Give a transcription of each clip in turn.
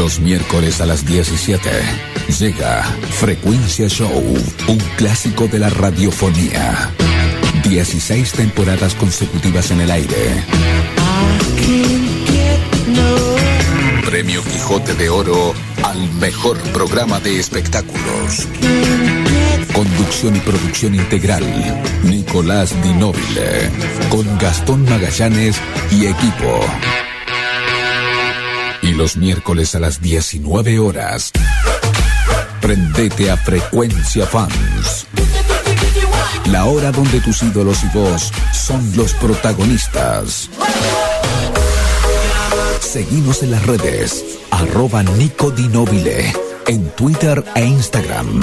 Los miércoles a las 17 llega Frecuencia Show, un clásico de la radiofonía. 16 temporadas consecutivas en el aire. Premio Quijote de Oro al mejor programa de espectáculos. Conducción y producción integral, Nicolás Di Nobile, con Gastón Magallanes y equipo. Y los miércoles a las 19 horas, prendete a Frecuencia Fans. La hora donde tus ídolos y vos son los protagonistas. Seguinos en las redes, @NicoDiNobile, en Twitter e Instagram.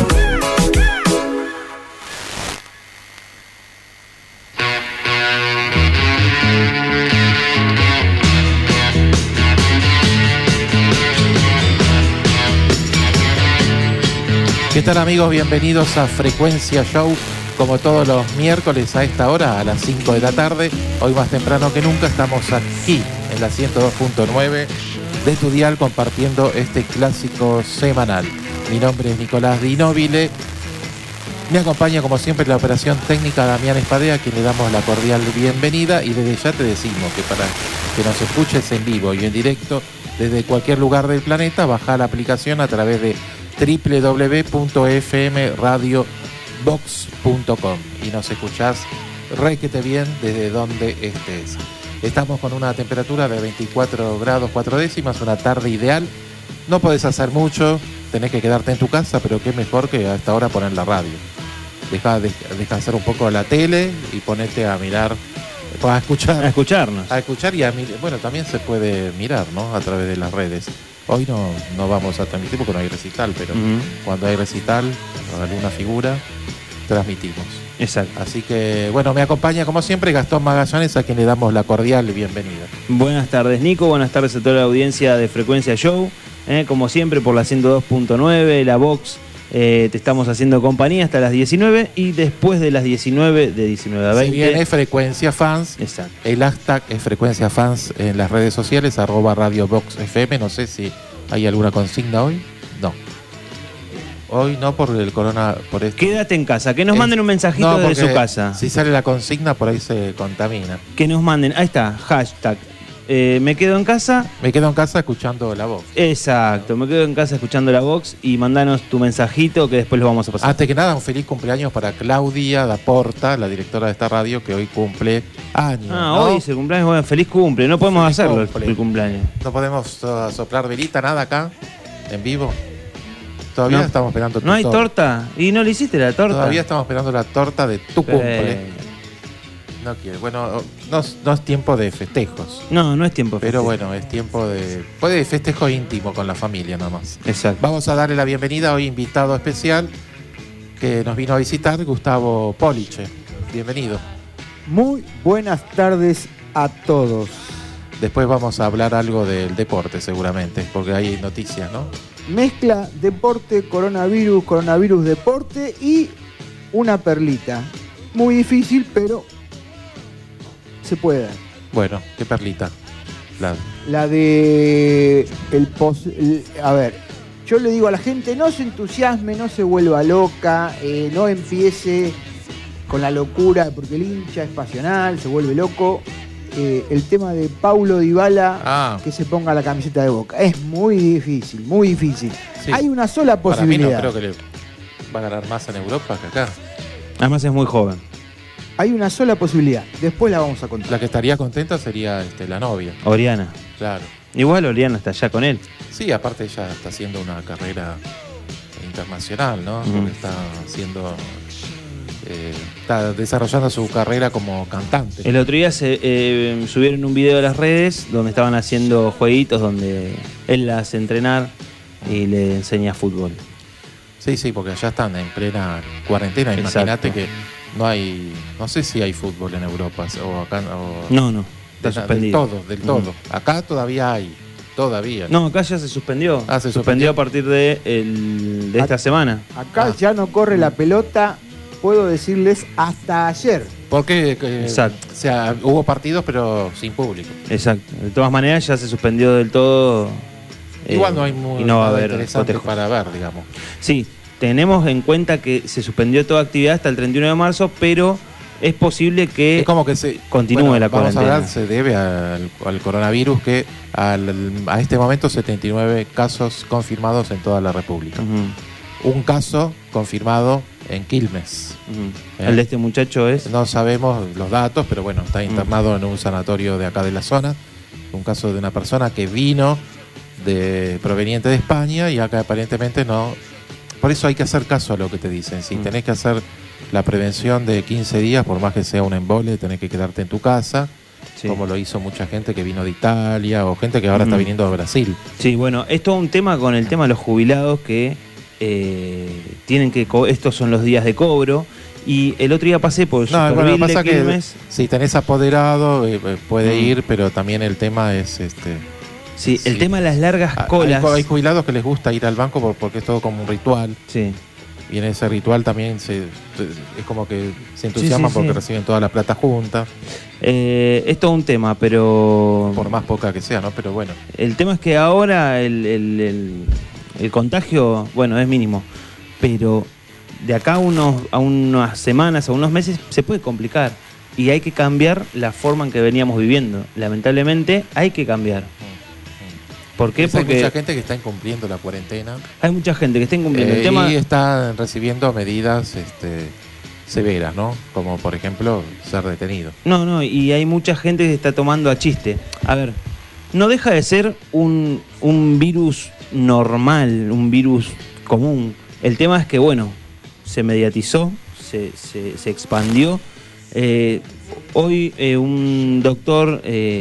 ¿Qué tal, amigos? Bienvenidos a Frecuencia Show, como todos los miércoles a esta hora, a las 5 de la tarde. Hoy más temprano que nunca estamos aquí en la 102.9 de tu dial compartiendo este clásico semanal. Mi nombre es Nicolás Di Nobile. Me acompaña como siempre en la operación técnica Damián Espadea, a quien le damos la cordial bienvenida, y desde ya te decimos que para que nos escuches en vivo y en directo desde cualquier lugar del planeta, baja la aplicación a través de www.fmradiobox.com y nos escuchás requete bien desde donde estés. Estamos con una temperatura de 24 grados 4 décimas, una tarde ideal. No podés hacer mucho, tenés que quedarte en tu casa, pero qué mejor que a esta hora poner la radio. Deja descansar un poco la tele y ponete a mirar, a escuchar. A escucharnos. A escuchar y a mirar. Bueno, también se puede mirar, ¿no? A través de las redes. Hoy no vamos a transmitir porque no hay recital, pero cuando hay recital, alguna figura, transmitimos. Exacto. Así que, bueno, me acompaña como siempre Gastón Magallanes, a quien le damos la cordial bienvenida. Buenas tardes, Nico. Buenas tardes a toda la audiencia de Frecuencia Show. Como siempre, por la 102.9, la Vox. Te estamos haciendo compañía hasta las 19 y después de las 19, de 19 a 20. Si viene Frecuencia Fans. Exacto. El hashtag es Frecuencia Fans en las redes sociales, @RadioBoxFM. No sé si hay alguna consigna hoy. No. Hoy no, por el corona. Quédate en casa, que nos manden un mensajito desde su casa. Si sale la consigna, por ahí se contamina. Que nos manden, ahí está, hashtag. Me quedo en casa. Me quedo en casa escuchando la Vox. Exacto, me quedo en casa escuchando la Vox y mandanos tu mensajito que después lo vamos a pasar. Antes que nada, un feliz cumpleaños para Claudia Daporta, la directora de esta radio, que hoy cumple años. ¿no? Hoy es el cumpleaños, bueno, feliz cumple. No podemos Feliz hacerlo cumple. el cumpleaños. No podemos soplar velita, nada acá, en vivo. Todavía No. estamos esperando tu ¿No hay torta? ¿Y no le hiciste la torta? Todavía estamos esperando la torta de tu cumple. No quiere. Bueno, no es tiempo de festejos. No es tiempo. Pero bueno, es tiempo de festejo íntimo con la familia nada más. Exacto. Vamos a darle la bienvenida hoy, invitado especial que nos vino a visitar, Gustavo Poliche. Bienvenido. Muy buenas tardes a todos. Después vamos a hablar algo del deporte seguramente, porque hay noticias, ¿no? Mezcla deporte, coronavirus, deporte y una perlita. Muy difícil, pero se puede dar. Bueno, ¿qué perlita? La de a ver, yo le digo a la gente, no se entusiasme, no se vuelva loca, no empiece con la locura, porque el hincha es pasional, se vuelve loco. El tema de Paulo Dybala, que se ponga la camiseta de Boca. Es muy difícil, muy difícil. Sí. Hay una sola posibilidad. Para mí no creo que le va a ganar más en Europa que acá. Además es muy joven. Hay una sola posibilidad, después la vamos a contar. La que estaría contenta sería la novia. Oriana. Claro. Igual Oriana está allá con él. Sí, aparte ella está haciendo una carrera internacional, ¿no? Porque está desarrollando su carrera como cantante. El otro día subieron un video a las redes donde estaban haciendo jueguitos donde él la hace entrenar y le enseña fútbol. Sí, porque allá están en plena cuarentena. Imagínate que no sé si hay fútbol en Europa o acá. No, está suspendido. Del todo. Acá todavía hay. Todavía. No, acá ya se suspendió. Se suspendió a partir de esta semana. Acá ya no corre la pelota, puedo decirles, hasta ayer. Porque Exacto. O sea, hubo partidos pero sin público. Exacto. De todas maneras ya se suspendió del todo Igual no hay muy y no va a nada haber interesante festejos. para ver, digamos. Sí, tenemos en cuenta que se suspendió toda actividad hasta el 31 de marzo, pero es posible que Es como que se continúe la vamos cuarentena. a hablar, se debe al coronavirus, que a este momento 79 casos confirmados en toda la República. Un caso confirmado en Quilmes. El de este muchacho es... No sabemos los datos, pero bueno, está internado en un sanatorio de acá de la zona. Un caso de una persona que vino proveniente de España y acá aparentemente no. Por eso hay que hacer caso a lo que te dicen. Si tenés que hacer la prevención de 15 días, por más que sea un embole, tenés que quedarte en tu casa, Sí. como lo hizo mucha gente que vino de Italia o gente que ahora está viniendo de Brasil. Sí, bueno, es todo un tema con el tema de los jubilados que tienen que... Estos son los días de cobro. Y el otro día pasé por No, bueno, lo que pasa de que Quilmes. si tenés apoderado, puede ir, pero también el tema es Sí, el sí. tema de las largas colas. Hay jubilados que les gusta ir al banco porque es todo como un ritual. Sí. Y en ese ritual también es como que se entusiasman porque reciben toda la plata junta, Es todo un tema, pero... por más poca que sea, ¿no? Pero bueno. El tema es que ahora el contagio, bueno, es mínimo. Pero de acá a unas semanas, a unos meses, se puede complicar. Y hay que cambiar la forma en que veníamos viviendo. Lamentablemente, hay que cambiar. ¿Por qué? Porque hay Porque mucha gente que está incumpliendo la cuarentena hay mucha gente que está incumpliendo el tema. y está recibiendo medidas severas, ¿no? Como por ejemplo ser detenido. No, y hay mucha gente que está tomando a chiste. A ver, no deja de ser un virus normal, un virus común. El tema es que, bueno, se mediatizó, se expandió. Hoy un doctor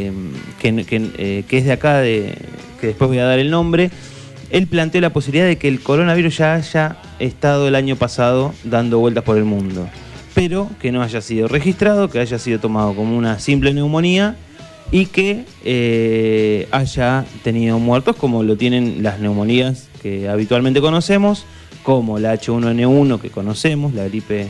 que es de acá, que después voy a dar el nombre, él planteó la posibilidad de que el coronavirus ya haya estado el año pasado dando vueltas por el mundo, pero que no haya sido registrado, que haya sido tomado como una simple neumonía y que haya tenido muertos como lo tienen las neumonías que habitualmente conocemos, como la H1N1 que conocemos, la gripe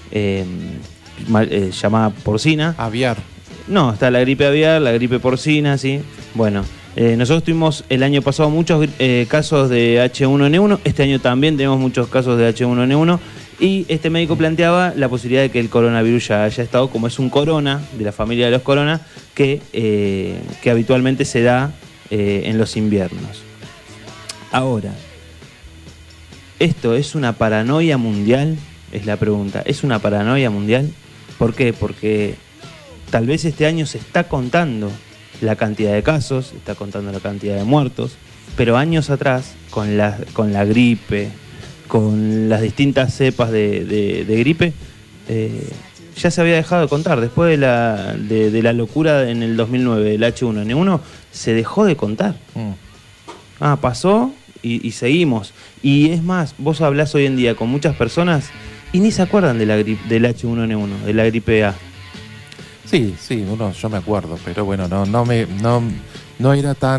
llamada porcina. Aviar. No, está la gripe aviar, la gripe porcina, sí. Bueno, nosotros tuvimos el año pasado muchos casos de H1N1, este año también tenemos muchos casos de H1N1 y este médico planteaba la posibilidad de que el coronavirus ya haya estado, como es un corona, de la familia de los corona, que habitualmente se da en los inviernos. Ahora, ¿esto es una paranoia mundial? Es la pregunta. ¿Es una paranoia mundial? ¿Por qué? Porque tal vez este año se está contando la cantidad de casos, se está contando la cantidad de muertos, pero años atrás, con la gripe, con las distintas cepas de gripe, ya se había dejado de contar. Después de la locura en el 2009 del H1N1, se dejó de contar. Pasó y seguimos. Y es más, vos hablás hoy en día con muchas personas y ni se acuerdan de del H1N1, de la gripe A. Sí, yo me acuerdo, pero bueno, no era tan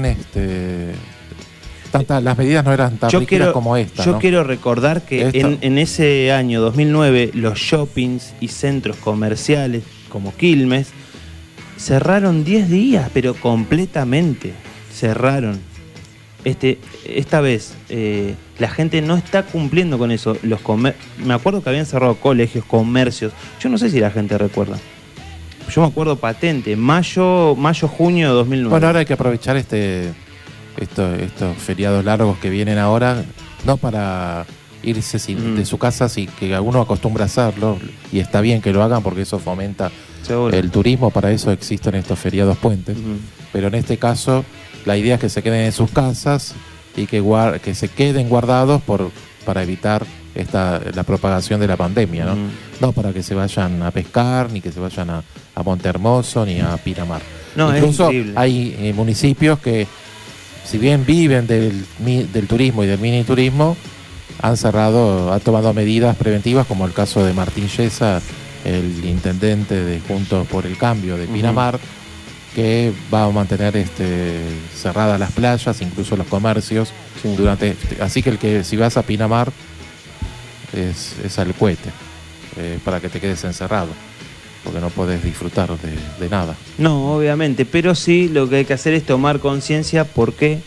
las medidas no eran tan rígidas como esta. Yo ¿no? quiero recordar que en ese año 2009 los shoppings y centros comerciales como Quilmes cerraron 10 días, pero completamente cerraron. Esta vez la gente no está cumpliendo con eso. Me acuerdo que habían cerrado colegios, comercios. Yo no sé si la gente recuerda. Yo me acuerdo patente, mayo, junio de 2009. Bueno, ahora hay que aprovechar estos feriados largos que vienen ahora, no para irse de su casa, sí, que uno acostumbra a hacerlo, y está bien que lo hagan porque eso fomenta el turismo, para eso existen estos feriados puentes. Pero en este caso, la idea es que se queden en sus casas y que se queden guardados para evitar la propagación de la pandemia, ¿no? No para que se vayan a pescar, ni que se vayan a Montehermoso, ni a Pinamar. No, incluso es hay municipios que, si bien viven del turismo y del miniturismo, han tomado medidas preventivas, como el caso de Martín Yesa, el intendente de Juntos por el Cambio de Pinamar, que va a mantener cerradas las playas, incluso los comercios, así que si vas a Pinamar es al cohete, para que te quedes encerrado, porque no podés disfrutar de nada. No, obviamente, pero sí lo que hay que hacer es tomar conciencia. ¿Por qué?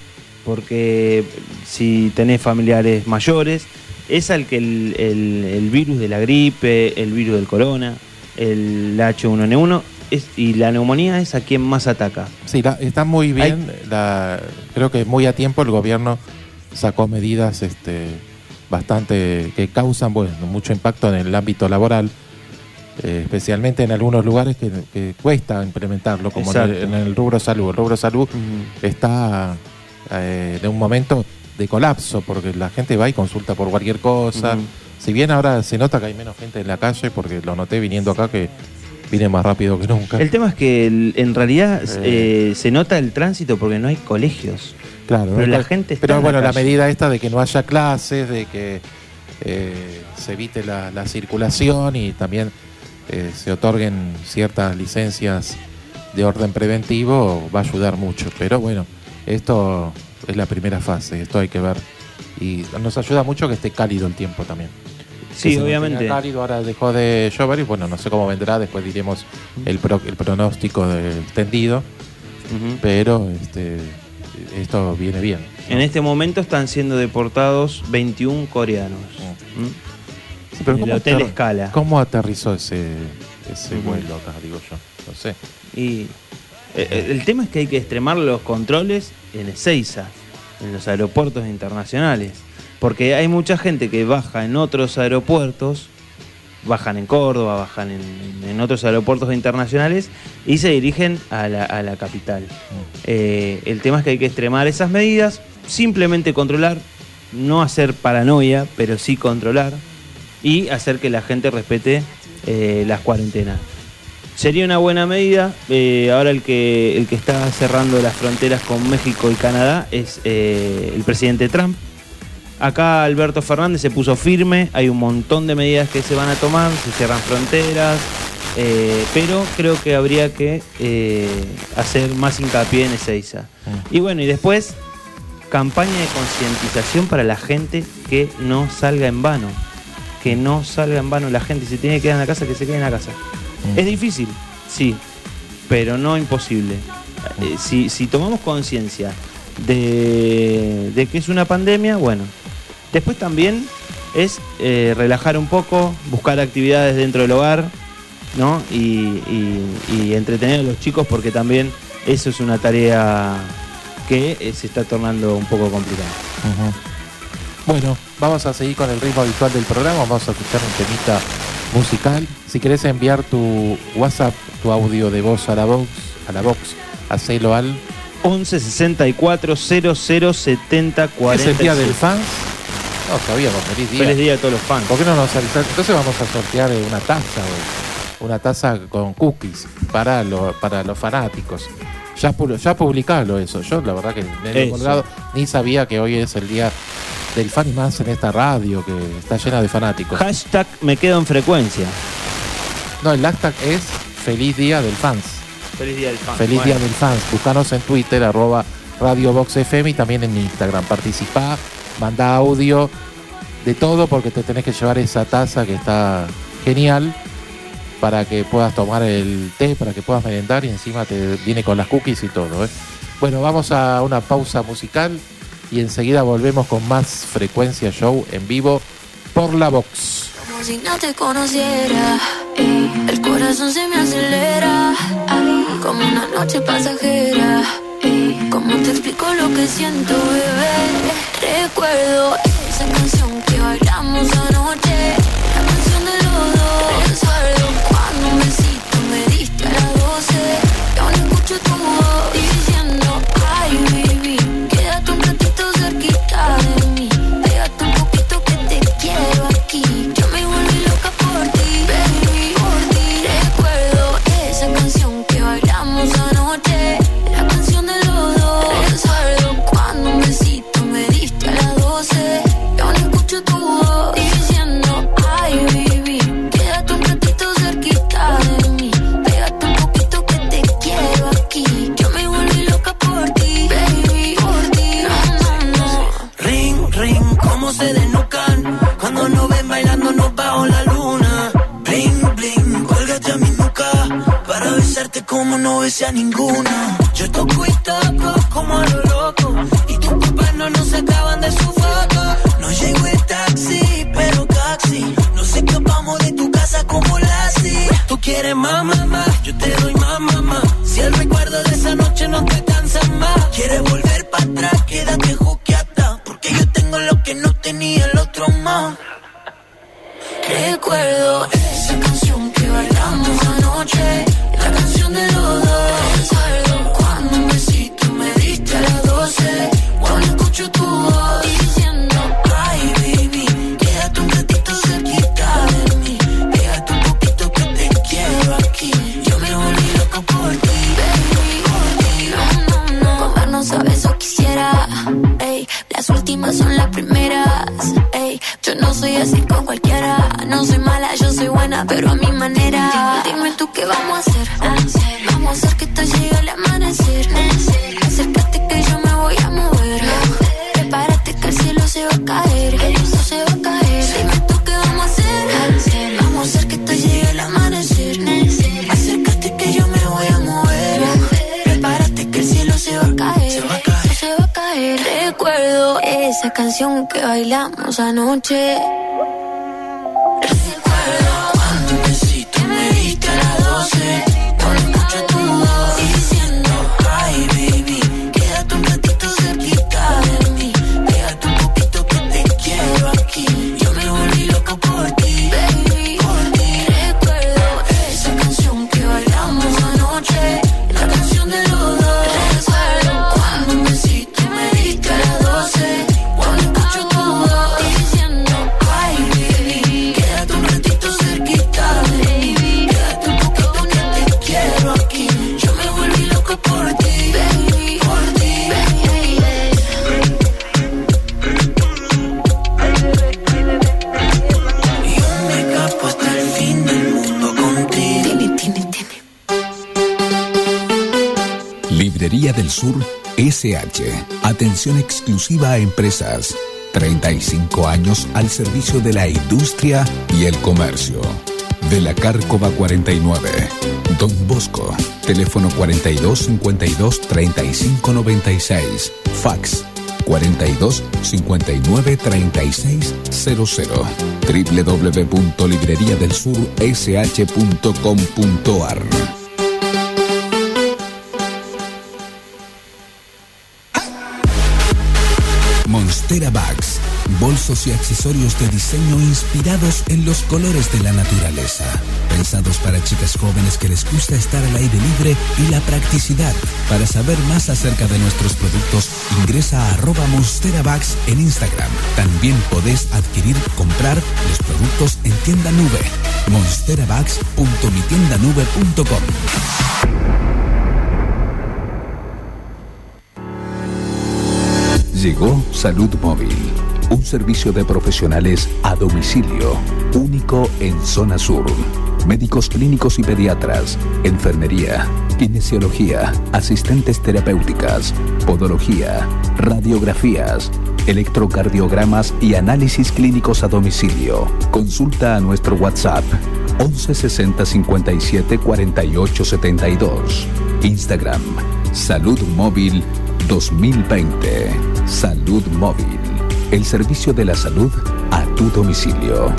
porque si tenés familiares mayores, es al que el virus de la gripe, el virus del corona, el H1N1 y la neumonía es a quien más ataca. Sí, está muy bien. Creo que muy a tiempo el gobierno sacó medidas bastante que causan mucho impacto en el ámbito laboral, especialmente en algunos lugares que cuesta implementarlo, como en el rubro salud. El rubro salud está en un momento de colapso, porque la gente va y consulta por cualquier cosa. Si bien ahora se nota que hay menos gente en la calle, porque lo noté viniendo acá que vine más rápido que nunca. El tema es que en realidad se nota el tránsito porque no hay colegios. Claro, pero la gente está pero bueno, la calle. medida esta de que no haya clases, de que se evite la circulación y también se otorguen ciertas licencias de orden preventivo, va a ayudar mucho. Pero bueno, esto es la primera fase, esto hay que ver. Y nos ayuda mucho que esté cálido el tiempo también. Sí, obviamente. Cálido, ahora dejó de llover y bueno, no sé cómo vendrá, después diremos el pronóstico del tendido, pero esto viene bien, ¿no? En este momento están siendo deportados 21 coreanos. Sí, pero en el Hotel Scala. ¿Cómo aterrizó ese vuelo acá, digo yo? No sé. Y el tema es que hay que extremar los controles en Ezeiza, en los aeropuertos internacionales. Porque hay mucha gente que baja en otros aeropuertos, bajan en Córdoba, bajan en otros aeropuertos internacionales y se dirigen a la capital. El tema es que hay que extremar esas medidas, simplemente controlar, no hacer paranoia, pero sí controlar y hacer que la gente respete las cuarentenas. Sería una buena medida. Ahora el que está cerrando las fronteras con México y Canadá es el presidente Trump. Acá Alberto Fernández se puso firme, hay un montón de medidas que se van a tomar, se cierran fronteras, pero creo que habría que hacer más hincapié en Ezeiza. Y bueno, y después, campaña de concientización para la gente que no salga en vano. Que no salga en vano la gente, si tiene que quedar en la casa, que se quede en la casa. Es difícil, sí, pero no imposible. Si tomamos conciencia de que es una pandemia, bueno. Después también es relajar un poco, buscar actividades dentro del hogar, ¿no? Y entretener a los chicos, porque también eso es una tarea que se está tornando un poco complicada. Bueno, vamos a seguir con el ritmo habitual del programa, vamos a escuchar un temita musical. Si querés enviar tu WhatsApp, tu audio de voz a la box, hacelo al 11 64 00 70 40. ¿Es el día del fans? No, sabíamos, feliz día. Feliz día a todos los fans. ¿Por qué no nos avisás? Entonces vamos a sortear una taza con cookies para los fanáticos. Ya publicalo eso. Yo la verdad que me he colgado, ni sabía que hoy es el día del fan y más en esta radio que está llena de fanáticos. Hashtag me quedo en frecuencia. No, el hashtag es feliz día del fans. Feliz día del fans. Feliz día del fans. Búscanos en Twitter, @RadioBoxFM y también en Instagram. Participá, manda audio, de todo, porque te tenés que llevar esa taza que está genial para que puedas tomar el té, para que puedas merendar y encima te viene con las cookies y todo, ¿eh? Bueno, vamos a una pausa musical y enseguida volvemos con más Frecuencia Show en vivo por la Vox. Como si no te conociera, el corazón se me acelera, como una noche pasajera. ¿Cómo te explico lo que siento, bebé? Recuerdo esa canción que bailamos anoche, la canción de los dos. Recuerdo cuando un besito me diste a las 12, y aún escucho tu voz diciendo, ay, baby, quédate un ratito cerquita de mí, pégate un poquito que te quiero aquí. Yo me volví loca por ti, baby, por ti. Recuerdo esa canción que bailamos anoche, la canción de los dos. Recuerdo cuando un besito me diste a las 12, y aún escucho tu voz diciendo, ay, baby, quédate un ratito cerquita de mí, pégate un poquito que te quiero aquí. Yo me volví loca por ti, baby, por ti. No, no. Ring, ring, cómo se desnucan cuando nos ven bailando nos bajo la luna. Bling, bling, cuélgate a mi nuca para besarte como no besé a ninguna. Yo toco y tapo como a lo loco y tu papá más, yo te doy más. Si el recuerdo de esa noche no te cansa más, quieres volver para atrás, quédate juqueata, porque yo tengo lo que no tenía el otro más. Recuerdo esa canción que bailamos anoche, la canción de los dos. Cuando un besito me diste a las 12, cuando escucho tu voz diciendo ay baby, quédate un ratito cerquita de mí, pégate un poquito que te quiero aquí. Yo me volví loco por ti, baby, por ti. No, con vernos a besos quisiera, ey, las últimas son las primeras, ey. Yo no soy así con cualquiera, no soy mala, yo soy buena, pero a mi manera. Dime tú qué vamos a hacer. Vamos a hacer que esto llegue al amanecer. Acércate que yo me voy a mover. Prepárate que el cielo se va a caer. El cielo se va a caer. Dime tú qué vamos a hacer. Vamos a hacer que esto llegue al amanecer. Acércate que yo me voy a mover. Prepárate que el cielo se va a caer. Se va a caer. Recuerdo esa canción que bailamos anoche. Recuerdo cuando un besito me diste a las 12, cuando escucho tu voz diciendo ay baby, quédate un ratito cerquita de mí, pégate un poquito que te quiero aquí. Yo me volví loco por ti, baby, por ti. Recuerdo esa canción que bailamos anoche, la canción de los dos. Recuerdo cuando un besito me diste a las 12, cuando escucho tu voz diciendo ay baby, quédate un ratito cerquita de mí, quédate un poquito que te quiero aquí. Yo me volví loco por ti, baby, por ti, baby. Yo me escapo hasta el fin del mundo contigo. Librería del Sur SH. Atención exclusiva a empresas. 35 años al servicio de la industria y el comercio. De la Cárcova 49. Don Bosco. Teléfono 42 52 35 96. Fax 42 59 36 00. www.libreriadelsursh.com.ar. Monstera Bags, bolsos y accesorios de diseño inspirados en los colores de la naturaleza. Pensados para chicas jóvenes que les gusta estar al aire libre y la practicidad. Para saber más acerca de nuestros productos, ingresa a @MonsteraBags en Instagram. También podés comprar los productos en tienda nube. monsterabags.mitiendanube.com. Llegó Salud Móvil, un servicio de profesionales a domicilio, único en zona sur. Médicos clínicos y pediatras, enfermería, kinesiología, asistentes terapéuticas, podología, radiografías, electrocardiogramas y análisis clínicos a domicilio. Consulta a nuestro WhatsApp 11 60 57 48 72. Instagram Salud Móvil 2020. Salud Móvil, el servicio de la salud a tu domicilio.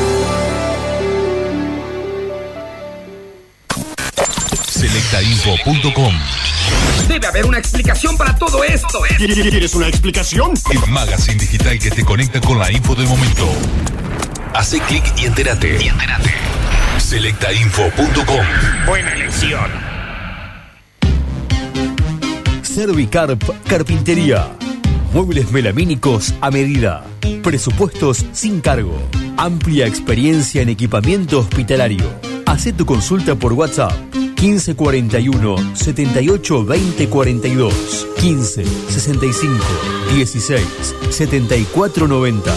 Selectainfo.com. Debe haber una explicación para todo esto. ¿Quieres una explicación? El magazine digital que te conecta con la info del momento. Hace clic y entérate. Selectainfo.com. Buena elección. Servicarp Carpintería. Muebles melamínicos a medida. Presupuestos sin cargo. Amplia experiencia en equipamiento hospitalario. Hacé tu consulta por WhatsApp 1541 78 20 42, 15 65 16 74 90.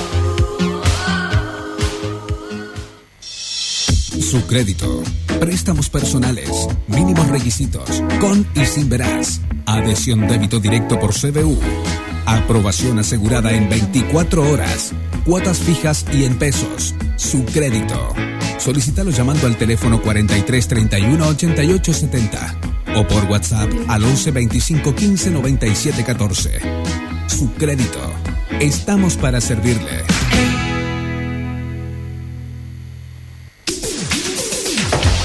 Su crédito. Préstamos personales. Mínimos requisitos. Con y sin veraz. Adhesión débito directo por CBU. Aprobación asegurada en 24 horas. Cuotas fijas y en pesos. Su crédito. Solicítalo llamando al teléfono 43 31 88 70 o por WhatsApp al 11 25 15 97 14. Su crédito. Estamos para servirle.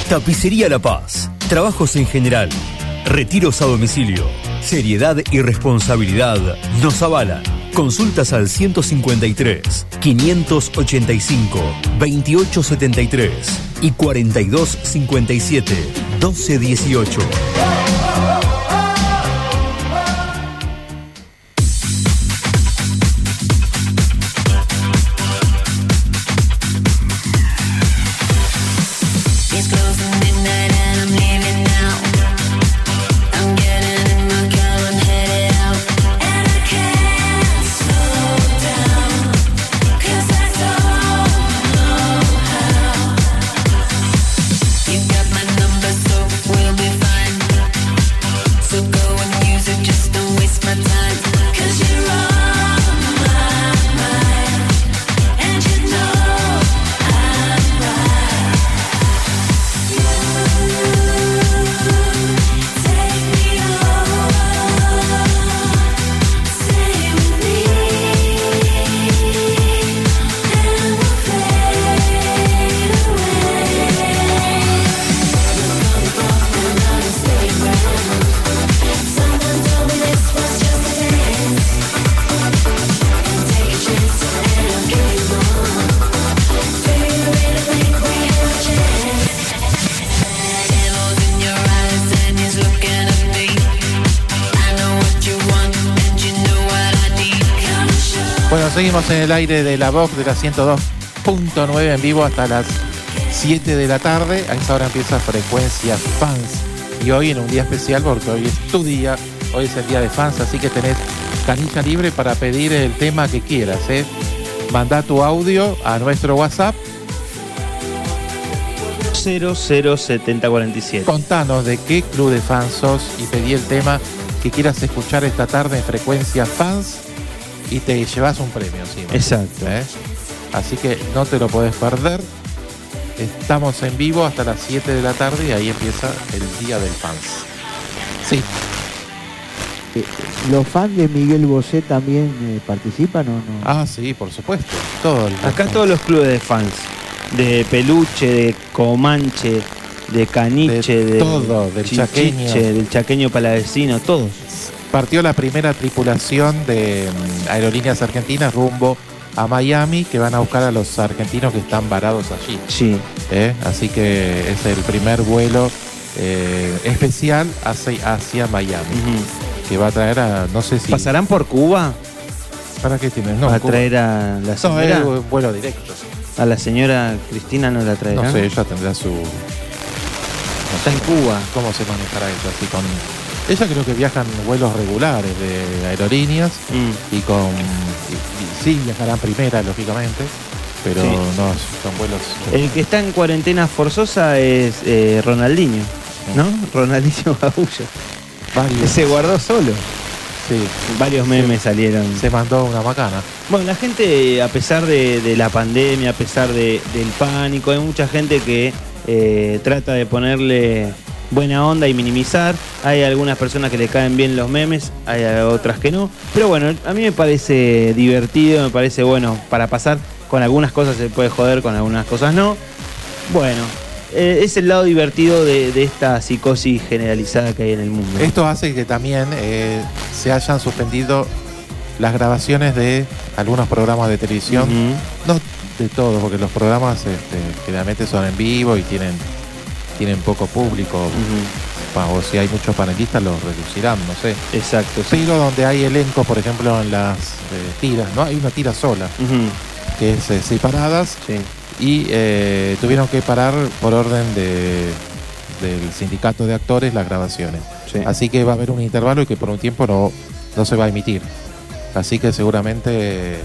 Tapicería La Paz. Trabajos en general. Retiros a domicilio. Seriedad y responsabilidad nos avalan. Consultas al 153 585 2873 y 4257 1218. Seguimos en el aire de la Vox de la 102.9 en vivo hasta las 7 de la tarde. A esa hora empieza Frecuencia Fans. Y hoy en un día especial porque hoy es tu día, hoy es el día de fans, así que tenés canilla libre para pedir el tema que quieras. Mandá tu audio a nuestro WhatsApp 007047. Contanos de qué club de fans sos y pedí el tema que quieras escuchar esta tarde en Frecuencia Fans. Y te llevas un premio encima. Exacto. Así que no te lo podés perder. Estamos en vivo hasta las 7 de la tarde y ahí empieza el Día del Fans. Sí. ¿Los fans de Miguel Bosé también participan o no? Ah, sí, por supuesto. Acá todos los clubes de fans. De Peluche, de Comanche, de Caniche, de todo, del Chaqueño. Del Chaqueño Palavecino, todos. Partió la primera tripulación de Aerolíneas Argentinas rumbo a Miami, que van a buscar a los argentinos que están varados allí. Sí. Así que es el primer vuelo especial hacia Miami, que va a traer a, no sé si... ¿Pasarán por Cuba? ¿Para qué tienen? No, ¿Va a traer a la señora? No, es un vuelo directo. ¿A la señora Cristina no la traerá? No sé, ella tendrá su... Está en Cuba. ¿Cómo se manejará eso así con...? Ella creo que viajan vuelos regulares de aerolíneas y sí viajarán primera, lógicamente, pero sí. No son vuelos... El que está en cuarentena forzosa es Ronaldinho, ¿no? Ronaldinho Gaullo. Se guardó solo. Sí. Varios memes salieron. Se mandó una macana. Bueno, la gente, a pesar de la pandemia, a pesar del pánico, hay mucha gente que trata de ponerle buena onda y minimizar. Hay algunas personas que le caen bien los memes, hay otras que no. Pero bueno, a mí me parece divertido, me parece bueno para pasar. Con algunas cosas se puede joder, con algunas cosas no. Bueno, es el lado divertido de esta psicosis generalizada que hay en el mundo. Esto hace que también se hayan suspendido las grabaciones de algunos programas de televisión. No de todos, porque los programas generalmente son en vivo y tienen poco público. O si hay muchos panelistas los reducirán, no sé. Exacto. Sí. Pero donde hay elenco, por ejemplo en las tiras, ¿no? Hay una tira sola, que es separadas, sí. Y tuvieron que parar por orden del sindicato de actores las grabaciones. Sí. Así que va a haber un intervalo y que por un tiempo no se va a emitir. Así que seguramente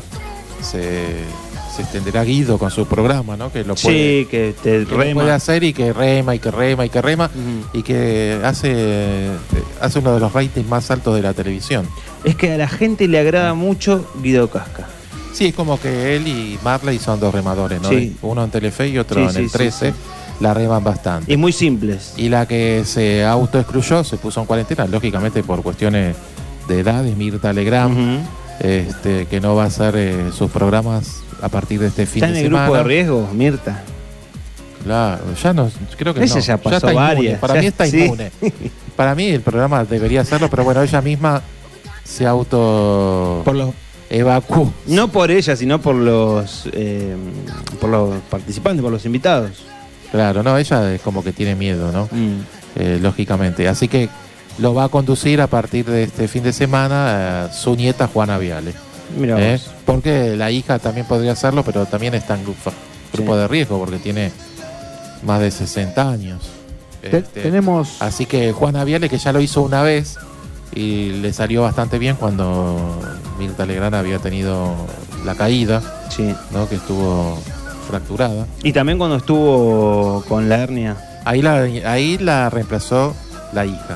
se extenderá Guido con su programa, ¿no? Que lo puede, sí, que te rema. Lo puede hacer y que rema y que rema y que rema y que hace uno de los ratings más altos de la televisión. Es que a la gente le agrada mucho Guido Casca. Sí, es como que él y Marley son dos remadores, ¿no? Sí. Uno en Telefe y otro en el 13. Sí. La reman bastante. Y muy simples. Y la que se autoexcluyó, se puso en cuarentena, lógicamente por cuestiones de edad, es Mirta Legrand, que no va a hacer sus programas a partir de este fin de semana. ¿Está en el grupo de riesgo, Mirta? Claro, ya no, creo que Ella no. ya pasó está inmune. varias. Para Ya, mí está sí. inmune. Para mí el programa debería hacerlo, pero bueno, ella misma se auto Por los, evacuó. no por ella, sino por los participantes, por los invitados. Claro, no, ella es como que tiene miedo, ¿no? Mm. Lógicamente. Así que lo va a conducir a partir de este fin de semana su nieta Juana Viale. Mira vos. Porque la hija también podría hacerlo, pero también está en grupo de riesgo porque tiene más de 60 años. Tenemos. Así que Juana Viale, que ya lo hizo una vez y le salió bastante bien cuando Mirta Legrand había tenido la caída, Sí. ¿no? Que estuvo fracturada. Y también cuando estuvo con la hernia. Ahí la reemplazó la hija.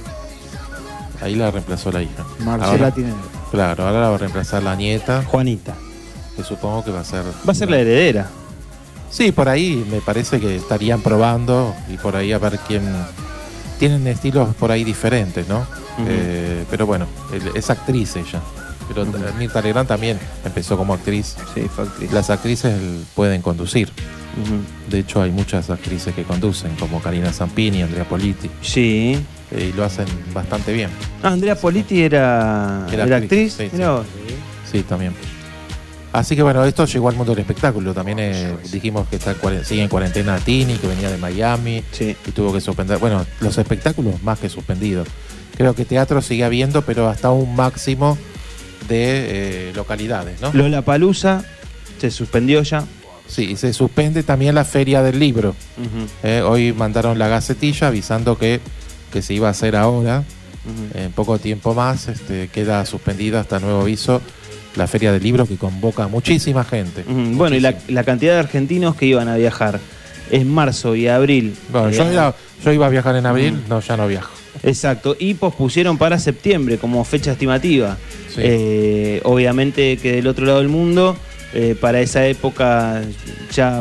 Ujú. Ahí la reemplazó la hija. Marcela Ahora- tiene. Claro, ahora la va a reemplazar la nieta, Juanita. que supongo que va a ser... Va a ser la heredera. Sí, por ahí me parece que estarían probando y por ahí a ver quién... Tienen estilos por ahí diferentes, ¿no? Ujú. Pero bueno, es actriz ella. Pero Mirta Legrand también empezó como actriz. Sí, fue actriz. Las actrices pueden conducir. Ujú. De hecho, hay muchas actrices que conducen, como Karina Zampini, Andrea Politi, Sí. y lo hacen bastante bien. Ah, Andrea Politi era actriz. Sí, Mirá vos. Sí, también. Así que bueno, esto llegó al mundo del espectáculo. También dijimos que sigue en cuarentena Tini, que venía de Miami Sí. y tuvo que suspender. Bueno, los espectáculos más que suspendidos. Creo que teatro sigue habiendo, pero hasta un máximo de localidades, ¿no? Lollapalooza se suspendió ya. Sí, y se suspende también la Feria del Libro. Ujú. Hoy mandaron la gacetilla avisando que se iba a hacer ahora. Ujú. En poco tiempo más queda suspendida hasta nuevo aviso la Feria del Libro, que convoca a muchísima gente. Ujú. Bueno, y la cantidad de argentinos que iban a viajar en marzo y abril. Bueno, yo iba a viajar en abril, no, ya no viajo. Exacto, y pospusieron para septiembre como fecha estimativa. Sí. Obviamente que del otro lado del mundo, para esa época ya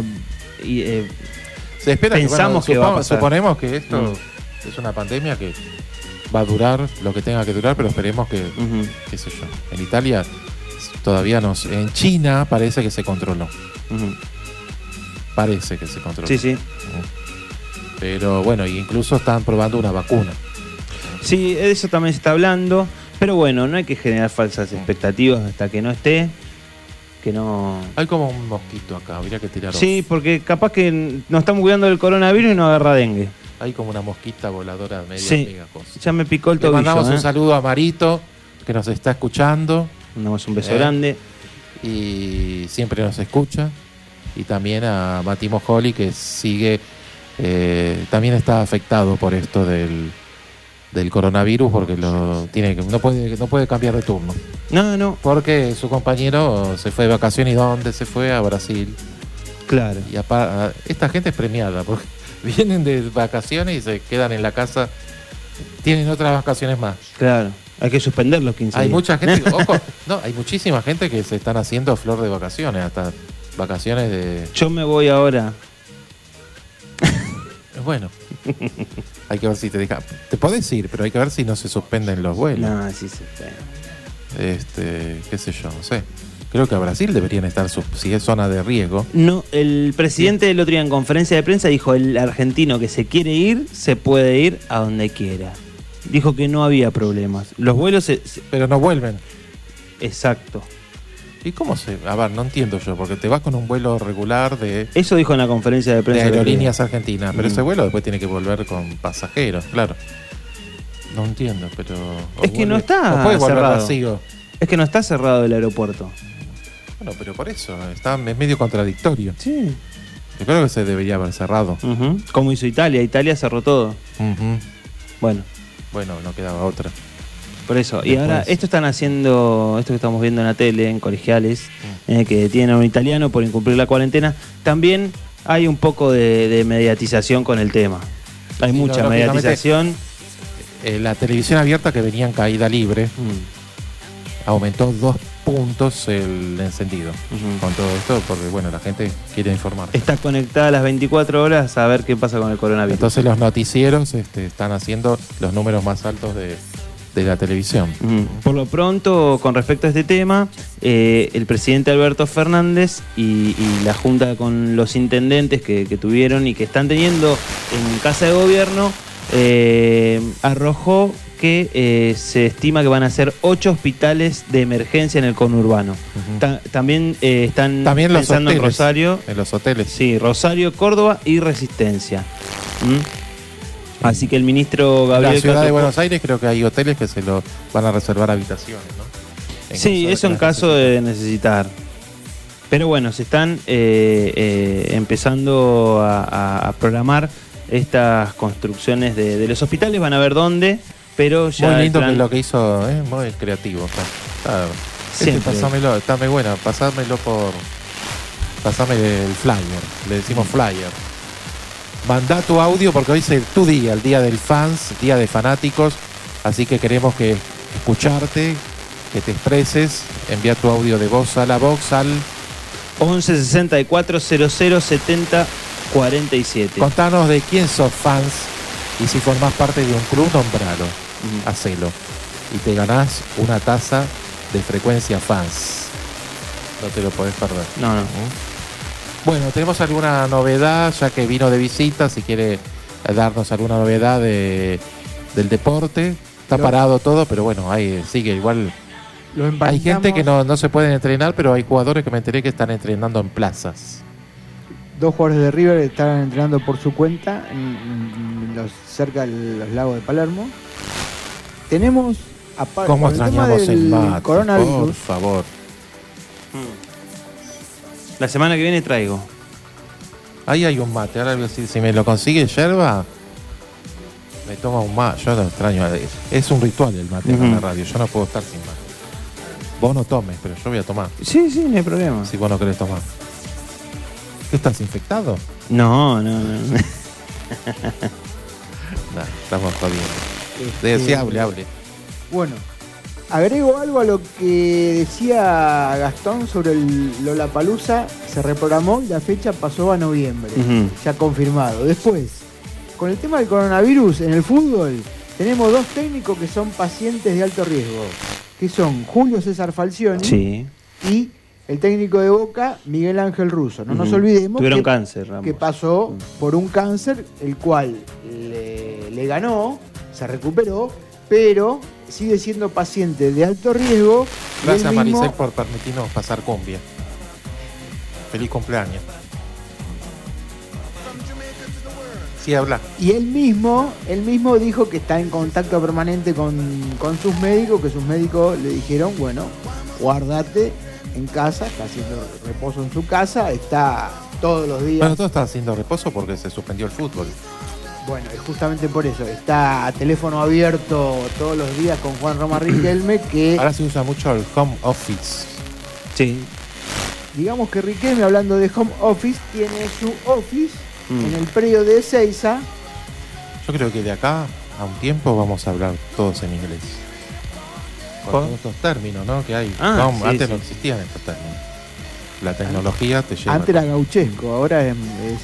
Se espera pensamos que, que va a pasar. suponemos que esto es una pandemia que va a durar lo que tenga que durar, pero esperemos que, Ujú. qué sé yo, en Italia todavía no, en China parece que se controló. Ujú. Parece que se controló. Sí, sí. Pero bueno, incluso están probando una vacuna. Sí, de eso también se está hablando, pero bueno, no hay que generar falsas expectativas hasta que no esté, que no... Hay como un mosquito acá, habría que tirar. Sí, porque capaz que nos estamos cuidando del coronavirus y no agarra dengue. Hay como una mosquita voladora media Sí, pegajosa. ya me picó el Le tobillo. mandamos un saludo a Marito, que nos está escuchando. Mandamos un beso grande. Y siempre nos escucha. Y también a Mati Mojoli, que sigue, también está afectado por esto del coronavirus, porque no puede cambiar de turno. No. Porque su compañero se fue de vacaciones. ¿Y dónde se fue? A Brasil. Claro. Y esta gente es premiada, porque vienen de vacaciones y se quedan en la casa. Tienen otras vacaciones más. Claro. Hay que suspender los 15 Hay días. mucha gente, ojo, no, hay muchísima gente que se están haciendo flor de vacaciones, hasta vacaciones de... Yo me voy ahora. Bueno, hay que ver si te deja... Te podés ir, pero hay que ver si no se suspenden los vuelos. No, sí se Qué sé yo, no sé. Creo que a Brasil deberían estar, si es zona de riesgo. No, el presidente el otro día en conferencia de prensa dijo: el argentino que se quiere ir, se puede ir a donde quiera. Dijo que no había problemas. Los vuelos Pero no vuelven. Exacto. ¿Y cómo se...? A ver, no entiendo yo, porque te vas con un vuelo regular de Eso dijo en la conferencia de prensa. Aerolíneas Argentinas, pero Mm. ese vuelo después tiene que volver con pasajeros, claro. No entiendo, pero... Es que no está No puede volver cerrado. vacío. Es que no está cerrado el aeropuerto. Bueno, pero por eso, es medio contradictorio. Sí. Yo creo que se debería haber cerrado. Ujú. Como hizo Italia. Italia cerró todo. Ujú. Bueno, Bueno, no quedaba otra. por eso. Y Después. ahora, esto están haciendo, esto que estamos viendo en la tele, en colegiales, que detienen a un italiano por incumplir la cuarentena. También hay un poco de mediatización con el tema. Hay Sí, mucha lógicamente, mediatización. La televisión abierta, que venía en caída libre, aumentó 2 puntos el encendido Ujú. con todo esto, porque bueno, la gente quiere informar. Está conectada a las 24 horas a ver qué pasa con el coronavirus. Entonces los noticieros están haciendo los números más altos de la televisión. Por lo pronto, con respecto a este tema, el presidente Alberto Fernández y la junta con los intendentes que tuvieron y que están teniendo en Casa de Gobierno, arrojó que se estima que van a ser 8 hospitales de emergencia en el conurbano. También están También pensando los en Rosario. En los hoteles. Sí, Rosario, Córdoba y Resistencia. Así que el ministro Gabriel La ciudad de Catopó- Buenos Aires creo que hay hoteles que se lo van a reservar habitaciones, ¿no? Sí, eso en caso de necesitar. Pero bueno, se están empezando a programar estas construcciones de los hospitales. Van a ver dónde, pero ya... Muy lindo el plan- que lo que hizo, muy creativo. Siempre. Pásamelo, está muy bueno. Pásame el flyer. Le decimos flyer. Mandá tu audio porque hoy es tu día, el día del fans, día de fanáticos. Así que queremos que escucharte, que te expreses. Envía tu audio de voz a la box al 11 64 00 70 47. Contanos de quién sos fans y si formás parte de un club, nombralo. Hacelo. Y te ganás una taza de Frecuencia Fans. No te lo podés perder. No. Bueno, ¿tenemos alguna novedad? Ya que vino de visita, si quiere darnos alguna novedad del deporte. Está parado todo, pero bueno, ahí sigue igual. Hay gente que no se pueden entrenar, pero hay jugadores que me enteré que están entrenando en plazas. 2 jugadores de River están entrenando por su cuenta cerca de los lagos de Palermo. Tenemos ¿Cómo con el tema extrañamos el del mate? coronavirus. Por favor. La semana que viene traigo. Ahí hay un mate. Ahora voy a decir, si me lo consigue yerba, me toma un mate. Yo lo extraño. Es un ritual el mate en la radio. Yo no puedo estar sin mate. Vos no tomes, pero yo voy a tomar. Sí, no hay problema. Si vos no querés tomar. ¿Qué estás infectado? No. Nah, estamos jodiendo. Sí, hable. Bueno, agrego algo a lo que decía Gastón sobre el Lollapalooza. Se reprogramó y la fecha pasó a noviembre. Ya confirmado. Después, con el tema del coronavirus en el fútbol, tenemos 2 técnicos que son pacientes de alto riesgo, que son Julio César Falcioni y el técnico de Boca, Miguel Ángel Russo. No nos olvidemos Tuvieron cáncer, Ramos. que pasó por un cáncer, el cual le ganó, se recuperó, pero sigue siendo paciente de alto riesgo. Gracias, y él mismo- Maricel, por permitirnos pasar cumbia. Feliz cumpleaños. Sí, habla. Y él mismo dijo que está en contacto permanente con sus médicos, que sus médicos le dijeron, bueno, guárdate en casa, está haciendo reposo en su casa, está todos los días. Bueno, todo está haciendo reposo porque se suspendió el fútbol. Bueno, es justamente por eso, está a teléfono abierto todos los días con Juan Román Riquelme, que Ahora se usa mucho el home office. Sí. digamos que Riquelme, hablando de home office, tiene su office en el predio de Ezeiza. Yo creo que de acá a un tiempo vamos a hablar todos en inglés. Con todos estos términos, ¿no? Que hay. Antes no existían estos términos. La tecnología te lleva. Antes era gauchesco, ahora es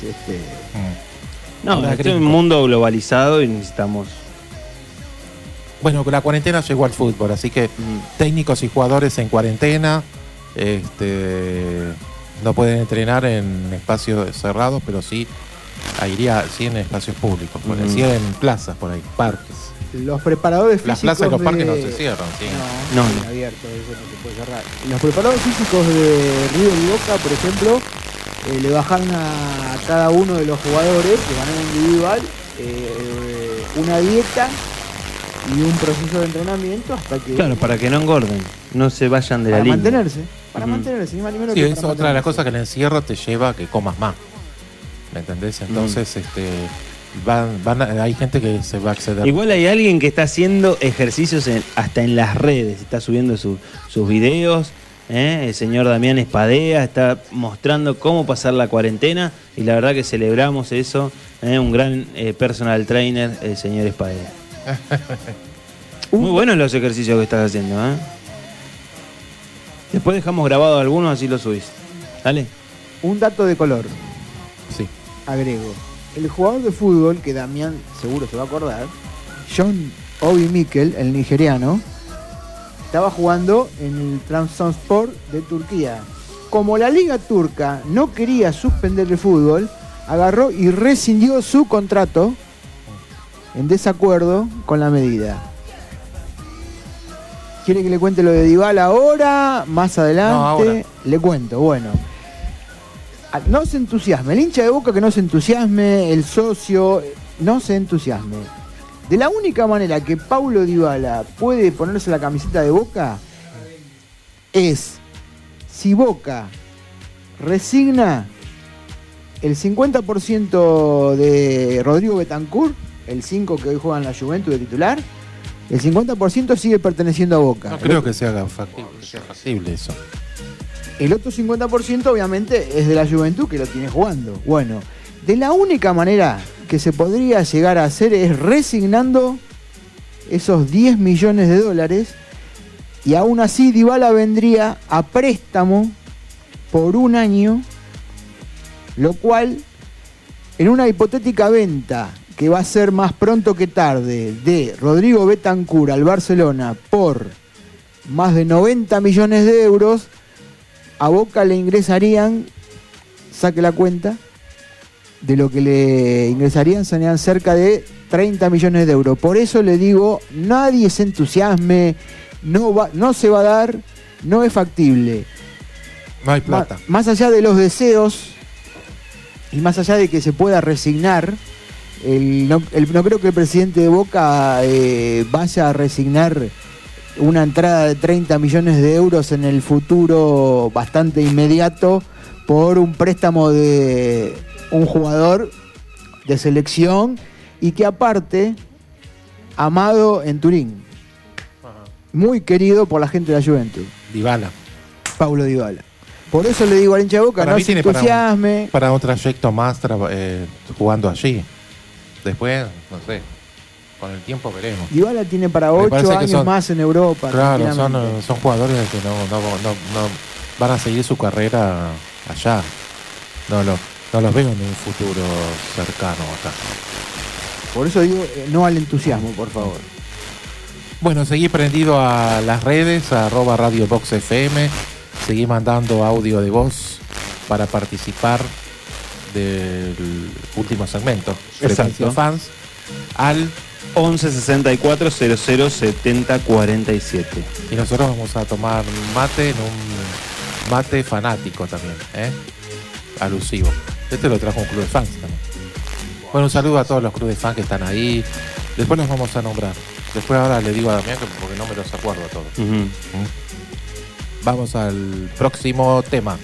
No, Ahora este es un gringo. mundo globalizado y necesitamos... Bueno, la cuarentena llegó al fútbol, así que técnicos y jugadores en cuarentena no pueden entrenar en espacios cerrados, pero sí iría sí en espacios públicos, por ahí, sí en plazas, por ahí, parques. los preparadores físicos. Las plazas y los parques no se cierran, sí. No, están abiertos, eso no se puede cerrar. Los preparadores físicos de River y Boca, por ejemplo, le bajaron a cada uno de los jugadores de manera individual una dieta y un proceso de entrenamiento hasta que... Claro, para que no engorden, no se vayan de la para línea. mantenerse, ni más ni menos Sí, que es para otra de las mantenerse. cosas que el encierro te lleva a que comas más. ¿Me entendés? Entonces, hay gente que se va a acceder. Igual hay alguien que está haciendo ejercicios hasta en las redes, está subiendo sus videos. El señor Damián Espadea está mostrando cómo pasar la cuarentena y la verdad que celebramos eso. Un gran personal trainer, el señor Espadea. Muy buenos los ejercicios que estás haciendo. Después dejamos grabado algunos, así lo subís. Dale. Un dato de color. Sí. Agrego. El jugador de fútbol, que Damián seguro se va a acordar, John Obi Mikel, el nigeriano, estaba jugando en el Trabzonspor de Turquía. Como la liga turca no quería suspender el fútbol, agarró y rescindió su contrato en desacuerdo con la medida. ¿Quiere que le cuente lo de Dybala ahora? Más adelante. No, ahora. Le cuento, bueno. No se entusiasme, el hincha de Boca que no se entusiasme, el socio, no se entusiasme. De la única manera que Paulo Dybala puede ponerse la camiseta de Boca es si Boca resigna el 50% de Rodrigo Bentancur, el 5 que hoy juega en la Juventus de titular, el 50% sigue perteneciendo a Boca. No creo que sea factible eso. El otro 50% obviamente es de la Juventus que lo tiene jugando. Bueno, de la única manera que se podría llegar a hacer es resignando esos 10 millones de dólares y aún así Dybala vendría a préstamo por un año, lo cual en una hipotética venta que va a ser más pronto que tarde de Rodrigo Bentancur al Barcelona por más de 90 millones de euros, a Boca le ingresarían, saque la cuenta, de lo que le ingresarían serían cerca de 30 millones de euros. Por eso le digo, nadie se entusiasme, no se va a dar, no es factible. No hay plata. Más allá de los deseos y más allá de que se pueda resignar, no creo que el presidente de Boca vaya a resignar una entrada de 30 millones de euros en el futuro bastante inmediato por un préstamo de un jugador de selección y que aparte amado en Turín, muy querido por la gente de la Juventus. Dybala. Paulo Dybala. Por eso le digo al hincha de Boca, Para no mí se tiene entusiasme. para un trayecto más jugando allí. Después, no sé, con el tiempo veremos. Dybala tiene para Me 8 parece que años más en Europa. Claro, tranquilamente. son jugadores que no van a seguir su carrera allá. No los veo en un futuro cercano acá. Por eso digo, no al entusiasmo, por favor. Bueno, seguí prendido a las redes, a @RadioBoxFM. Seguí mandando audio de voz para participar del último segmento. Frecuencia Fans al 11 64 00 70 47. Y nosotros vamos a tomar mate en un mate fanático también, alusivo. Este lo trajo un club de fans también. Bueno, un saludo a todos los clubes de fans que están ahí. Después los vamos a nombrar. Después ahora le digo a Damián porque no me los acuerdo a todos. Vamos al próximo tema.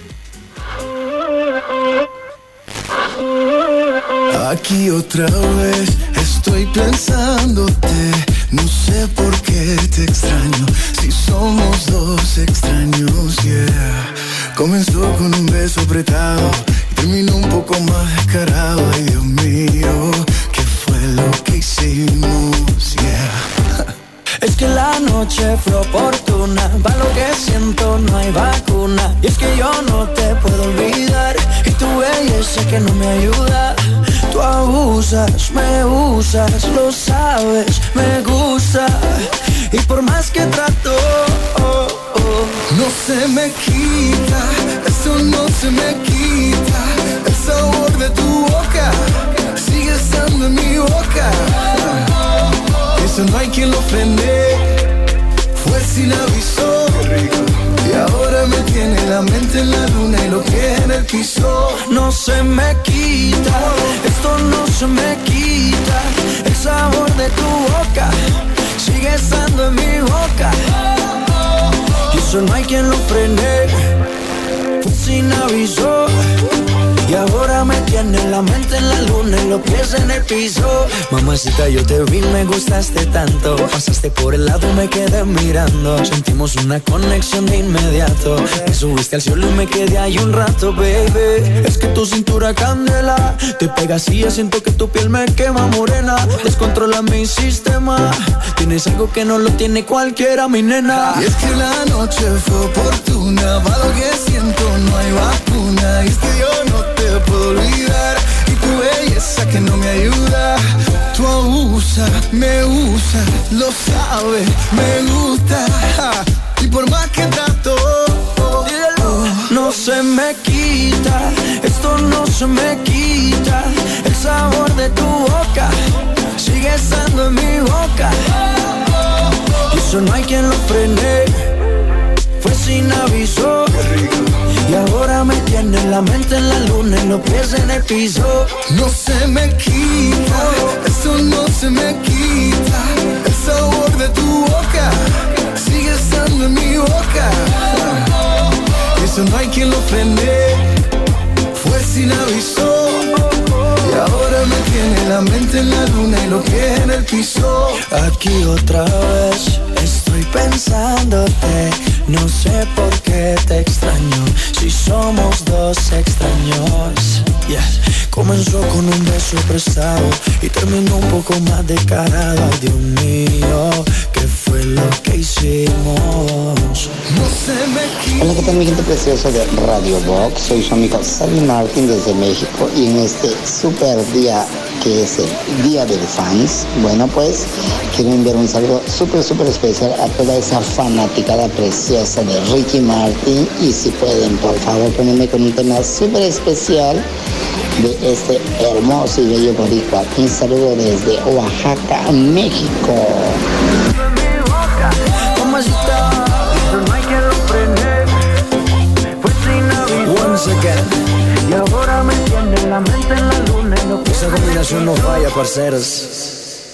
Aquí otra vez estoy pensándote, no sé por qué te extraño, si somos dos extraños, yeah. Comenzó con un beso apretado, terminó un poco más descarado, ay Dios mío, ¿qué fue lo que hicimos, yeah? Es que la noche fue oportuna, para lo que siento no hay vacuna. Y es que yo no te puedo olvidar, y tu belleza que no me ayuda. Tú abusas, me usas, lo sabes, me gusta. Y por más que trato, no se me quita, eso no se me quita. El sabor de tu boca sigue estando en mi boca. Eso no hay quien lo frene, fue sin aviso. Y ahora me tiene la mente en la luna y los pies en el piso. no se me quita, esto no se me quita. El sabor de tu boca sigue estando en mi boca. Y eso no hay quien lo frene, fue sin aviso. Y ahora me tiene la mente en la luna y los pies en el piso. Mamacita, yo te vi, me gustaste tanto. Pasaste por el lado, me quedé mirando. Sentimos una conexión de inmediato. Me subiste al cielo y me quedé ahí un rato, baby. Es que tu cintura candela, te pegas y yo siento que tu piel me quema morena. Descontrola mi sistema, tienes algo que no lo tiene cualquiera, mi nena. Y es que la noche fue oportuna, para lo que siento no hay vacuna. Y es que yo no te puedo olvidar, y tu belleza esa que no me ayuda. Tú abusas, me usas, lo sabes, me gusta. Y por más que trato, no se me quita, esto no se me quita. El sabor de tu boca sigue estando en mi boca. Y eso no hay quien lo frene, fue sin aviso. Y ahora me tiene la mente en la luna y los pies en el piso. No se me quita, eso no se me quita. El sabor de tu boca sigue estando en mi boca. Eso no hay quien lo frene, fue sin aviso. Y ahora me tiene la mente en la luna y los pies en el piso. Aquí otra vez estoy pensándote. No sé por qué te extraño, si somos dos extraños. Yes. Comenzó con un beso prestado y terminó un poco más descarado. Ay, Dios mío, ¿qué fue lo que hicimos? No se me quita. Hola, ¿qué tal mi gente preciosa de Radio Box? Soy su amigo Salvi Martín desde México y en este super día que es el Día del Fans, bueno pues quiero enviar un saludo súper especial a toda esa fanaticada preciosa de Ricky Martin y si pueden por favor ponerme con un tema súper especial de este hermoso y bello boricua. Un saludo desde Oaxaca, México. Once again. Y ahora me tiene la mente en la luna y no. Esa combinación no falla, parceros.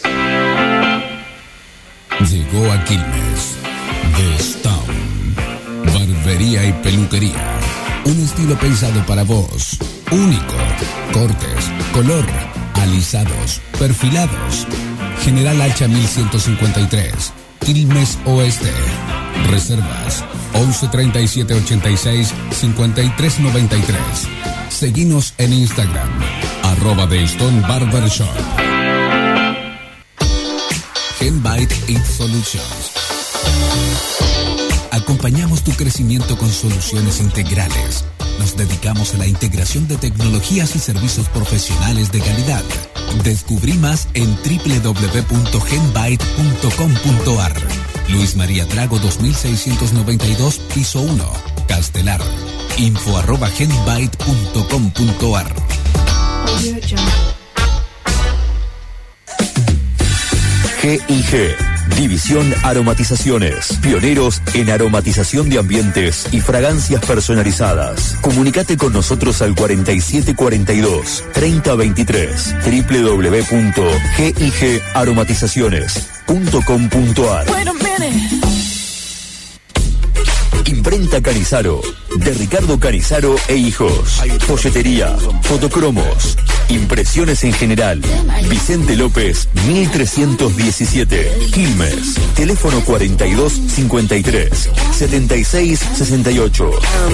Llegó a Quilmes The Stone, barbería y peluquería. Un estilo pensado para vos, único. Cortes, color, alisados, perfilados. General Hacha 1153, Quilmes Oeste. Reservas 11 37 86 53 93. Seguinos en Instagram @The Stone Barbershop. Genbyte It Solutions. Acompañamos tu crecimiento con soluciones integrales. Nos dedicamos a la integración de tecnologías y servicios profesionales de calidad. Descubrí más en www.genbyte.com.ar. Luis María Drago 2692, piso 1, Castelar. info@genbyte.com.ar. G&G, División Aromatizaciones, pioneros en aromatización de ambientes y fragancias personalizadas. Comunicate con nosotros al 4742-3023, www.gigaromatizaciones.com.ar. Imprenta Canizaro, de Ricardo Canizaro e Hijos. Folletería, fotocromos, impresiones en general. Vicente López, 1317, Quilmes. Teléfono 4253 7668.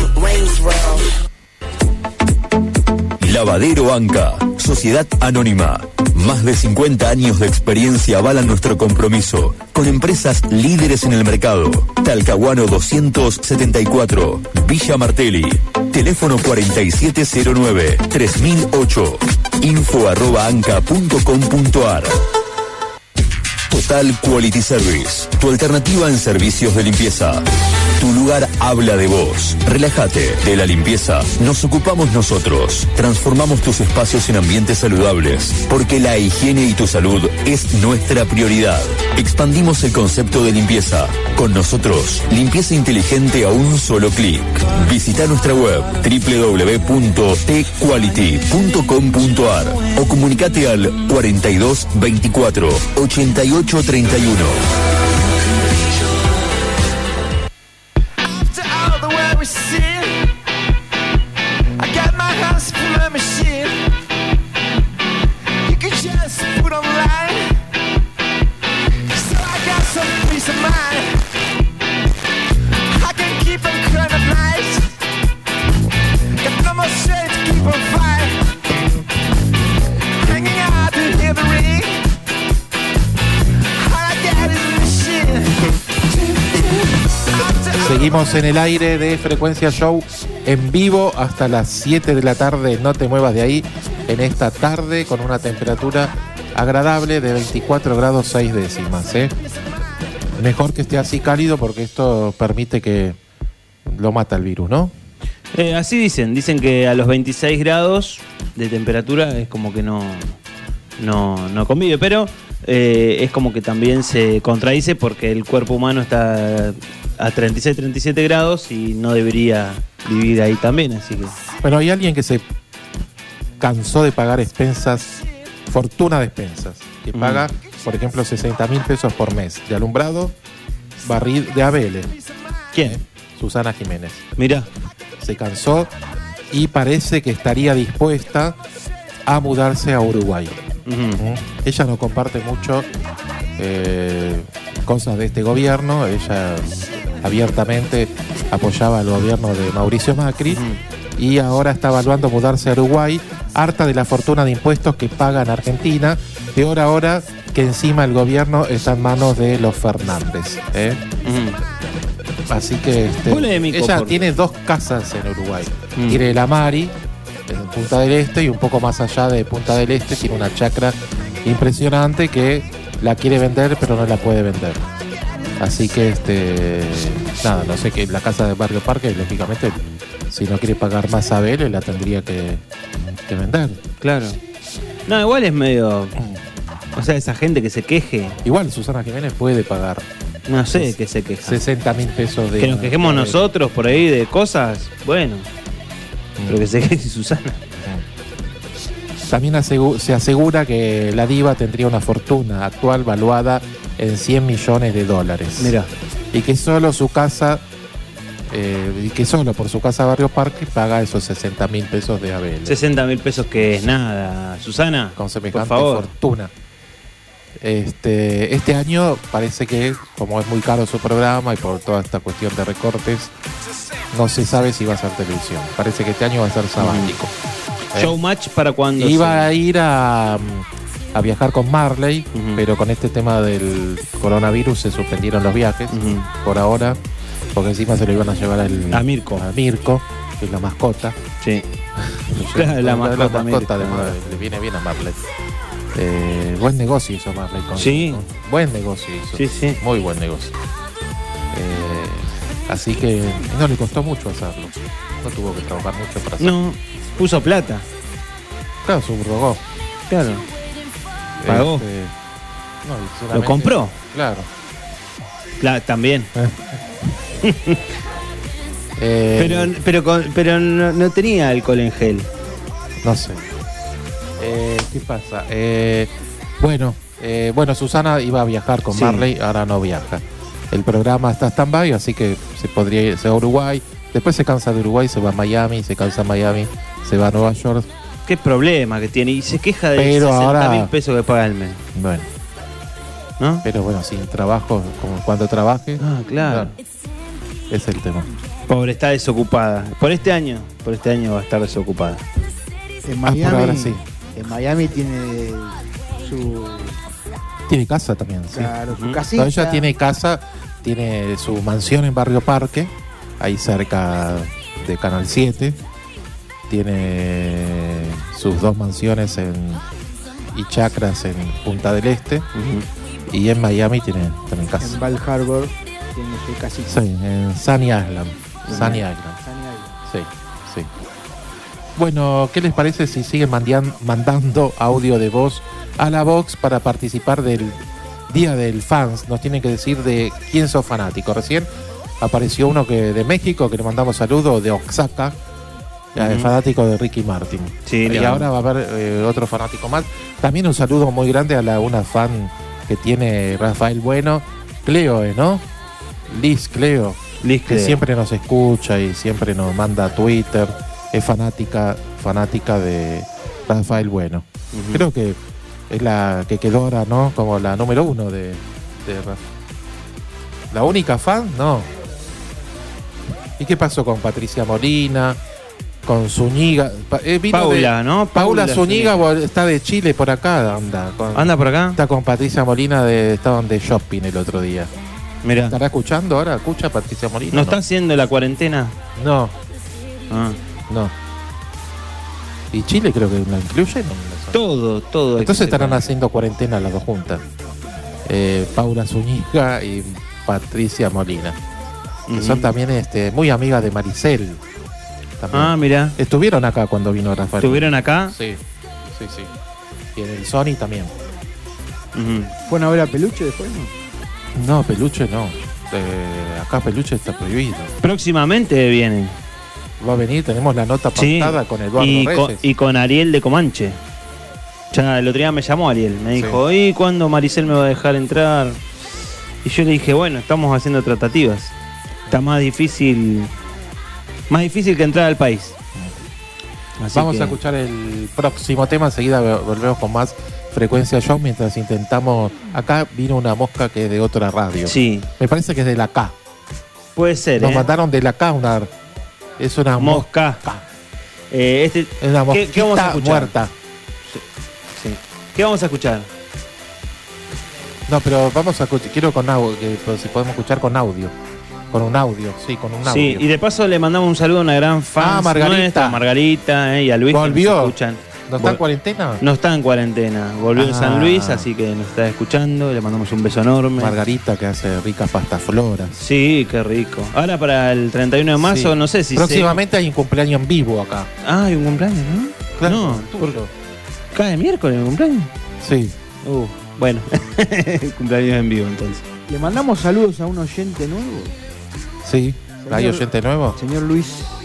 Lavadero Anca, Sociedad Anónima. Más de 50 años de experiencia avalan nuestro compromiso con empresas líderes en el mercado. Talcahuano 274, Villa Martelli. Teléfono 4709-3008. info@anca.com.ar. Total Quality Service, tu alternativa en servicios de limpieza. Tu lugar habla de vos. Relájate, de la limpieza nos ocupamos nosotros. Transformamos tus espacios en ambientes saludables, porque la higiene y tu salud es nuestra prioridad. Expandimos el concepto de limpieza. Con nosotros, limpieza inteligente a un solo clic. Visita nuestra web www.tquality.com.ar o comunicate al 42 24 88 31. Seguimos en el aire de Frecuencia Show en vivo hasta las 7 de la tarde. No te muevas de ahí. en esta tarde con una temperatura agradable de 24 grados 6 décimas. Mejor que esté así cálido porque esto permite que lo mata el virus, ¿no? Así dicen que a los 26 grados de temperatura es como que no convive, pero es como que también se contradice porque el cuerpo humano está a 36, 37 grados y no debería vivir ahí también, así que... Bueno, hay alguien que se cansó de pagar expensas, fortuna de expensas, que paga, por ejemplo, 60.000 pesos por mes de alumbrado, barril de ABL. ¿Quién? Susana Jiménez. Mirá. Se cansó y parece que estaría dispuesta a mudarse a Uruguay. Ella no comparte mucho cosas de este gobierno. Ella abiertamente apoyaba al gobierno de Mauricio Macri y ahora está evaluando mudarse a Uruguay, harta de la fortuna de impuestos que paga en Argentina, peor ahora que encima el gobierno está en manos de los Fernández. Así que ella tiene 2 casas en Uruguay. Tiene la Mari en Punta del Este y un poco más allá de Punta del Este tiene una chacra impresionante que la quiere vender pero no la puede vender. Así que nada, no sé, que la casa de Barrio Parque, lógicamente, si no quiere pagar más a Vélez, la tendría que vender. Claro. No, igual es medio... O sea, esa gente que se queje... Igual Susana Jiménez puede pagar. No sé que se queja. 60.000 pesos de... Que nos quejemos nosotros por ahí de cosas, bueno. Pero que se queje Susana. También se asegura que la diva tendría una fortuna actual valuada en $100 millones. Mira. Y que solo su casa, por su casa Barrio Parque paga esos 60.000 pesos de ABL. 60.000 pesos que es nada, Susana. Con semejante fortuna. Este año parece que, como es muy caro su programa y por toda esta cuestión de recortes, no se sabe si va a ser televisión. Parece que este año va a ser sabático. Showmatch para cuando iba a ir a viajar con Marley, pero con este tema del coronavirus se suspendieron los viajes por ahora, porque encima se lo iban a llevar a Mirko, que es la mascota. Sí. Claro, la mascota de Marley. Le viene bien a Marley. Buen negocio hizo Marley. Buen negocio hizo. Sí. Muy buen negocio. Así que no le costó mucho hacerlo. No tuvo que trabajar mucho para hacerlo. No, puso plata. Claro, subrogó. Claro. Pagó. Lo compró. Claro. También. Pero no tenía alcohol en gel. No sé. ¿Qué pasa? Bueno, Susana iba a viajar con Marley, ahora no viaja. El programa está stand-by, así que se podría irse a Uruguay. Después se cansa de Uruguay, se va a Miami, se cansa de Miami, se va a Nueva York. Qué problema que tiene. Y se queja de 60.000 pesos que paga el mes. Bueno. ¿No? Pero bueno, sin trabajo, como cuando trabaje. Ah, claro. Es el tema. Pobre, está desocupada. Por este año va a estar desocupada. En Miami, por ahora sí. En Miami tiene Tiene casa también, sí. Claro, su casita. Ella tiene casa, tiene su mansión en Barrio Parque, ahí cerca de Canal 7. Tiene sus 2 mansiones y chacras en Punta del Este. Y en Miami tiene también casa. En Bal Harbor tiene su casita. Sí, en Sunny Island. Sunny Island. Sí. Bueno, ¿qué les parece si siguen mandando audio de voz a la Vox para participar del Día del Fans? Nos tienen que decir de quién sos fanático. Recién apareció uno de México, que le mandamos saludos, de Oaxaca, fanático de Ricky Martin. Sí, y ahora va a haber otro fanático más. También un saludo muy grande a una fan que tiene Rafael Bueno, Cleo, ¿no? Liz Cleo, que siempre nos escucha y siempre nos manda a Twitter. Es fanática de Rafael Bueno. Creo que es la que quedó ahora, ¿no? Como la número 1 de Rafael. ¿La única fan? No. ¿Y qué pasó con Patricia Molina? Con Zúñiga. Paula, ¿no? Paula Zúñiga está de Chile por acá, anda. ¿Anda por acá? Está con Patricia Molina, estaban de shopping el otro día. Mirá. ¿Estará escuchando ahora? ¿Escucha Patricia Molina? ¿No está haciendo la cuarentena? No. Ah. No. Y Chile creo que lo incluye, ¿no? Todo. Entonces estarán haciendo cuarentena las dos juntas. Paula Zúñiga y Patricia Molina. Que son también muy amigas de Maricel. También. Ah, mira. Estuvieron acá cuando vino Rafael. ¿Estuvieron acá? Sí. Y en el Sony también. ¿Fueron a ver a Peluche después? No, Peluche no. Acá Peluche está prohibido. Próximamente vienen. Va a venir, tenemos la nota pautada con Eduardo Reyes. Y con Ariel de Comanche. Ya el otro día me llamó Ariel, me dijo, ¿y cuándo Maricel me va a dejar entrar? Y yo le dije, bueno, estamos haciendo tratativas. Está más difícil que entrar al país. Así Vamos a escuchar el próximo tema, enseguida volvemos con más Frecuencia Show mientras intentamos. Acá vino una mosca que es de otra radio. Sí. Me parece que es de la K. Puede ser. Nos mandaron de la K es una mosca. Es una mosquita ¿qué vamos a escuchar? Muerta. Sí. ¿Qué vamos a escuchar? No, pero vamos a escuchar. Quiero con audio, si podemos escuchar con audio. Con un audio. Sí, y de paso le mandamos un saludo a una gran fan nuestra, Margarita, y a Luis. ¿Volvió? Que nos escuchan. ¿No está en cuarentena? No está en cuarentena. Volvió en San Luis, así que nos está escuchando. Le mandamos un beso enorme. Margarita, que hace ricas pastas floras. Sí, qué rico. Ahora para el 31 de marzo, no sé si próximamente hay un cumpleaños en vivo acá. Ah, hay un cumpleaños, ¿no? Claro, no, ¿cae miércoles el cumpleaños? Sí. Bueno, cumpleaños en vivo entonces. Le mandamos saludos a un oyente nuevo. Sí, ¿hay oyente nuevo? Señor Luis.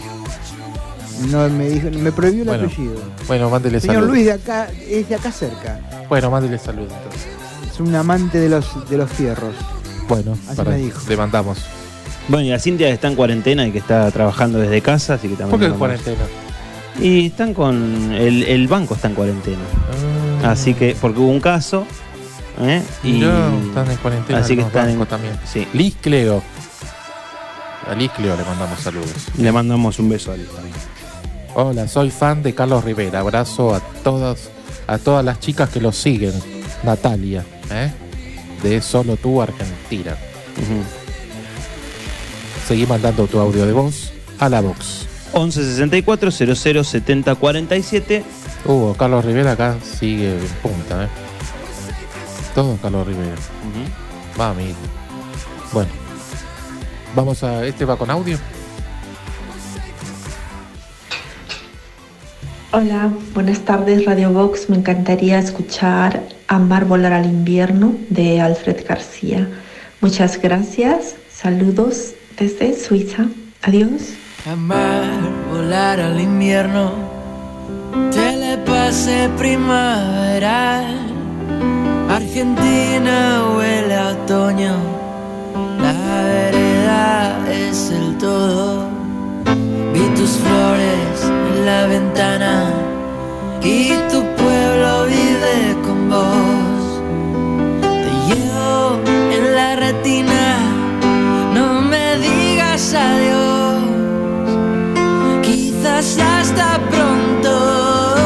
No, me prohibió el apellido. Bueno, mándele señor saludos. Luis es de acá cerca. Bueno, mándele saludos entonces. Es un amante de los fierros. Bueno, así me dijo. Le mandamos. Bueno, y a Cintia que está en cuarentena y que está trabajando desde casa, así que también. ¿Por qué en cuarentena? Y están con. El banco está en cuarentena. Así que, porque hubo un caso. Y están en cuarentena. Así que están también. Sí. Liz Cleo. A Liz Cleo le mandamos saludos. Le mandamos un beso a Liz también. Hola, soy fan de Carlos Rivera. Abrazo a todas las chicas que lo siguen. Natalia, de Solo Tú, Argentina. Seguí mandando tu audio de voz a la box. 1164 00 70 47. Carlos Rivera acá sigue en punta, Todo Carlos Rivera. Va, amigo. Bueno. Vamos a... va con audio. Hola, buenas tardes Radio Box. Me encantaría escuchar Amar volar al invierno de Alfred García. Muchas gracias. Saludos desde Suiza. Adiós. Amar volar al invierno, telepase primaveral. Argentina huele a otoño, la vereda es el todo. Vi tus flores en la ventana y tu pueblo vive con vos. Te llevo en la retina, no me digas adiós. Quizás hasta pronto.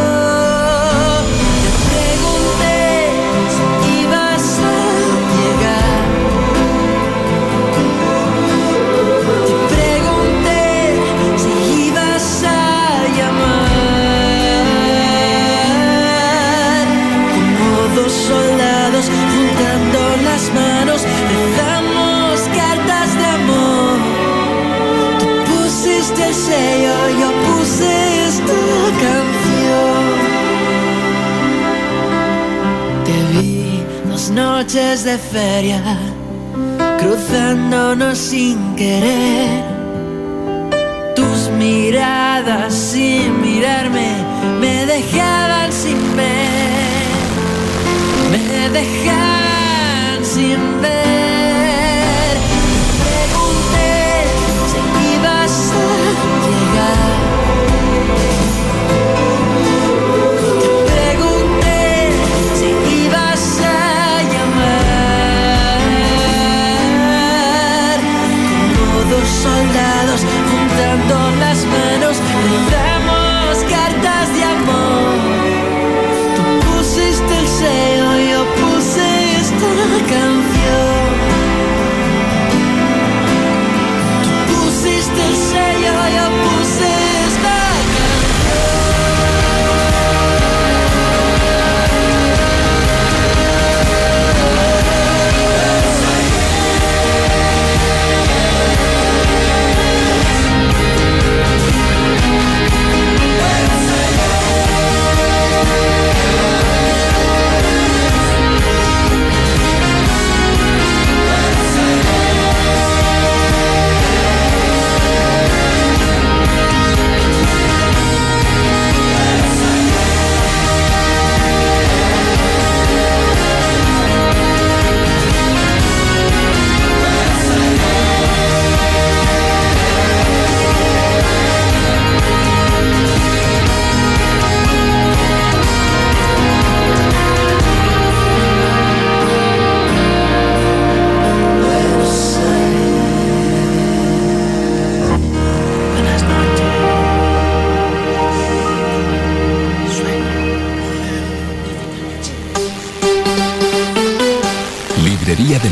Manos, le damos cartas de amor. Tú pusiste el sello, yo puse esta canción. Te vi 2 noches de feria, cruzándonos sin querer. Tus miradas sin mirarme me dejaban sin ver, me dejaban sin ver. Pregunté si ibas a llegar. Te pregunté si ibas a llamar. Como 2 soldados juntando las manos, le damos cartas de amor. Tú pusiste el sello, yo puse esta canción. Tú pusiste el sello, yo puse esta canción.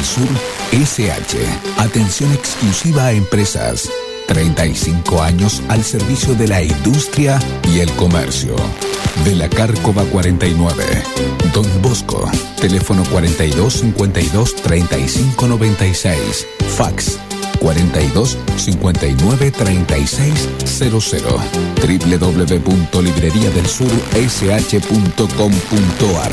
Sur SH. Atención exclusiva a empresas. 35 años al servicio de la industria y el comercio. De la Cárcova 49. Don Bosco. Teléfono 42 52 35 96. Fax 42 59 36 00. www.libreriadelsursh.com.ar.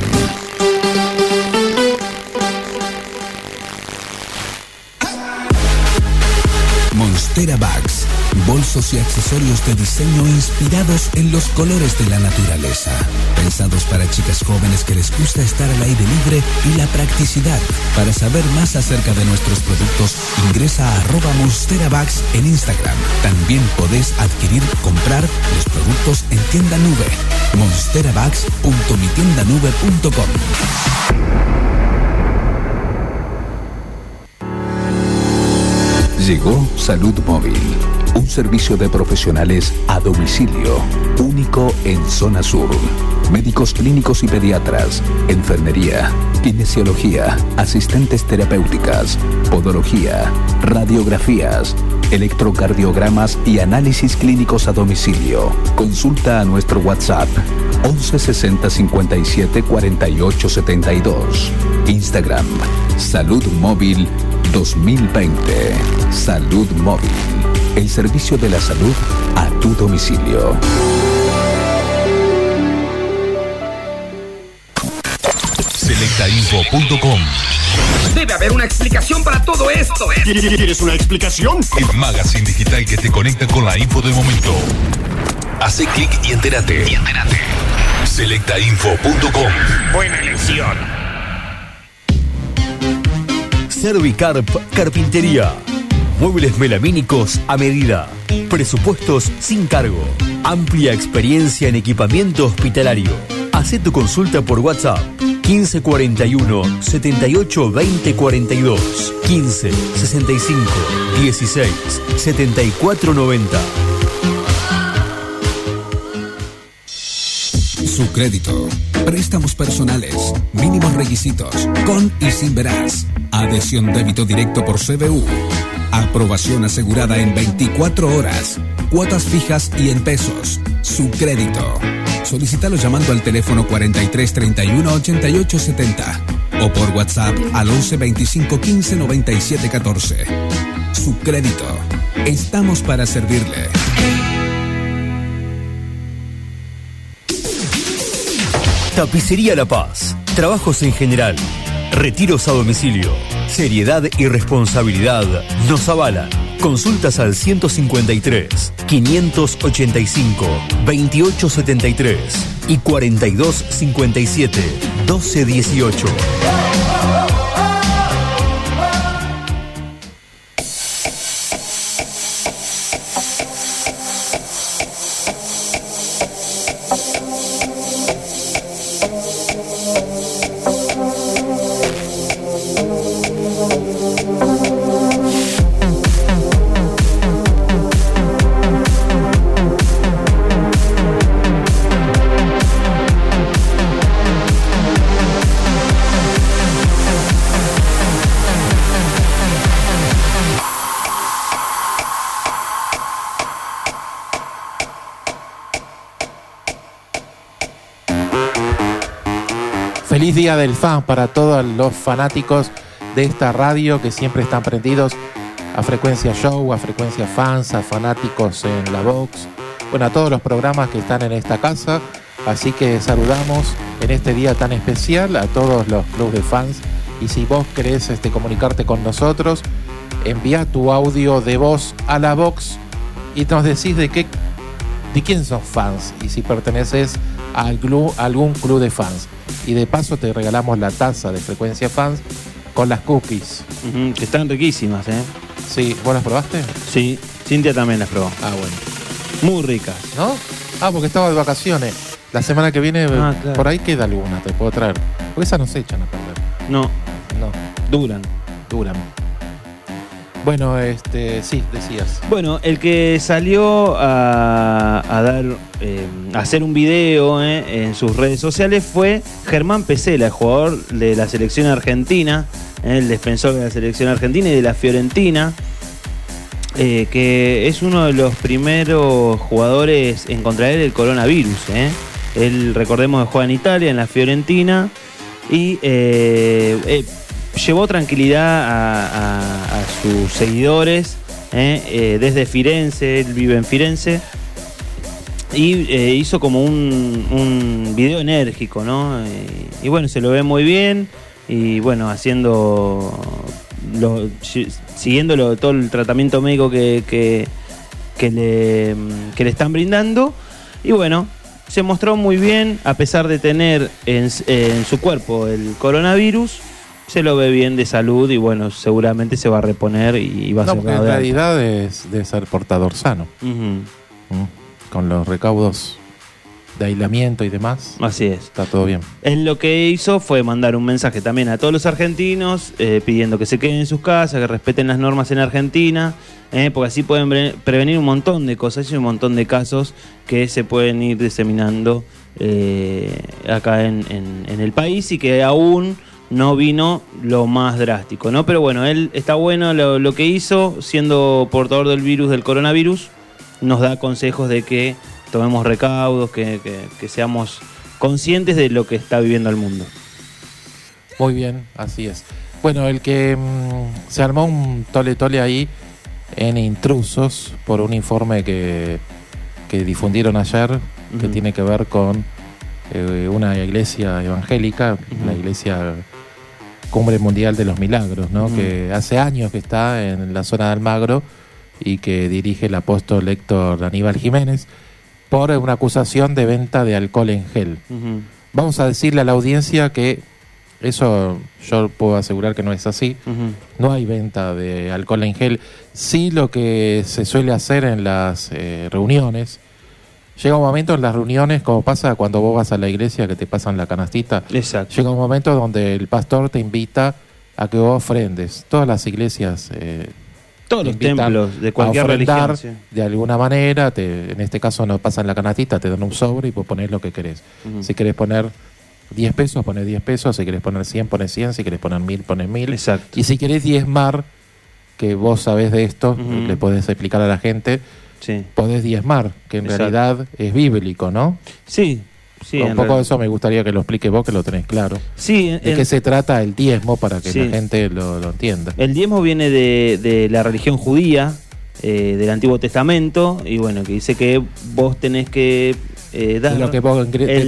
Monstera Bags, bolsos y accesorios de diseño inspirados en los colores de la naturaleza. Pensados para chicas jóvenes que les gusta estar al aire libre y la practicidad. Para saber más acerca de nuestros productos, ingresa a @MonsteraBags en Instagram. También podés comprar los productos en tienda nube. monsterabags.mitiendanube.com. Llegó Salud Móvil, un servicio de profesionales a domicilio, único en Zona Sur. Médicos clínicos y pediatras, enfermería, kinesiología, asistentes terapéuticas, podología, radiografías, electrocardiogramas y análisis clínicos a domicilio. Consulta a nuestro WhatsApp 11 60 57 48 72. Instagram Salud Móvil 2020. Salud Móvil, el servicio de la salud a tu domicilio. Selectainfo.com. Debe haber una explicación para todo esto. ¿Quieres una explicación? El magazine digital que te conecta con la info del momento. Hace clic y entérate. Selectainfo.com. Buena elección. Servicarp Carpintería. Muebles melamínicos a medida. Presupuestos sin cargo. Amplia experiencia en equipamiento hospitalario. Hacé tu consulta por WhatsApp 1541 78 20 42 15 65 16 74 90. Su crédito. Préstamos personales. Mínimos requisitos. Con y sin veraz. Adhesión débito directo por CBU. Aprobación asegurada en 24 horas. Cuotas fijas y en pesos. Su crédito. Solicítalo llamando al teléfono 43 31 88 70 o por WhatsApp al 11 25 15 97 14. Su crédito. Estamos para servirle. Tapicería La Paz. Trabajos en general. Retiros a domicilio. Seriedad y responsabilidad nos avalan. Consultas al 153 585 2873 y 4257 1218. Feliz Día del Fan para todos los fanáticos de esta radio que siempre están prendidos a Frecuencia Show, a Frecuencia Fans, a fanáticos en la Box, bueno, a todos los programas que están en esta casa. Así que saludamos en este día tan especial a todos los clubes de fans. Y si vos querés comunicarte con nosotros, envía tu audio de voz a la Box y nos decís de quién sos fans y si perteneces a algún club de fans. Y de paso te regalamos la taza de Frecuencia Fans con las cookies. Que están riquísimas, ¿eh? Sí, ¿vos las probaste? Sí, Cintia también las probó. Ah, bueno. Muy ricas. ¿No? Ah, porque estaba de vacaciones. La semana que viene claro. Por ahí queda alguna, te puedo traer. Porque esas no se echan a perder. No. Duran. Bueno, sí, decías. Bueno, el que salió a hacer un video en sus redes sociales fue Germán Pesela, el jugador de la selección argentina, el defensor de la selección argentina y de la Fiorentina, que es uno de los primeros jugadores en contraer el coronavirus. Él, recordemos, que juega en Italia, en la Fiorentina, y llevó tranquilidad a sus seguidores desde Firenze. Él vive en Firenze y hizo como un video enérgico, ¿no? Y bueno, se lo ve muy bien y bueno, siguiendo todo el tratamiento médico que le están brindando. Y bueno, se mostró muy bien, a pesar de tener en su cuerpo el coronavirus. Se lo ve bien de salud y bueno, seguramente se va a reponer y va a ser. En realidad es de ser portador sano. Con los recaudos de aislamiento y demás. Así es. Está todo bien. Él lo que hizo fue mandar un mensaje también a todos los argentinos pidiendo que se queden en sus casas, que respeten las normas en Argentina, porque así pueden prevenir un montón de cosas y un montón de casos que se pueden ir diseminando acá en el país y que aún no vino lo más drástico, ¿no? Pero bueno, él está bueno lo que hizo, siendo portador del virus, del coronavirus, nos da consejos de que tomemos recaudos, que seamos conscientes de lo que está viviendo el mundo. Muy bien, así es. Bueno, el que se armó un tole ahí en Intrusos por un informe que difundieron ayer, que tiene que ver con una iglesia evangélica, la iglesia Cumbre Mundial de los Milagros, ¿no? Que hace años que está en la zona de Almagro y que dirige el apóstol Héctor Aníbal Jiménez por una acusación de venta de alcohol en gel. Vamos a decirle a la audiencia que eso yo puedo asegurar que no es así. No hay venta de alcohol en gel. Sí, lo que se suele hacer en las reuniones. Llega un momento en las reuniones, como pasa cuando vos vas a la iglesia, que te pasan la canastita. Exacto. Llega un momento donde el pastor te invita a que vos ofrendes. Todas las iglesias todos los templos de cualquier religión, sí. De alguna manera, en este caso no pasan la canastita, te dan un sobre y vos ponés lo que querés. Si querés poner 10 pesos, ponés 10 pesos. Si querés poner 100, ponés 100. Si querés poner 1000, ponés 1000. Exacto. Y si querés diezmar, que vos sabés de esto, le podés explicar a la gente, podés diezmar, que en realidad es bíblico, ¿no? Sí. Sí, un poco de eso me gustaría que lo explique vos, que lo tenés claro. Sí, ¿de qué se trata el diezmo para que la gente lo entienda? El diezmo viene de la religión judía, del Antiguo Testamento, y bueno, que dice que vos tenés que dar lo que vos el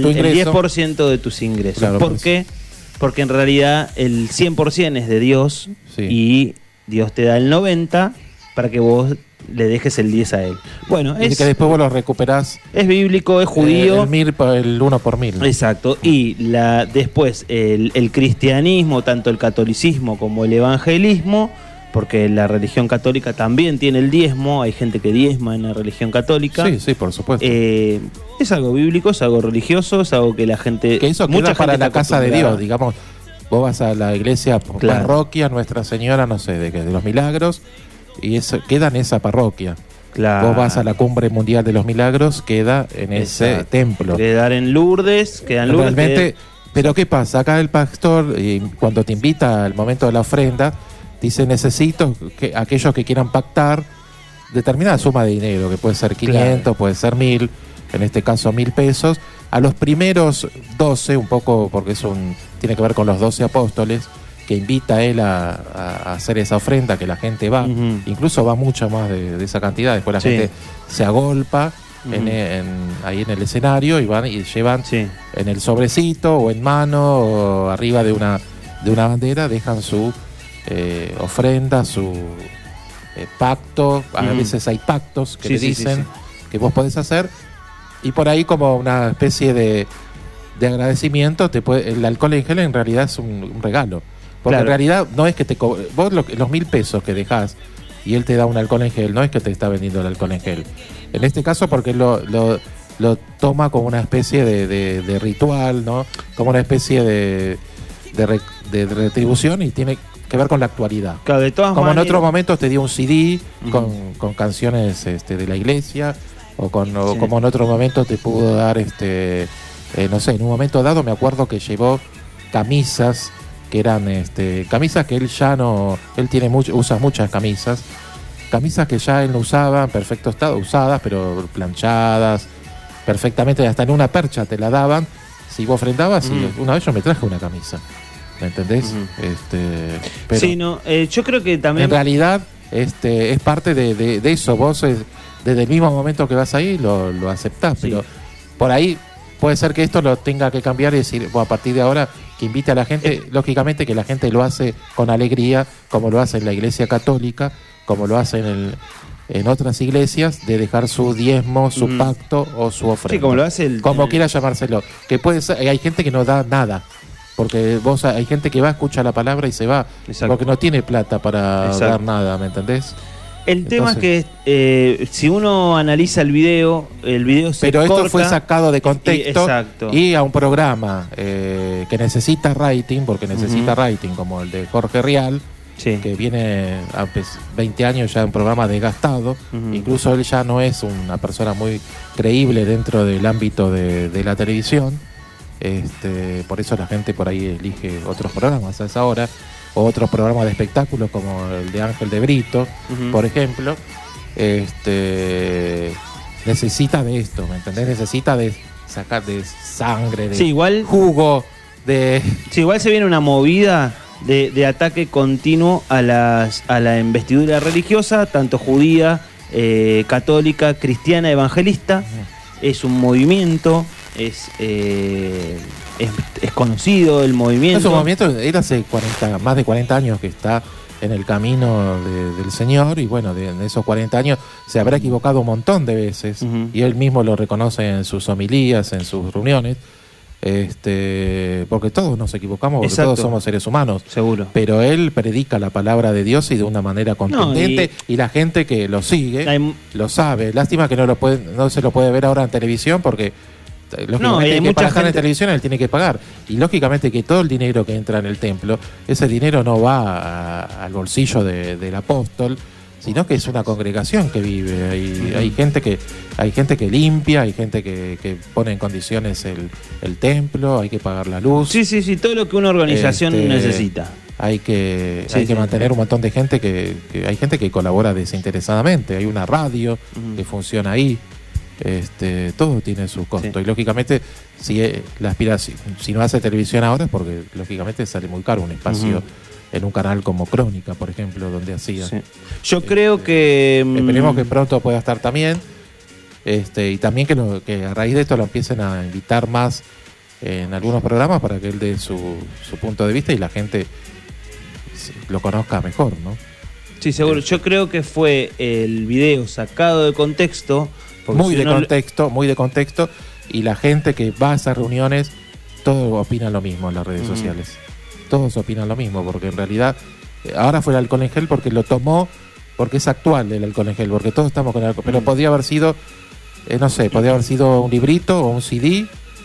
10% de tus ingresos. Claro, ¿Por qué? Porque en realidad el 100% es de Dios y Dios te da el 90% para que vos le dejes el 10 a él. Bueno, y que después vos lo recuperás. Es bíblico, es judío. El 1 por 1000. Exacto. Y después el cristianismo, tanto el catolicismo como el evangelismo, porque la religión católica también tiene el diezmo, hay gente que diezma en la religión católica. Sí, por supuesto. Es algo bíblico, es algo religioso, es algo que la gente... Que eso queda para la casa de Dios, digamos. Vos vas a la iglesia, parroquia, Nuestra Señora, no sé, de los Milagros, y eso queda en esa parroquia. Claro. Vos vas a la Cumbre Mundial de los Milagros, queda en ese templo. Quedar en Lourdes, Realmente, pero ¿qué pasa? Acá el pastor, cuando te invita al momento de la ofrenda, dice: necesito que aquellos que quieran pactar determinada suma de dinero, que puede ser 500, puede ser 1000, en este caso 1000 pesos. A los primeros 12, un poco porque tiene que ver con los 12 apóstoles, que invita a él a hacer esa ofrenda, que la gente va, incluso va mucho más de esa cantidad, después la gente se agolpa ahí en el escenario y van y llevan en el sobrecito o en mano o arriba de una bandera, dejan su ofrenda, su pacto. A veces hay pactos que le dicen que vos podés hacer, y por ahí, como una especie de agradecimiento, el alcohol en gel en realidad es un regalo. Porque en realidad no es que vos los 1000 pesos que dejás y él te da un alcohol en gel, no es que te está vendiendo el alcohol en gel. En este caso, porque lo toma como una especie de ritual, ¿no? Como una especie de retribución, y tiene que ver con la actualidad. Claro, de todas Como maneras, en otros momentos te dio un CD con canciones de la iglesia, o como en otro momento te pudo dar, no sé, en un momento dado me acuerdo que llevó camisas que eran camisas que él ya no, él usa muchas camisas que ya él no usaba en perfecto estado, usadas pero planchadas perfectamente, hasta en una percha te la daban si vos ofrendabas. Y una vez yo me traje una camisa, ¿me entendés? Pero sí, no, yo creo que también en realidad es parte de eso. Vos desde el mismo momento que vas ahí lo aceptás, pero por ahí puede ser que esto lo tenga que cambiar y decir, a partir de ahora que invite a la gente, lógicamente que la gente lo hace con alegría, como lo hace en la Iglesia Católica, como lo hace en otras iglesias, de dejar su diezmo, su pacto o su ofrenda. Sí, como lo hace como quiera llamárselo. Que puede ser, hay gente que no da nada, porque hay gente que va, escucha la palabra y se va, porque no tiene plata para dar nada, ¿me entendés? El tema es que si uno analiza el video se pero corta. Esto fue sacado de contexto y a un programa que necesita rating, porque necesita rating, como el de Jorge Rial, que viene a 20 años ya un programa desgastado. Incluso él ya no es una persona muy creíble dentro del ámbito de la televisión. Por eso la gente por ahí elige otros programas a esa hora, o otros programas de espectáculos como el de Ángel de Brito, por ejemplo. Necesita de esto, ¿me entendés? Necesita de sacar de sangre, de jugo, de... Sí, igual se viene una movida de ataque continuo a la investidura religiosa, tanto judía, católica, cristiana, evangelista. Es un movimiento, es conocido el movimiento. Es un movimiento, él hace más de 40 años que está en el camino del Señor, y bueno, en esos 40 años se habrá equivocado un montón de veces, y él mismo lo reconoce en sus homilías, en sus reuniones, porque todos nos equivocamos, porque todos somos seres humanos. Seguro. Pero él predica la palabra de Dios y de una manera contundente, y la gente que lo sigue lo sabe. Lástima que no se lo puede ver ahora en televisión, porque lógicamente para estar en televisión él tiene que pagar, y lógicamente que todo el dinero que entra en el templo, ese dinero no va al bolsillo del apóstol, sino que es una congregación que vive. Hay gente que limpia, hay gente que pone en condiciones el templo, hay que pagar la luz. Sí, todo lo que una organización necesita. Hay que mantener un montón de gente que hay gente que colabora desinteresadamente. Hay una radio que funciona ahí. Todo tiene su costo, y lógicamente si no hace televisión ahora es porque lógicamente sale muy caro un espacio en un canal como Crónica, por ejemplo, donde hacía. Yo creo que esperemos que pronto pueda estar también, y también que a raíz de esto lo empiecen a invitar más en algunos programas para que él dé su punto de vista y la gente lo conozca mejor, ¿no? Sí, seguro. Yo creo que fue el video sacado de contexto. Muy de contexto, y la gente que va a esas reuniones, todos opinan lo mismo en las redes sociales. Todos opinan lo mismo, porque en realidad ahora fue el alcohol en gel porque lo tomó, porque es actual el alcohol en gel, porque todos estamos con el alcohol, pero podría haber sido, podría haber sido un librito o un CD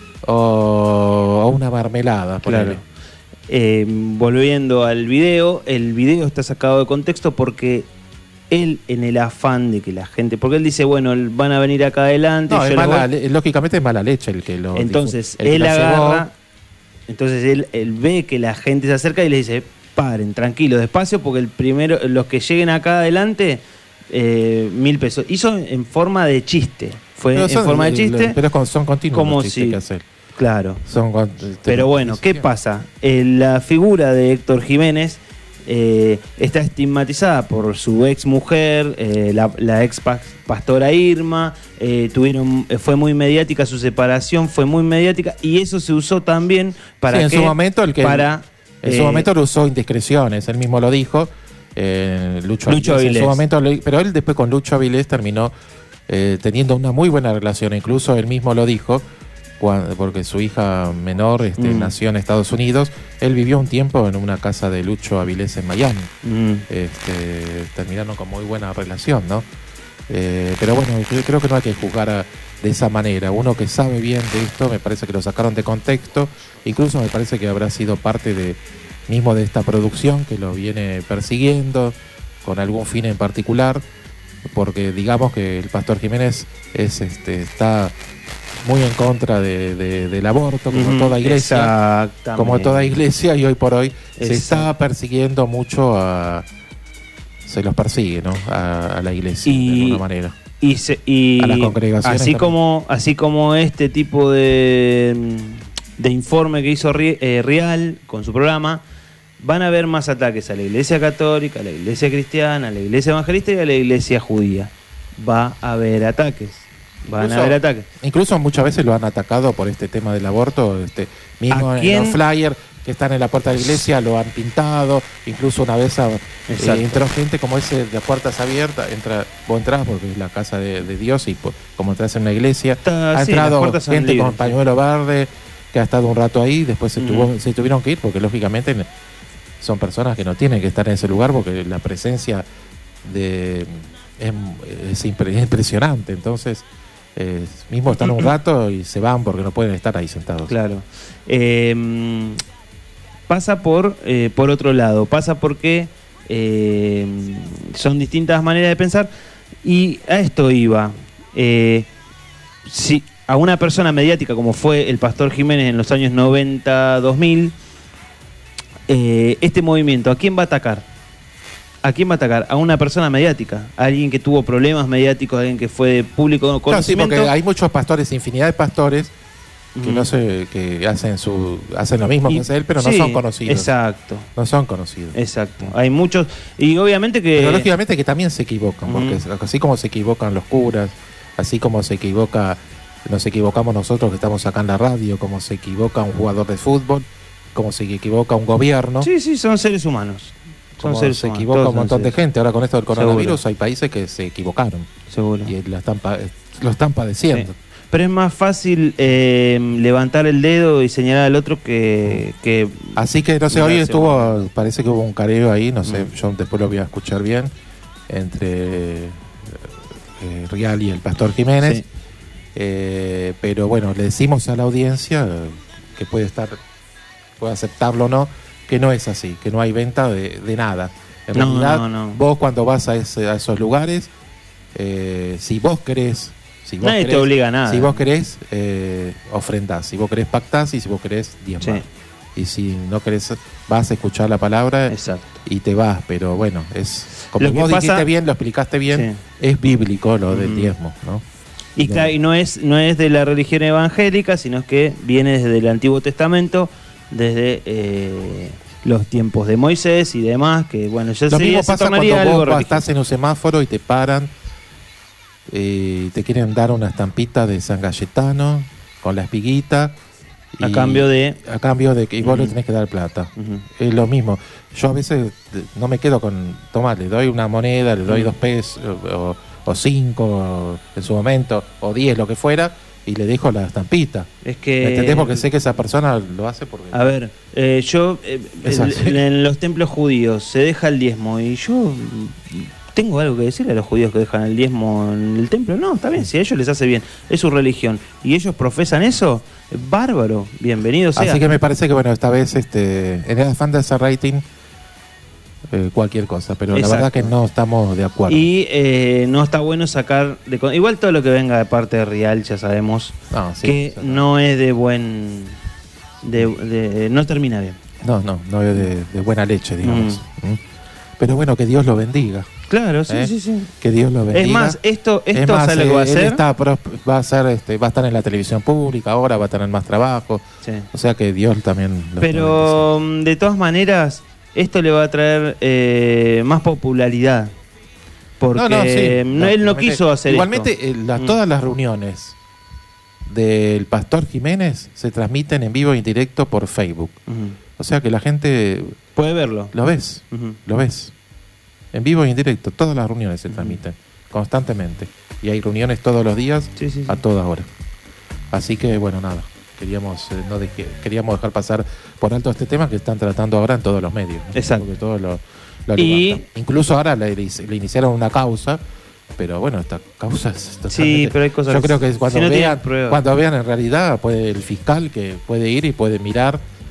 o una mermelada. Claro. Volviendo al video, el video está sacado de contexto porque él, en el afán de que la gente, porque él dice, bueno, van a venir acá adelante. Lógicamente es mala leche el que lo... Entonces él agarra, entonces él ve que la gente se acerca y le dice, paren, tranquilo, despacio, porque los que lleguen acá adelante, 1.000 pesos. Hizo en forma de chiste, forma de chiste. Pero son continuos como los chistes que hacer. Claro. Pero bueno, ¿qué pasa? La figura de Héctor Jiménez está estigmatizada por su ex mujer, la ex pastora Irma. Fue muy mediática su separación, fue muy mediática, y eso se usó también para en su momento en su momento lo usó indiscreciones, él mismo lo dijo, Lucho Avilés. En su momento, pero él después con Lucho Avilés terminó teniendo una muy buena relación, incluso él mismo lo dijo, porque su hija menor nació en Estados Unidos. Él vivió un tiempo en una casa de Lucho Avilés en Miami. Terminaron con muy buena relación, ¿no? Pero bueno, yo creo que no hay que juzgar de esa manera. Uno que sabe bien de esto, me parece que lo sacaron de contexto. Incluso me parece que habrá sido parte mismo de esta producción que lo viene persiguiendo con algún fin en particular, porque digamos que el Pastor Jiménez está muy en contra del aborto, como toda iglesia. Como toda iglesia, y hoy por hoy se está persiguiendo mucho se los persigue, ¿no? A la iglesia, de alguna manera. Y a las congregaciones así como este tipo de informe que hizo Real con su programa, van a haber más ataques a la iglesia católica, a la iglesia cristiana, a la iglesia evangelista y a la iglesia judía. Va a haber ataques. Incluso muchas veces lo han atacado por este tema del aborto, mismo en los flyers que están en la puerta de la iglesia lo han pintado. Incluso una vez entró gente como ese de puertas abiertas, vos entrás porque es la casa de Dios y como entras en una iglesia, ha entrado gente con pañuelo verde que ha estado un rato ahí, después se tuvieron que ir porque lógicamente son personas que no tienen que estar en ese lugar porque la presencia es impresionante. Entonces mismo están un rato y se van porque no pueden estar ahí sentados. Claro. Pasa por otro lado, pasa porque son distintas maneras de pensar, y a esto iba. Si a una persona mediática como fue el Pastor Jiménez en los años 90-2000, este movimiento, ¿a quién va a atacar? ¿A quién va a atacar? A una persona mediática, a alguien que tuvo problemas mediáticos, a alguien que fue de público conocimiento. Claro, sí, porque hay muchos pastores, infinidad de pastores que no sé, que hacen lo mismo que hace él, pero no son conocidos. Exacto. No son conocidos. Exacto. Hay muchos, y obviamente que... Pero lógicamente que también se equivocan, porque así como se equivocan los curas, así como nos equivocamos nosotros que estamos acá en la radio, como se equivoca un jugador de fútbol, como se equivoca un gobierno. Sí, son seres humanos. Como se equivoca un montón de gente. Ahora con esto del coronavirus hay países que se equivocaron. Seguro. Y lo están padeciendo. Sí. Pero es más fácil levantar el dedo y señalar al otro que así que no sé, hoy parece que hubo un careo ahí, no sé, yo después lo voy a escuchar bien, entre Real y el Pastor Jiménez. Sí. Pero bueno, le decimos a la audiencia que puede aceptarlo o no, que no es así, que no hay venta de nada. En realidad, vos cuando vas a esos lugares, si vos querés, nadie te obliga a nada. Si vos querés, ofrendás. Si vos querés, pactás. Y si vos querés, diezmás. Sí. Y si no querés, vas a escuchar la palabra. Exacto. Y te vas. Pero bueno, como vos dijiste bien, lo explicaste bien, es bíblico lo del diezmo, ¿no? Y claro, y no es de la religión evangélica, sino que viene desde el Antiguo Testamento, desde los tiempos de Moisés y demás, que bueno, ya lo mismo pasa cuando algo vos estás en un semáforo y te paran, te quieren dar una estampita de San Cayetano con la espiguita a cambio de que vos le tenés que dar plata. Es lo mismo. Yo a veces no me quedo con le doy una moneda, le doy 2 pesos o 5 en su momento, o 10, lo que fuera, y le dejo la estampita. Es que... ¿Me entendés? Porque sé que esa persona lo hace porque... A ver, yo en los templos judíos se deja el diezmo, y yo tengo algo que decirle a los judíos que dejan el diezmo en el templo. No, está bien, si a ellos les hace bien, es su religión, y ellos profesan eso, bárbaro, bienvenido sea. Así que me parece que bueno, esta vez en el afán de hacer rating, cualquier cosa, pero la verdad que no estamos de acuerdo. Y no está bueno sacar igual todo lo que venga de parte de Real, ya sabemos que no es de buen no termina bien. No es de buena leche, digamos. Pero bueno, que Dios lo bendiga. Claro, sí. Que Dios lo bendiga. Es más, esto ¿sabes lo que va a hacer? Va a estar en la televisión pública, ahora va a tener más trabajo. Sí. O sea que Dios también lo Pero de todas maneras, esto le va a traer más popularidad. Porque él no quiso hacer igualmente, esto. Todas las reuniones del Pastor Jiménez se transmiten en vivo e indirecto por Facebook. O sea que la gente... puede verlo. Lo ves. En vivo e indirecto. Todas las reuniones se transmiten constantemente. Y hay reuniones todos los días, a toda hora. Así que, bueno, nada. Queríamos dejar pasar por alto este tema que están tratando ahora en todos los medios, ¿no? Exacto. Porque todos lo levantan. Incluso ahora le iniciaron una causa, pero bueno, esta causa es totalmente... Sí, pero hay cosas... Yo creo que cuando vean en realidad, el fiscal que puede ir y puede mirar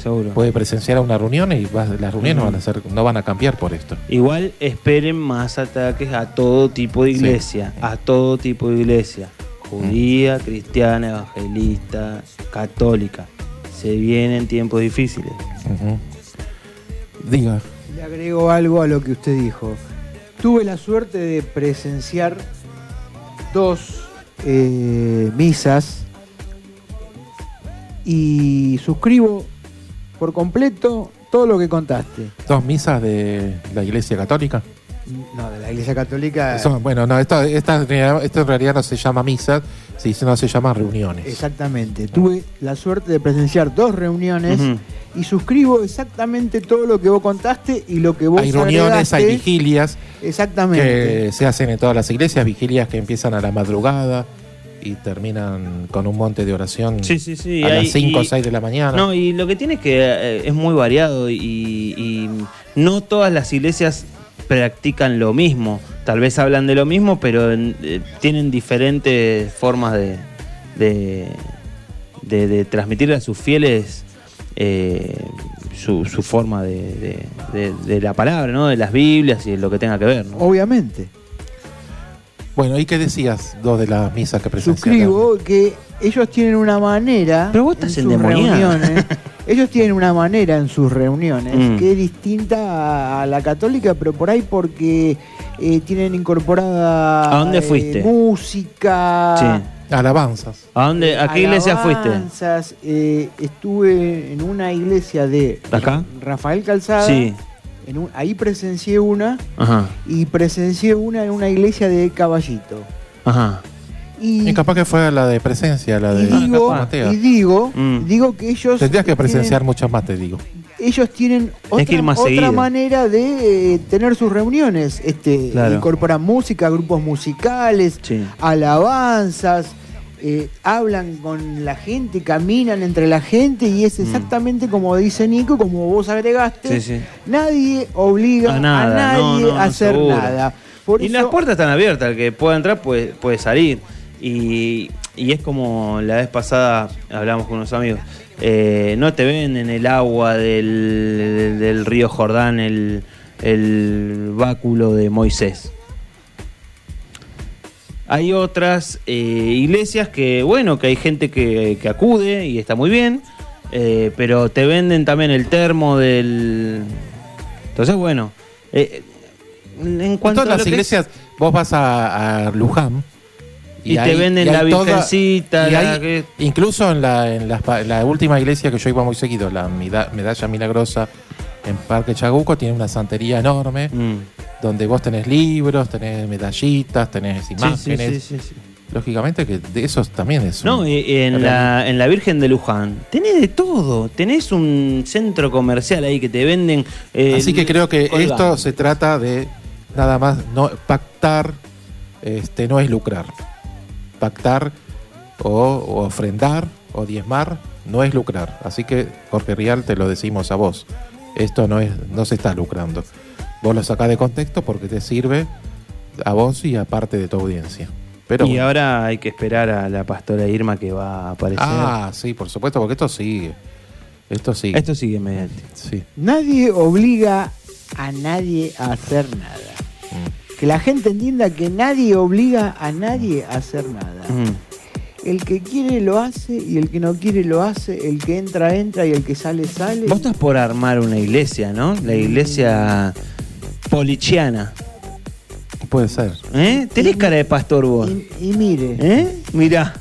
Seguro. Puede presenciar a una reunión y las reuniones no van a cambiar por esto. Igual esperen más ataques a todo tipo de iglesia, a todo tipo de iglesia. Judía, cristiana, evangelista, católica. Se vienen tiempos difíciles. Diga. Le agrego algo a lo que usted dijo. Tuve la suerte de presenciar 2 misas y suscribo por completo todo lo que contaste. 2 misas de la Iglesia Católica. No, de la Iglesia Católica. Bueno, no, esto en realidad no se llama misa, sino se llama reuniones. Exactamente. Tuve la suerte de presenciar 2 reuniones y suscribo exactamente todo lo que vos contaste y lo que vos hay reuniones, agregaste. hay vigilias. Exactamente. Que se hacen en todas las iglesias, vigilias que empiezan a la madrugada y terminan con un monte de oración a las 5 o 6 de la mañana. No, y lo que tiene es que es muy variado y no todas las iglesias practican lo mismo. Tal vez hablan de lo mismo, pero tienen diferentes formas de transmitirle a sus fieles su forma de la palabra, ¿no? De las Biblias y de lo que tenga que ver, ¿no? Obviamente. Bueno, ¿y qué decías 2 de las misas que presenciaste? Suscribo que ellos tienen una manera. Pero vos estás en sus endemoniado. reuniones. Ellos tienen una manera en sus reuniones que es distinta a la católica, pero por ahí porque tienen incorporada. ¿A dónde fuiste? Música. Sí. Alabanzas. ¿A qué iglesia fuiste? Alabanzas. Estuve en una iglesia de ¿acá? Rafael Calzada. Sí. Ahí presencié una. Ajá. Y presencié una en una iglesia de Caballito. Ajá. Y capaz que fue la de presencia, la de Mateo. Digo que ellos tendrías que presenciar muchas más, te digo. Ellos tienen otra manera de tener sus reuniones. Claro. Incorporan música, grupos musicales, alabanzas, hablan con la gente, caminan entre la gente y es exactamente como dice Nico, como vos agregaste. Nadie obliga a nadie a hacer nada. Y las puertas están abiertas, el que pueda entrar puede salir. Y es como la vez pasada hablamos con unos amigos, no te ven en el agua del río Jordán el báculo de Moisés. Hay otras iglesias que hay gente que acude y está muy bien, pero te venden también el termo del... Entonces, en cuanto a todas las iglesias, vos vas a Luján y te venden la virgencita. Incluso en la última iglesia que yo iba muy seguido, la Medalla Milagrosa en Parque Chacabuco, tiene una santería enorme donde vos tenés libros, tenés medallitas, tenés imágenes. Sí. Lógicamente que de esos también es. No, y en la Virgen de Luján tenés de todo. Tenés un centro comercial ahí que te venden. Así que creo que esto se trata de nada más pactar, no es lucrar. Pactar o ofrendar o diezmar no es lucrar. Así que, Jorge Rial, te lo decimos a vos. Esto no se está lucrando. Vos lo sacás de contexto porque te sirve a vos y a parte de tu audiencia. Pero ahora hay que esperar a la pastora Irma que va a aparecer. Sí, por supuesto, porque esto sigue. Esto sigue mediante. Sí. Nadie obliga a nadie a hacer nada. Que la gente entienda que nadie obliga a nadie a hacer nada. El que quiere lo hace y el que no quiere lo hace. El que entra y el que sale. Vos estás por armar una iglesia, ¿no? La iglesia polichiana. Puede ser. Tenés cara de pastor vos. Y mire. Mirá.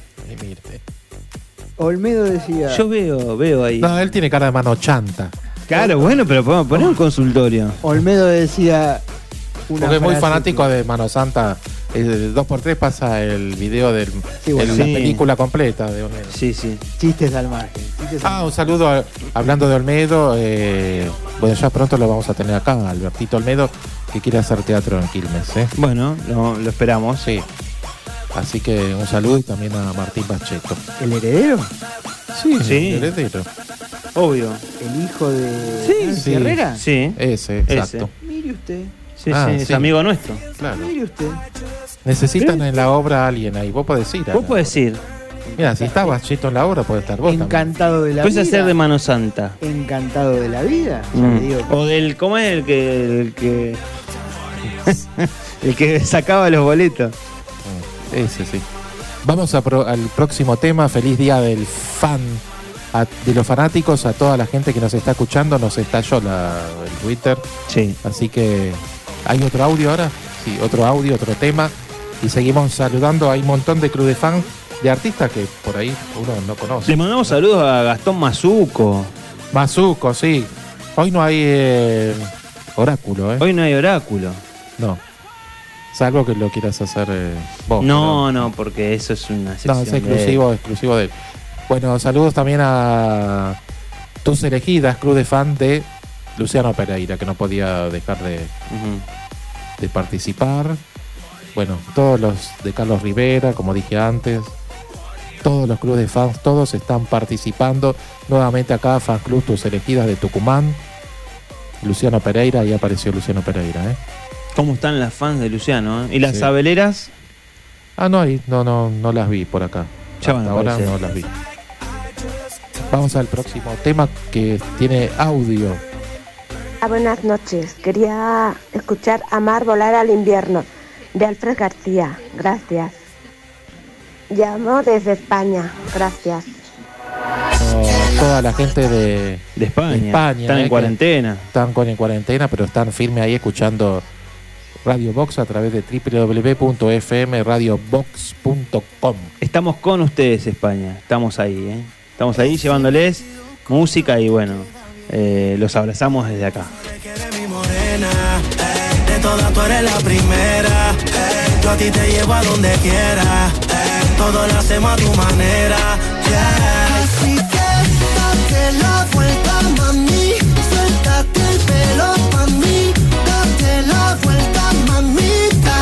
Olmedo decía. Yo veo ahí. No, él tiene cara de mano chanta. Claro, pero podemos poner un consultorio. Olmedo decía. Porque es muy fanático de Mano Santa. 2x3 pasa el video de la película completa de Olmedo. Sí. Chistes al margen. Un saludo hablando de Olmedo. Ya pronto lo vamos a tener acá, Albertito Olmedo, que quiere hacer teatro en Quilmes. Bueno, lo esperamos. Sí. Así que un saludo y también a Martín Pacheco. ¿El heredero? Sí. El heredero. Obvio. ¿El hijo de Herrera? Sí. Ese, exacto. Mire usted. Sí, es amigo nuestro. Claro. Mire usted. Necesitan en la obra a alguien ahí. Vos podés ir. Vos podés ir. Mira, si está Bachito en la obra, puede estar vos Encantado de la Puedes vida. hacer de Mano Santa. Encantado de la vida. Ya le digo que- O del, ¿cómo es el que el que sacaba los boletos? Ese sí. Vamos al próximo tema. Feliz día del fan, de los fanáticos, a toda la gente que nos está escuchando. Nos estalló el Twitter. Sí. Así que, ¿hay otro audio ahora? Sí, otro audio, otro tema. Y seguimos saludando. Hay un montón de club de fans, de artistas que por ahí uno no conoce. Le mandamos saludos a Gastón Mazuco. Mazuco, sí. Hoy no hay oráculo, ¿eh? Hoy no hay oráculo. No. Salvo que lo quieras hacer vos. No, porque eso es una sección. No, es exclusivo de él. Bueno, saludos también a tus elegidas, club de fan de Luciano Pereira, que no podía dejar de participar. Bueno, todos los de Carlos Rivera, como dije antes. Todos los clubes de fans, todos están participando. Nuevamente acá, Fan Club Tus Elegidas de Tucumán. Luciano Pereira, ahí apareció Luciano Pereira, ¿eh? ¿Cómo están las fans de Luciano? ¿Y las Sí. abeleras? No las vi por acá. Ya van a Hasta ahora aparecer. no las vi. Vamos al próximo tema que tiene audio. Buenas noches. Quería escuchar Amar, volar al invierno de Alfred García. Gracias. Llamo desde España. Gracias. Toda la gente de España. Están en cuarentena. Están en cuarentena, pero están firmes ahí escuchando Radio Box a través de www.fmradiobox.com. Estamos con ustedes, España. Estamos ahí, ¿eh? Estamos ahí llevándoles música y bueno, los abrazamos desde acá. De todas tú eres la primera. Yo a ti te llevo a donde quieras. Todo lo hacemos a tu manera. Así que date la vuelta, mami. Suéltate el pelo pa' mí. Date la vuelta, mamita.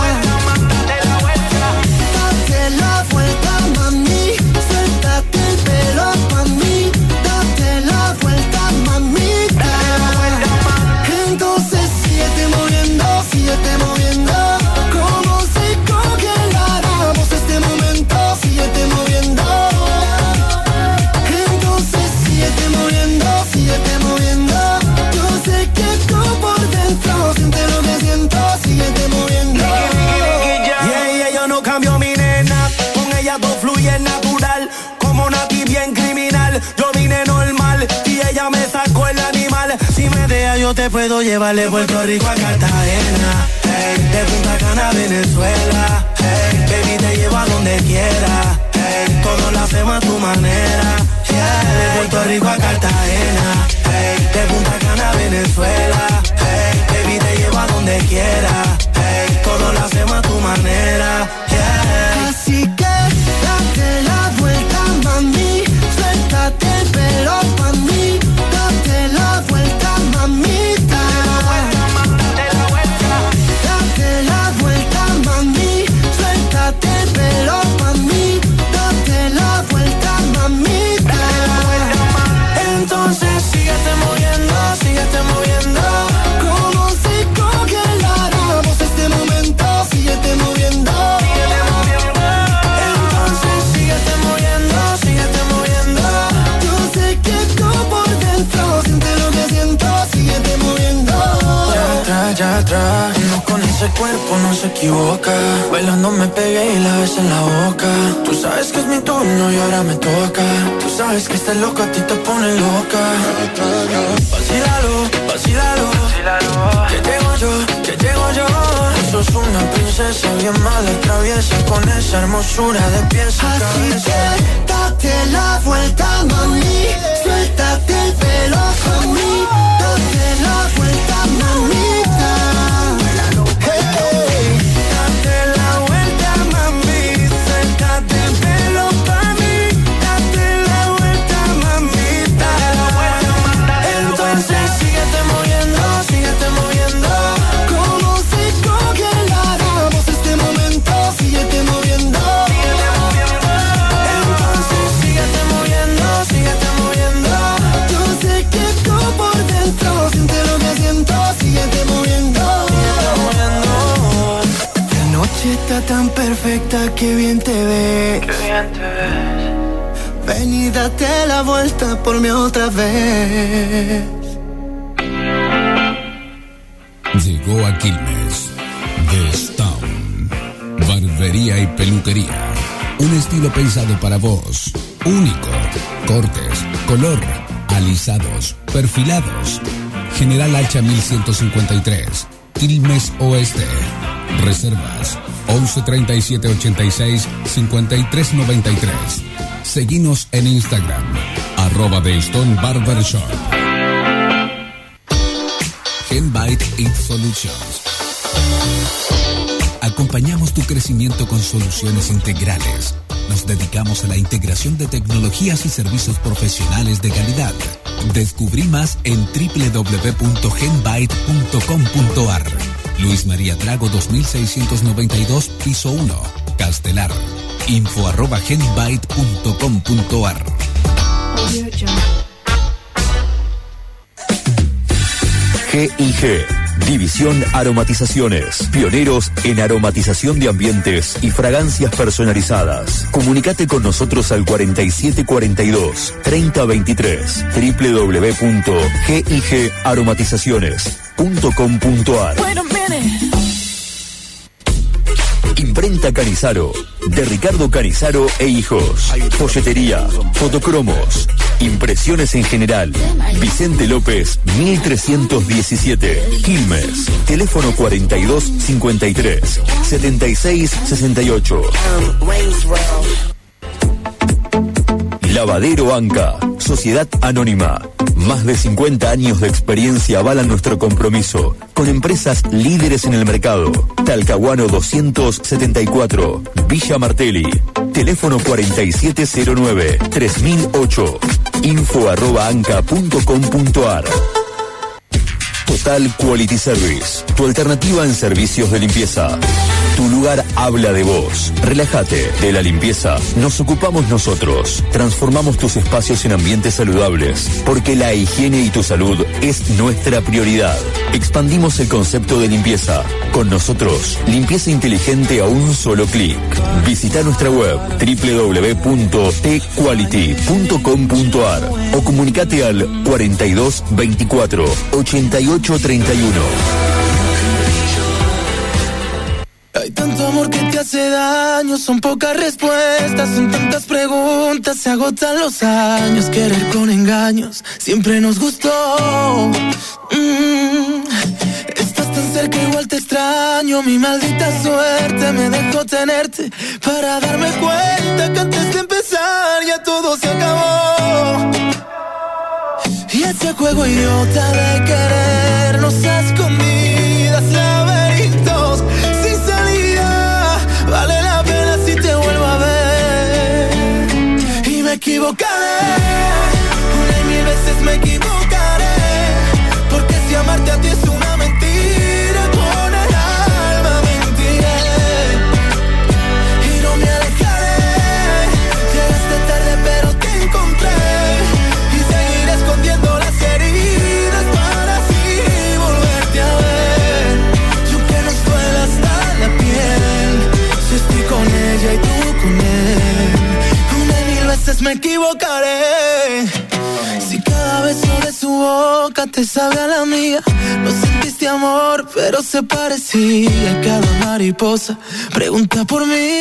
Date la vuelta, mami. Suéltate el pelo pa' mí. Date la vuelta, mamita. Entonces síguete moviendo, como si congeláramos este momento, síguete moviendo. Entonces síguete moviendo, yo sé que tú por dentro sientes lo que siento, síguete moviendo. Yeah, yo no cambio mi nena, con ella todo fluye natural, como Nati bien criminal, yo vine normal y ella me sacó el animal. Si me deja yo te puedo llevar de Puerto Rico a Cartagena, hey, de Punta Cana a Venezuela, hey, baby te llevo a donde quiera, hey, todo lo hacemos a tu manera, yeah, de Puerto Rico a Cartagena, hey, de Punta Cana a Venezuela, hey, baby te llevo a donde quiera, hey, todo lo hacemos a tu manera, yeah. Así que date la vuelta, mami, suéltate el pelo pa' mí, date la vuelta, mamita. Date la vuelta, mami, suéltate el pelo pa' mí, date la vuelta, mamita. Entonces síguete moviendo, como si congeláramos este momento, síguete moviendo. Entonces síguete moviendo, yo sé que tú por dentro sientes lo que siento, síguete moviendo. Ya atrás, uno con ese cuerpo no se equivoca. Bailando me pegué y la besé en la boca. Tú sabes que es mi turno y ahora me toca. Tú sabes que este loco a ti te pone loca. Vacílalo, que llego yo. Tú sos una princesa bien mala y traviesa, con esa hermosura de pies a cabeza. Así que date la vuelta, mami, suéltate el pelo con mí, date la vuelta, mamita. Hey, date la vuelta, mami, suéltate el pelo pa' mí, date la vuelta, mamita. Entonces síguete moviendo, como si congeláramos este momento, síguete moviendo. Entonces síguete moviendo, yo sé que tú por dentro sientes lo que siento, síguete moviendo. qué bien te ves. Ven y date la vuelta por mí otra vez. Llegó a Quilmes The Stone, barbería y peluquería. Un estilo pensado para vos, único. Cortes, color, alisados, perfilados. General Hacha 1153, Quilmes Oeste. Reservas 11 37 86 53 93. Seguinos en Instagram @The Stone Barbershop. Genbyte It Solutions. Acompañamos tu crecimiento con soluciones integrales. Nos dedicamos a la integración de tecnologías y servicios profesionales de calidad. Descubrí más en www.genbyte.com.ar. Luis María Drago 2692, piso 1, Castelar. info@genbyte.com.ar. G&G, División Aromatizaciones, pioneros en aromatización de ambientes y fragancias personalizadas. Comunicate con nosotros al 4742 3023, www.gigaromatizaciones.com.ar. Imprenta Canizaro, de Ricardo Canizaro e Hijos. Folletería, fotocromos, impresiones en general. Vicente López, 1317, Quilmes. Teléfono 4253 7668. Lavadero Anca, Sociedad Anónima. Más de 50 años de experiencia avalan nuestro compromiso con empresas líderes en el mercado. Talcahuano 274, Villa Martelli. Teléfono 4709-3008. info@anca.com.ar. Total Quality Service, tu alternativa en servicios de limpieza. Tu lugar habla de vos. Relájate. De la limpieza nos ocupamos nosotros. Transformamos tus espacios en ambientes saludables, porque la higiene y tu salud es nuestra prioridad. Expandimos el concepto de limpieza. Con nosotros, limpieza inteligente a un solo clic. Visita nuestra web www.tquality.com.ar o comunicate al 42 24 88 31. Hay tanto amor que te hace daño, son pocas respuestas, son tantas preguntas, se agotan los años. Querer con engaños siempre nos gustó. Estás tan cerca, igual te extraño. Mi maldita suerte me dejó tenerte para darme cuenta que antes de empezar ya todo se acabó. Y ese juego idiota de querernos a escondidas, laberintos sin salida, vale la pena si te vuelvo a ver. Y me equivocaré, una y mil veces me equivocaré, porque si amarte a ti es una mentira, con el alma mentiré. Y no me alejaré, llegaste tarde pero te encontré. Escondiendo las heridas para así volverte a ver. Y aunque nos duela hasta la piel, si estoy con ella y tú con él, una y mil veces me equivocaré. Si cada beso de su boca te sabe a la mía, no sentiste amor pero se parecía. Cada mariposa pregunta por mí.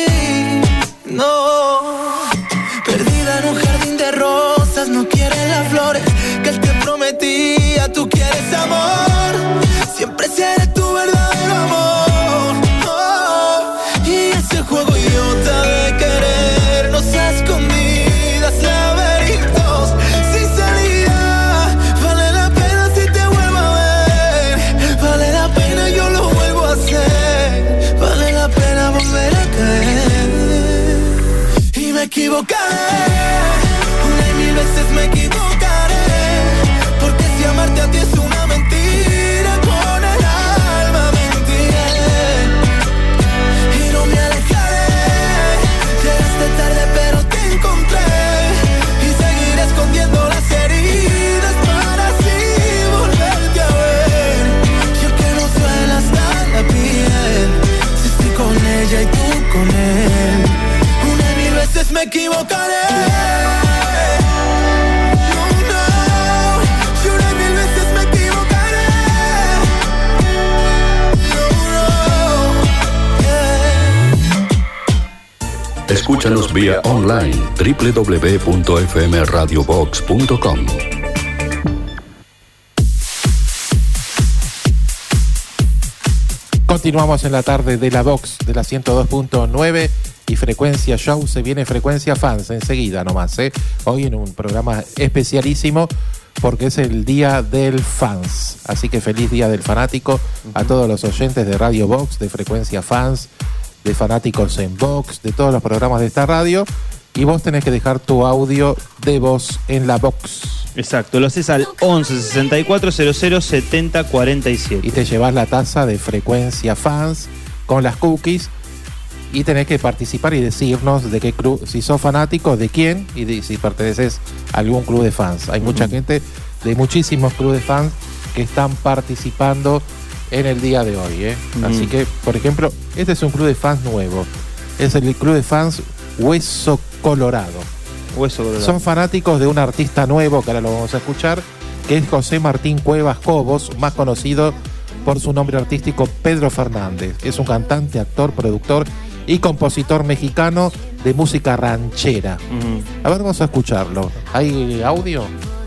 No, perdida en un jardín de rosas, no quieres las flores que él te prometía. Tú quieres amor, siempre seré tu verdadero amor. Oh, y ese juego idiota de querernos a escondidas, laberintos sin salida, vale la pena si te vuelvo a ver. Vale la pena, yo lo vuelvo a hacer. Vale la pena volver a caer. Y me equivocaré, una y mil veces me equivocaré, porque si amarte a ti es una mentira, con el alma mentiré. Y no me alejaré, llegaste tarde pero te encontré, y seguiré escondiendo las heridas para así volverte a ver. Y aunque no suena hasta la piel, si estoy con ella y tú con él, me equivocaré. Escúchanos vía online www.fmradiobox.com. Continuamos en la tarde de la Box de la 102.9 y Frecuencia Show. Se viene Frecuencia Fans enseguida nomás, ¿eh? Hoy en un programa especialísimo porque es el Día del Fans. Así que feliz Día del Fanático a todos los oyentes de Radio Box, de Frecuencia Fans, de Fanáticos en Box, de todos los programas de esta radio. Y vos tenés que dejar tu audio de voz en la Box. Exacto, lo haces al 11 64 00 70 47. Y te llevas la taza de Frecuencia Fans con las cookies. Y tenés que participar y decirnos de qué club, si sos fanático, de quién y si perteneces a algún club de fans. Hay mucha gente de muchísimos clubes de fans que están participando en el día de hoy, ¿eh? Así que, por ejemplo, este es un club de fans nuevo. Es el club de fans Hueso Colorado. Hueso Colorado. Son fanáticos de un artista nuevo, que ahora lo vamos a escuchar, que es José Martín Cuevas Cobos, más conocido por su nombre artístico Pedro Fernández, que es un cantante, actor, productor y compositor mexicano de música ranchera. A ver, vamos a escucharlo. ¿Hay audio?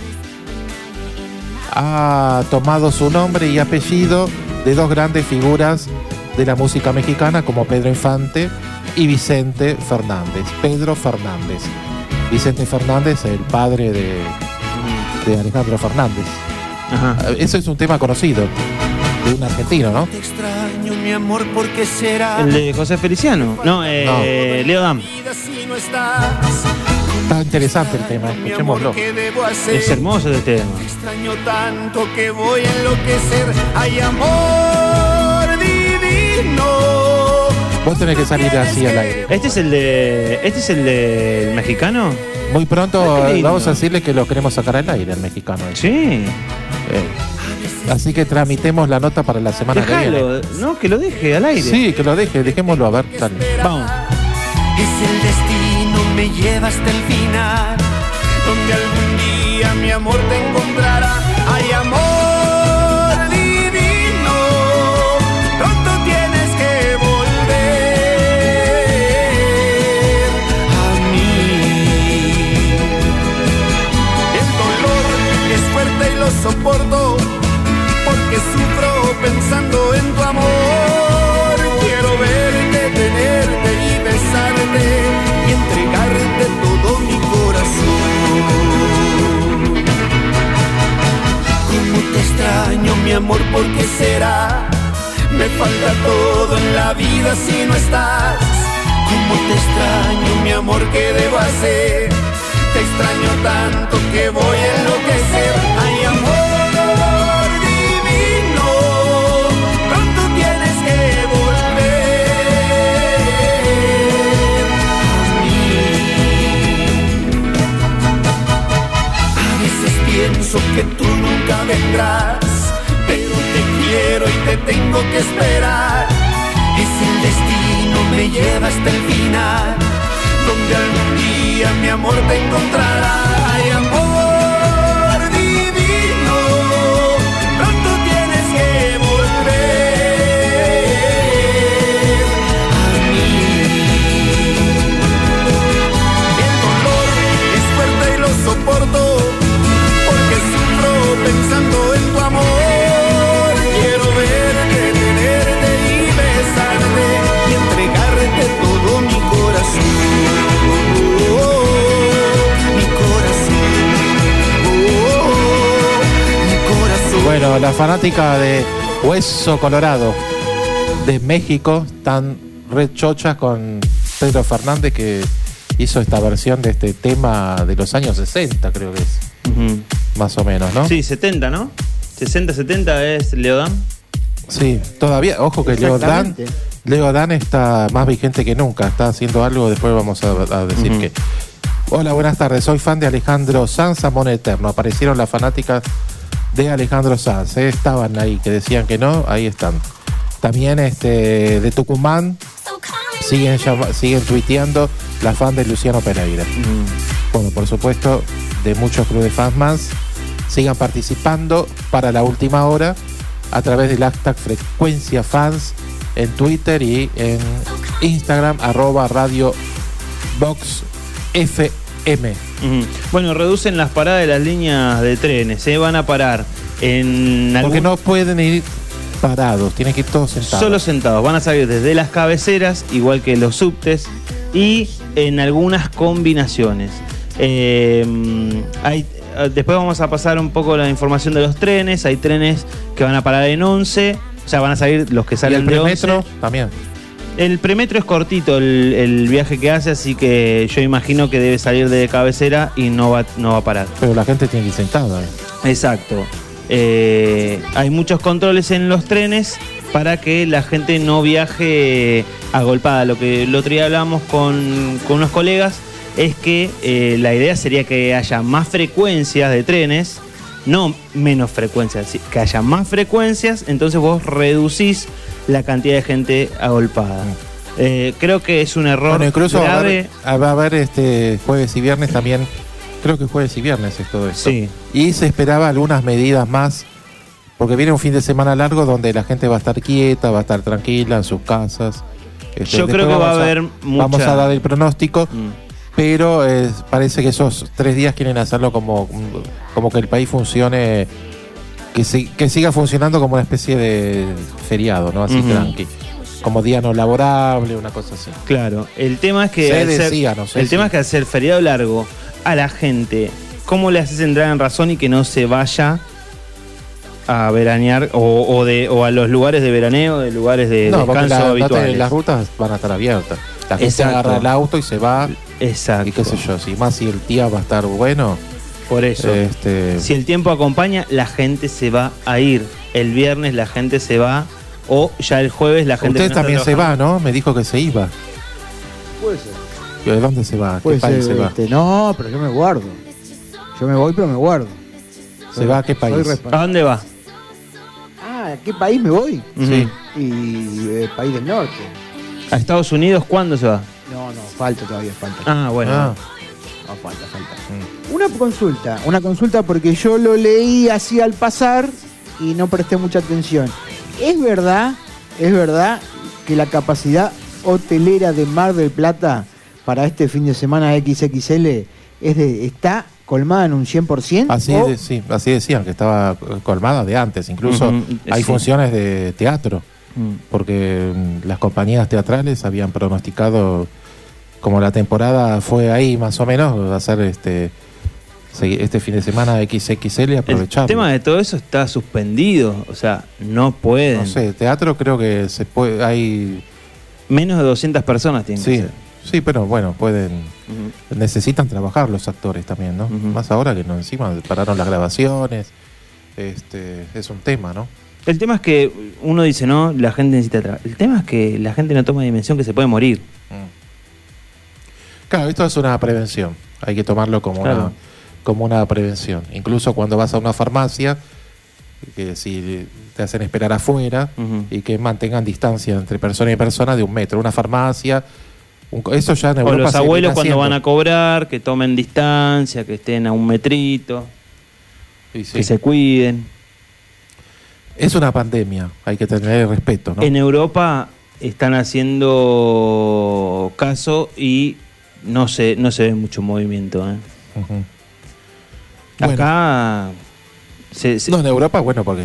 Ha tomado su nombre y apellido de dos grandes figuras de la música mexicana como Pedro Infante y Vicente Fernández. Pedro Fernández. Vicente Fernández, el padre de Alejandro Fernández. Ajá. Eso es un tema conocido de un argentino, ¿no? Te extraño, mi amor, ¿por qué será? El de José Feliciano. No, Leo Dan. Si no estás, Está interesante el tema, escuchémoslo. ¿qué debo hacer? Es hermoso este tema. Te extraño tanto que voy a enloquecer. Hay amor divino. Vos tenés que salir así al aire. ¿Este es el del mexicano? Muy pronto Qué lindo. vamos a decirle que lo queremos sacar al aire, el mexicano. Sí. Así que tramitemos la nota para la semana que Déjalo, viene. no, que lo deje al aire. Sí, que lo deje, dejémoslo, a ver, dale. Vamos. Es el destino, me lleva hasta el final, donde algún día mi amor te encontrará. Hay amor divino, pronto tienes que volver a mí. El dolor es fuerte y lo soporto, porque sufro pensando en tu amor. Quiero verte, tenerte y besarte y entregarte todo mi corazón. Cómo te extraño, mi amor, ¿por qué será? Me falta todo en la vida si no estás. Cómo te extraño, mi amor, ¿qué debo hacer? Te extraño tanto que voy a enloquecer. Hay amor divino, pronto tienes que volver a mí. A veces pienso que tú nunca vendrás, pero te quiero y te tengo que esperar. Es el destino, me lleva hasta el final, donde algún día mi amor te encontrará. Hay amor divino, pronto tienes que volver a mí. El dolor es fuerte y lo soporto, porque sufro pensando en tu amor. Quiero verte, tenerte y besarte y entregarte todo mi corazón. Bueno, la fanática de Hueso Colorado de México están re chochas con Pedro Fernández, que hizo esta versión de este tema de los años 60, creo que es. Más o menos, ¿no? Sí, 70, ¿no? 60, 70 es Leo Dan. Sí, todavía, ojo que Leo Dan está más vigente que nunca, está haciendo algo, después vamos a decir que. Hola, buenas tardes, soy fan de Alejandro Sanz, Amor Eterno. Aparecieron las fanáticas de Alejandro Sanz, estaban ahí, que decían que no, ahí están. También de Tucumán, siguen tuiteando la fan de Luciano Pereira. Bueno, por supuesto, de muchos clubes de fans más, sigan participando para la última hora a través del hashtag Frecuencia Fans en Twitter y en Instagram, @RadioVoxFM. Bueno, reducen las paradas de las líneas de trenes, van a parar en porque no pueden ir parados, tienen que ir todos sentados. Solo sentados, van a salir desde las cabeceras, igual que los subtes, y en algunas combinaciones. Después vamos a pasar un poco la información de los trenes. Hay trenes que van a parar en 11, o sea, van a salir los que salen de 11. ¿Y el premetro también? El premetro es cortito el viaje que hace, así que yo imagino que debe salir de cabecera y no va a parar. Pero la gente tiene que ir sentada. Exacto. Hay muchos controles en los trenes para que la gente no viaje agolpada. Lo que el otro día hablábamos con unos colegas es que la idea sería que haya más frecuencias de trenes, no menos frecuencias, que haya más frecuencias, entonces vos reducís la cantidad de gente agolpada. Creo que es un error incluso grave. Va a haber jueves y viernes también. Creo que jueves y viernes es todo esto. Sí. Y se esperaba algunas medidas más, porque viene un fin de semana largo donde la gente va a estar quieta, va a estar tranquila en sus casas. Yo creo que va a haber Vamos a dar el pronóstico, pero parece que esos 3 días quieren hacerlo como que el país funcione, que siga funcionando como una especie de feriado, ¿no? Así tranqui. Como día no laborable, una cosa así. Claro, el tema es que al ser feriado largo, a la gente, ¿cómo le haces entrar en razón y que no se vaya a veranear o a los lugares de veraneo, de lugares de descanso habituales? Las rutas van a estar abiertas. La gente agarra el auto y se va. Exacto. Y qué sé yo, si el día va a estar bueno. Por eso, si el tiempo acompaña, la gente se va a ir. El viernes la gente se va, o ya el jueves la gente... Usted también se va, ¿no? Me dijo que se iba. Puede ser. ¿De dónde se va? ¿Qué país se va? No, pero yo me guardo. Yo me voy, pero me guardo. ¿Se va a qué país? ¿A dónde va? ¿A qué país me voy? Sí. Y país del norte. ¿A Estados Unidos cuándo se va? No, falta todavía, falta. Ah, bueno. No, falta. Una consulta porque yo lo leí así al pasar y no presté mucha atención. ¿Es verdad que la capacidad hotelera de Mar del Plata para este fin de semana XXL está colmada en un 100%? Sí, así decían, que estaba colmada de antes. Incluso hay funciones de teatro, porque las compañías teatrales habían pronosticado, como la temporada fue ahí más o menos, hacer este fin de semana XXL y aprovecharlo. El tema de todo eso está suspendido, o sea, no pueden. No sé, teatro creo que se puede, hay... Menos de 200 personas tienen que ser. Sí, pero bueno, pueden... Necesitan trabajar los actores también, ¿no? Más ahora que no, encima pararon las grabaciones. Es un tema, ¿no? El tema es que uno dice, no, la gente necesita trabajar. El tema es que la gente no toma dimensión que se puede morir. Claro, esto es una prevención. Hay que tomarlo como una prevención. Incluso cuando vas a una farmacia, que si te hacen esperar afuera y que mantengan distancia entre persona y persona de 1 metro. Una farmacia, eso ya en Europa. O los abuelos cuando van a cobrar, que tomen distancia, que estén a 1 metrito, que se cuiden. Es una pandemia, hay que tener respeto, ¿no? En Europa están haciendo caso y no se ve mucho movimiento, Acá... No, en Europa, bueno, porque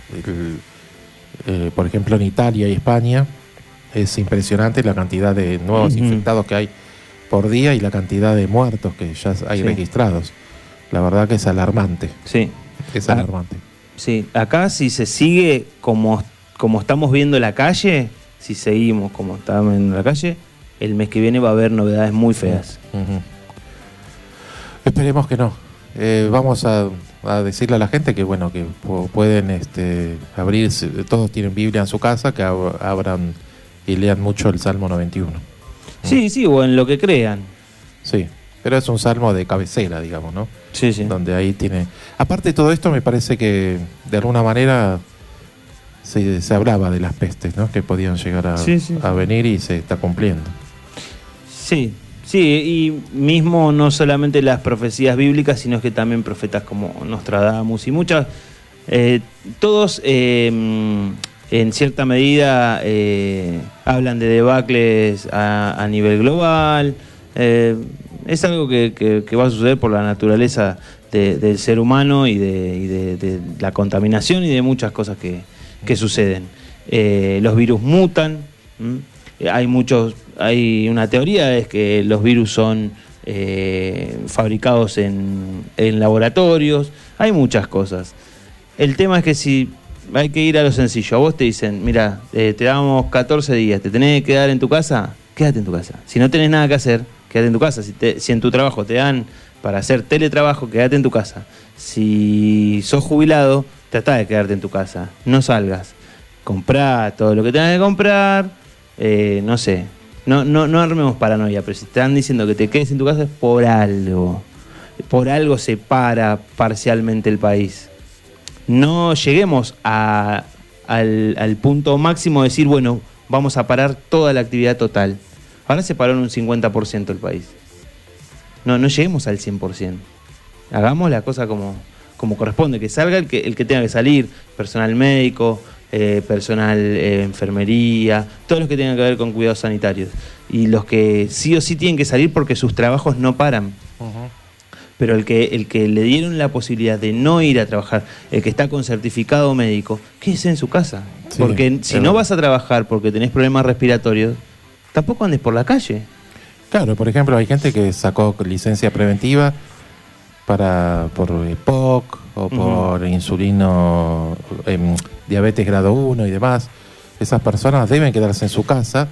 por ejemplo en Italia y España es impresionante la cantidad de nuevos infectados que hay por día y la cantidad de muertos que ya hay registrados. La verdad que es alarmante. Sí. Es alarmante. Sí, acá si se sigue como estamos viendo la calle, si seguimos como estamos viendo la calle, el mes que viene va a haber novedades muy feas. Esperemos que no. Vamos a decirle a la gente que bueno, que pueden abrir, todos tienen Biblia en su casa, que abran y lean mucho el Salmo 91. Sí, o en lo que crean. Sí, pero es un salmo de cabecera, digamos, ¿no? Sí. Donde ahí tiene... Aparte de todo esto, me parece que de alguna manera se hablaba de las pestes, ¿no? Que podían llegar a venir y se está cumpliendo. Sí, y mismo no solamente las profecías bíblicas, sino que también profetas como Nostradamus y muchas, todos en cierta medida hablan de debacles a nivel global. Es algo que va a suceder por la naturaleza del ser humano y de la contaminación y de muchas cosas que suceden. Los virus mutan. Hay una teoría, es que los virus son fabricados en laboratorios. Hay muchas cosas. El tema es que si hay que ir a lo sencillo, a vos te dicen, mira, te damos 14 días, te tenés que quedar en tu casa, quédate en tu casa. Si no tenés nada que hacer, quédate en tu casa. Si en tu trabajo te dan para hacer teletrabajo, quédate en tu casa. Si sos jubilado, tratá de quedarte en tu casa. No salgas. Comprá todo lo que tengas que comprar. No sé. No armemos paranoia, pero si te están diciendo que te quedes en tu casa es por algo. Por algo se para parcialmente el país. No lleguemos al punto máximo de decir, bueno, vamos a parar toda la actividad total. Ahora se paró en un 50% el país. No lleguemos al 100%. Hagamos la cosa como corresponde, que salga el que tenga que salir, personal médico, personal enfermería, todos los que tengan que ver con cuidados sanitarios. Y los que sí o sí tienen que salir porque sus trabajos no paran. Uh-huh. Pero el que le dieron la posibilidad de no ir a trabajar, el que está con certificado médico, quédese en su casa. Sí, porque si no vas a trabajar porque tenés problemas respiratorios, tampoco andes por la calle. Claro, por ejemplo, hay gente que sacó licencia preventiva por EPOC o por insulino, diabetes grado 1 y demás. Esas personas deben quedarse en su casa.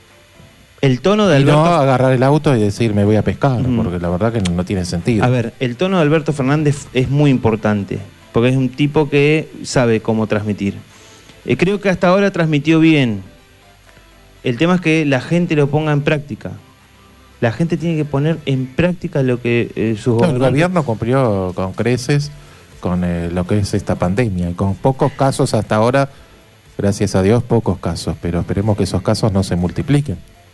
El tono de Alberto... no agarrar el auto y decir me voy a pescar, porque la verdad que no tiene sentido. A ver, el tono de Alberto Fernández es muy importante, porque es un tipo que sabe cómo transmitir. Creo que hasta ahora transmitió bien. El tema es que la gente lo ponga en práctica. La gente tiene que poner en práctica lo que sus gobernantes... El gobierno cumplió con creces con lo que es esta pandemia, y con pocos casos hasta ahora, gracias a Dios, pocos casos, pero esperemos que esos casos no se multipliquen.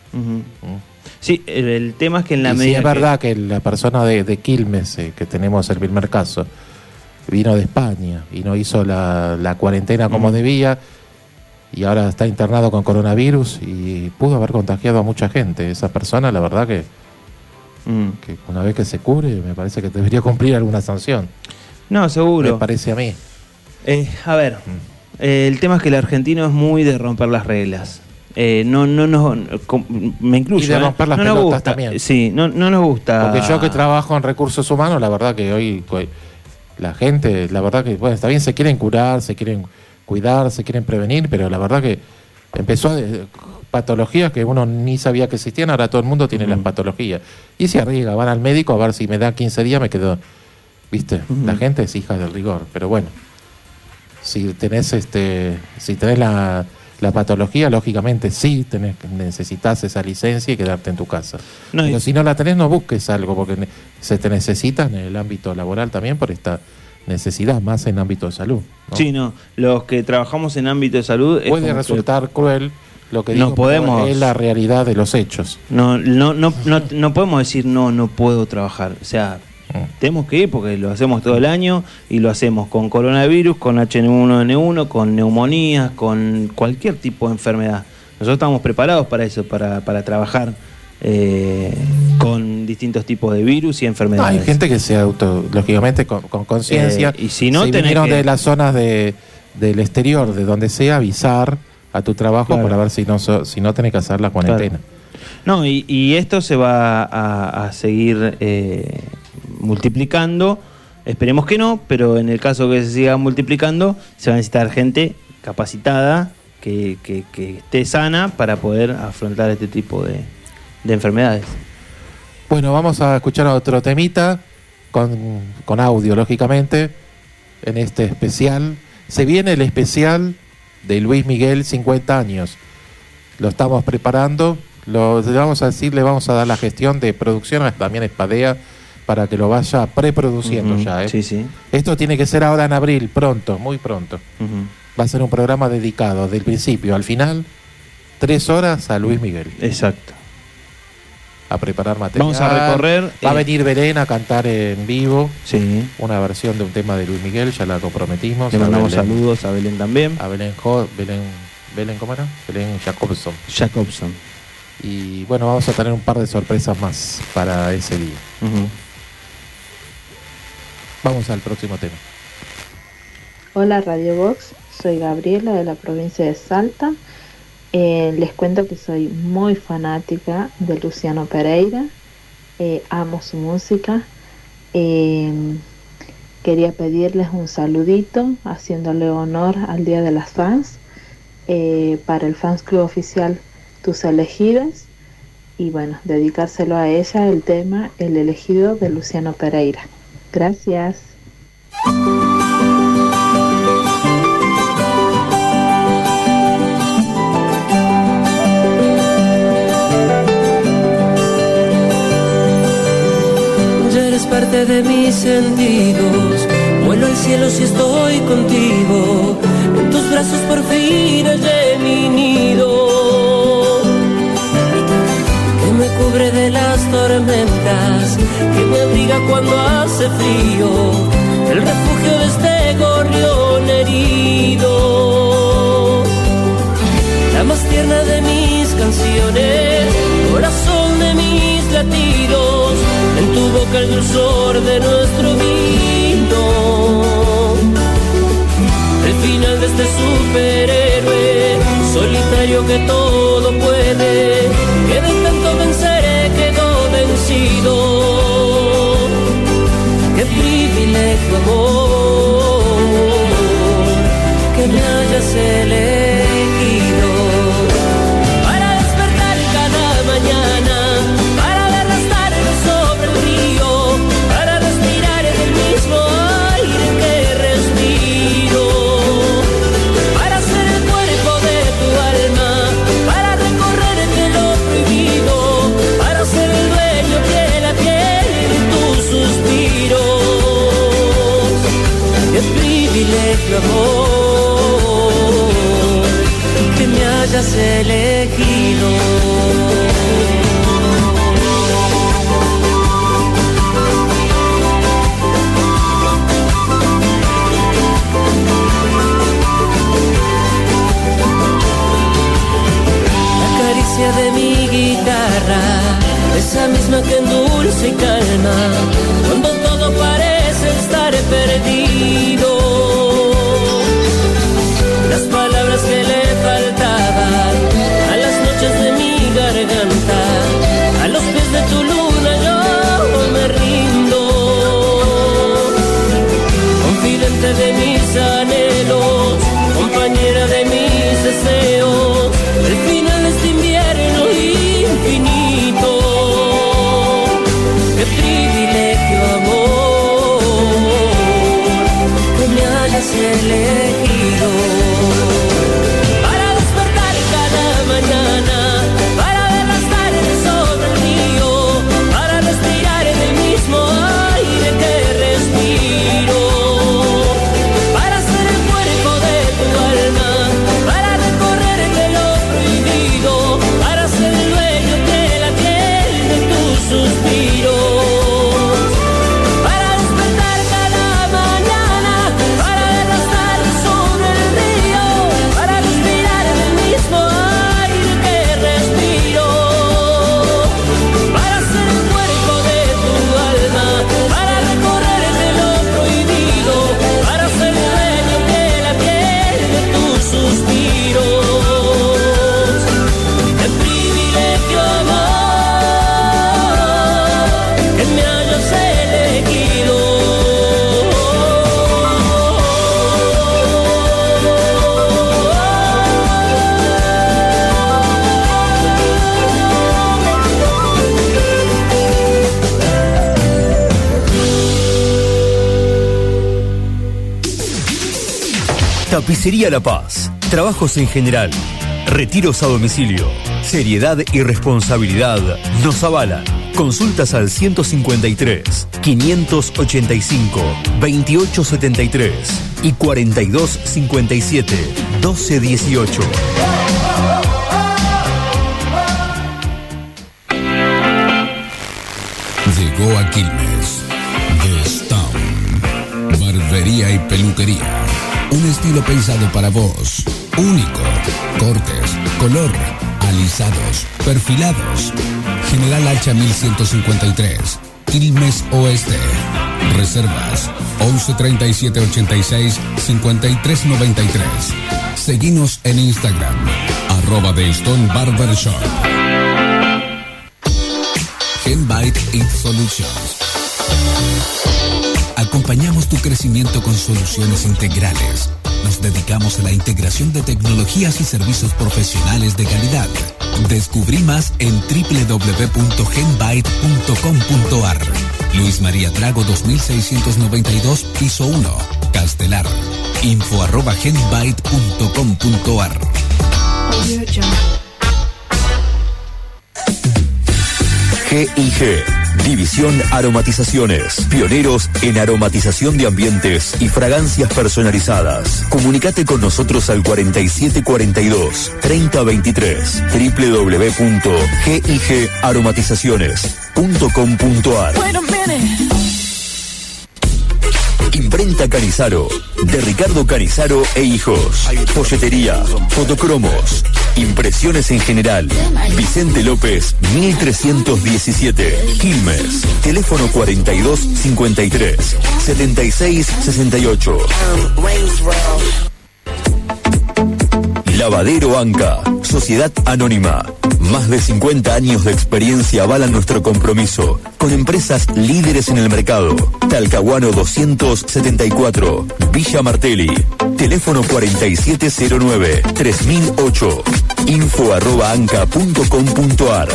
Sí, el tema es que en la medida sí, es verdad que la persona de Quilmes, que tenemos el primer caso, vino de España y no hizo la cuarentena como debía, y ahora está internado con coronavirus y pudo haber contagiado a mucha gente. Esa persona, la verdad que una vez que se cure, me parece que debería cumplir alguna sanción. No, seguro. Me parece a mí. A ver, el tema es que el argentino es muy de romper las reglas. Me incluyo. Y de romper las pelotas también. Sí, no nos gusta. Porque yo que trabajo en recursos humanos, la verdad que hoy la gente, la verdad que, bueno, está bien, se quieren curar, se quieren cuidar, se quieren prevenir, pero la verdad que empezó patologías que uno ni sabía que existían, ahora todo el mundo tiene las patologías. Y se arriesga, van al médico a ver si me da 15 días, me quedo, ¿viste? La gente es hija del rigor, pero bueno, si tenés la patología, lógicamente sí necesitas esa licencia y quedarte en tu casa. Pero si no la tenés, no busques algo, porque se te necesita en el ámbito laboral también por esta necesidad, más en ámbito de salud, ¿no? Sí, los que trabajamos en ámbito de salud... Puede resultar cruel lo que digo, podemos, es la realidad de los hechos. No podemos decir no puedo trabajar, o sea... Tenemos que ir porque lo hacemos todo el año y lo hacemos con coronavirus, con H1N1, con neumonías, con cualquier tipo de enfermedad. Nosotros estamos preparados para eso, para trabajar con distintos tipos de virus y enfermedades. Hay gente que se lógicamente con conciencia, y si no vinieron de las zonas del exterior, de donde sea, avisar a tu trabajo para ver si no tenés que hacer la cuarentena. No, y esto se va a seguir multiplicando, esperemos que no, pero en el caso que se siga multiplicando, se va a necesitar gente capacitada, que esté sana para poder afrontar este tipo de enfermedades. Bueno, vamos a escuchar otro temita con audio, lógicamente, en este especial. Se viene el especial de Luis Miguel, 50 años. Lo estamos preparando, le vamos a dar la gestión de producción, también Espadea, para que lo vaya preproduciendo ya. Sí. Esto tiene que ser ahora en abril, pronto, muy pronto. Va a ser un programa dedicado del principio al final, 3 horas a Luis Miguel. Exacto. A preparar material. Vamos a recorrer. Va a venir Belén a cantar en vivo. Sí. Una versión de un tema de Luis Miguel, ya la comprometimos. Le mandamos saludos a Belén también. A Belén, ¿cómo era? Belén Jacobson. Y bueno, vamos a tener un par de sorpresas más para ese día. Vamos al próximo tema. Hola Radio Box, soy Gabriela de la provincia de Salta. Les cuento que soy muy fanática de Luciano Pereira, amo su música. Quería pedirles un saludito haciéndole honor al Día de las Fans para el Fans Club Oficial Tus Elegidas, y bueno, dedicárselo a ella el tema El Elegido de Luciano Pereira. Gracias. Eres parte de mis sentidos, vuelo al cielo si estoy contigo, en tus brazos por fin hallé mi nido, que me cubre de las tormentas, que me abriga cuando hace frío, el refugio de este gorrión herido, la más tierna de mis canciones, corazón de mis latidos, en tu boca el dulzor de nuestro vino, el final de este superhéroe, solitario que todo puede, que de tanto vencer quedó vencido, qué privilegio amor, que me hayas elegido, para despertar cada mañana, para ver las tardes sobre el río, para respirar en el mismo aire que respiro, para ser el cuerpo de tu alma, para recorrerte lo prohibido, para ser el dueño piel a piel de tus suspiros, qué privilegio amor, que me hayas elegido. La caricia de mi guitarra, esa misma que endulce y calma cuando todo parece estar perdido, las palabras que le faltaban a las noches de mi garganta, a los pies de tu luna yo me rindo, confidente de mis anhelos, compañera de mis deseos, el final de este invierno infinito, qué privilegio amor, que me hayas elegido, para despertar cada mañana, para ver las tardes sobre el río, para respirar en el mismo aire que respiro, para ser el cuerpo de tu alma, para recorrerte lo prohibido, para ser el dueño de la piel de tus suspiros, para despertar cada mañana, para ver las tardes sobre el río, para respirar en el mismo aire que respiro, para ser el cuerpo de tu alma, para recorrerte lo prohibido, para ser el dueño de la piel de tus suspiros, qué privilegio amor, que me hayas elegido. Tapicería La Paz. Trabajos en general. Retiros a domicilio. Seriedad y responsabilidad nos avalan. Consultas al 153 585 2873 y 4257 1218. Llegó a Quilmes The Stone, barbería y peluquería. Un estilo pensado para vos, único. Cortes, color, alisados, perfilados. General Hacha 1153, Quilmes Oeste. Reservas 11 37 86 53 93. Seguinos en Instagram @The Stone Barbershop. Genbyte It Solutions. Acompañamos tu crecimiento con soluciones integrales. Nos dedicamos a la integración de tecnologías y servicios profesionales de calidad. Descubrí más en www.genbyte.com.ar. Luis María Drago 2692, piso 1, Castelar. info@genbyte.com.ar. G&G, División Aromatizaciones, pioneros en aromatización de ambientes y fragancias personalizadas. Comunicate con nosotros al 4742 3023, www.gigaromatizaciones.com.ar. Imprenta Canizaro, de Ricardo Canizaro e Hijos. Folletería, fotocromos, impresiones en general. Vicente López, 1317, Quilmes. Teléfono 4253 7668. Lavadero Anca, Sociedad Anónima. Más de 50 años de experiencia avalan nuestro compromiso con empresas líderes en el mercado. Talcahuano 274, Villa Martelli. Teléfono 4709 3008. info@anca.com.ar.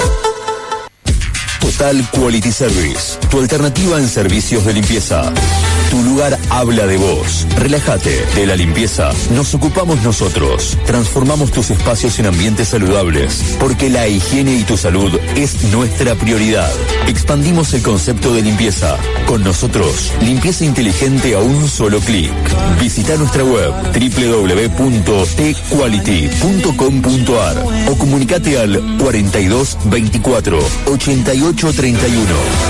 Total Quality Service, tu alternativa en servicios de limpieza. Tu lugar habla de vos. Relájate. De la limpieza nos ocupamos nosotros. Transformamos tus espacios en ambientes saludables, porque la higiene y tu salud es nuestra prioridad. Expandimos el concepto de limpieza. Con nosotros, limpieza inteligente a un solo clic. Visita nuestra web www.tquality.com.ar o comunicate al 42 24 88 31.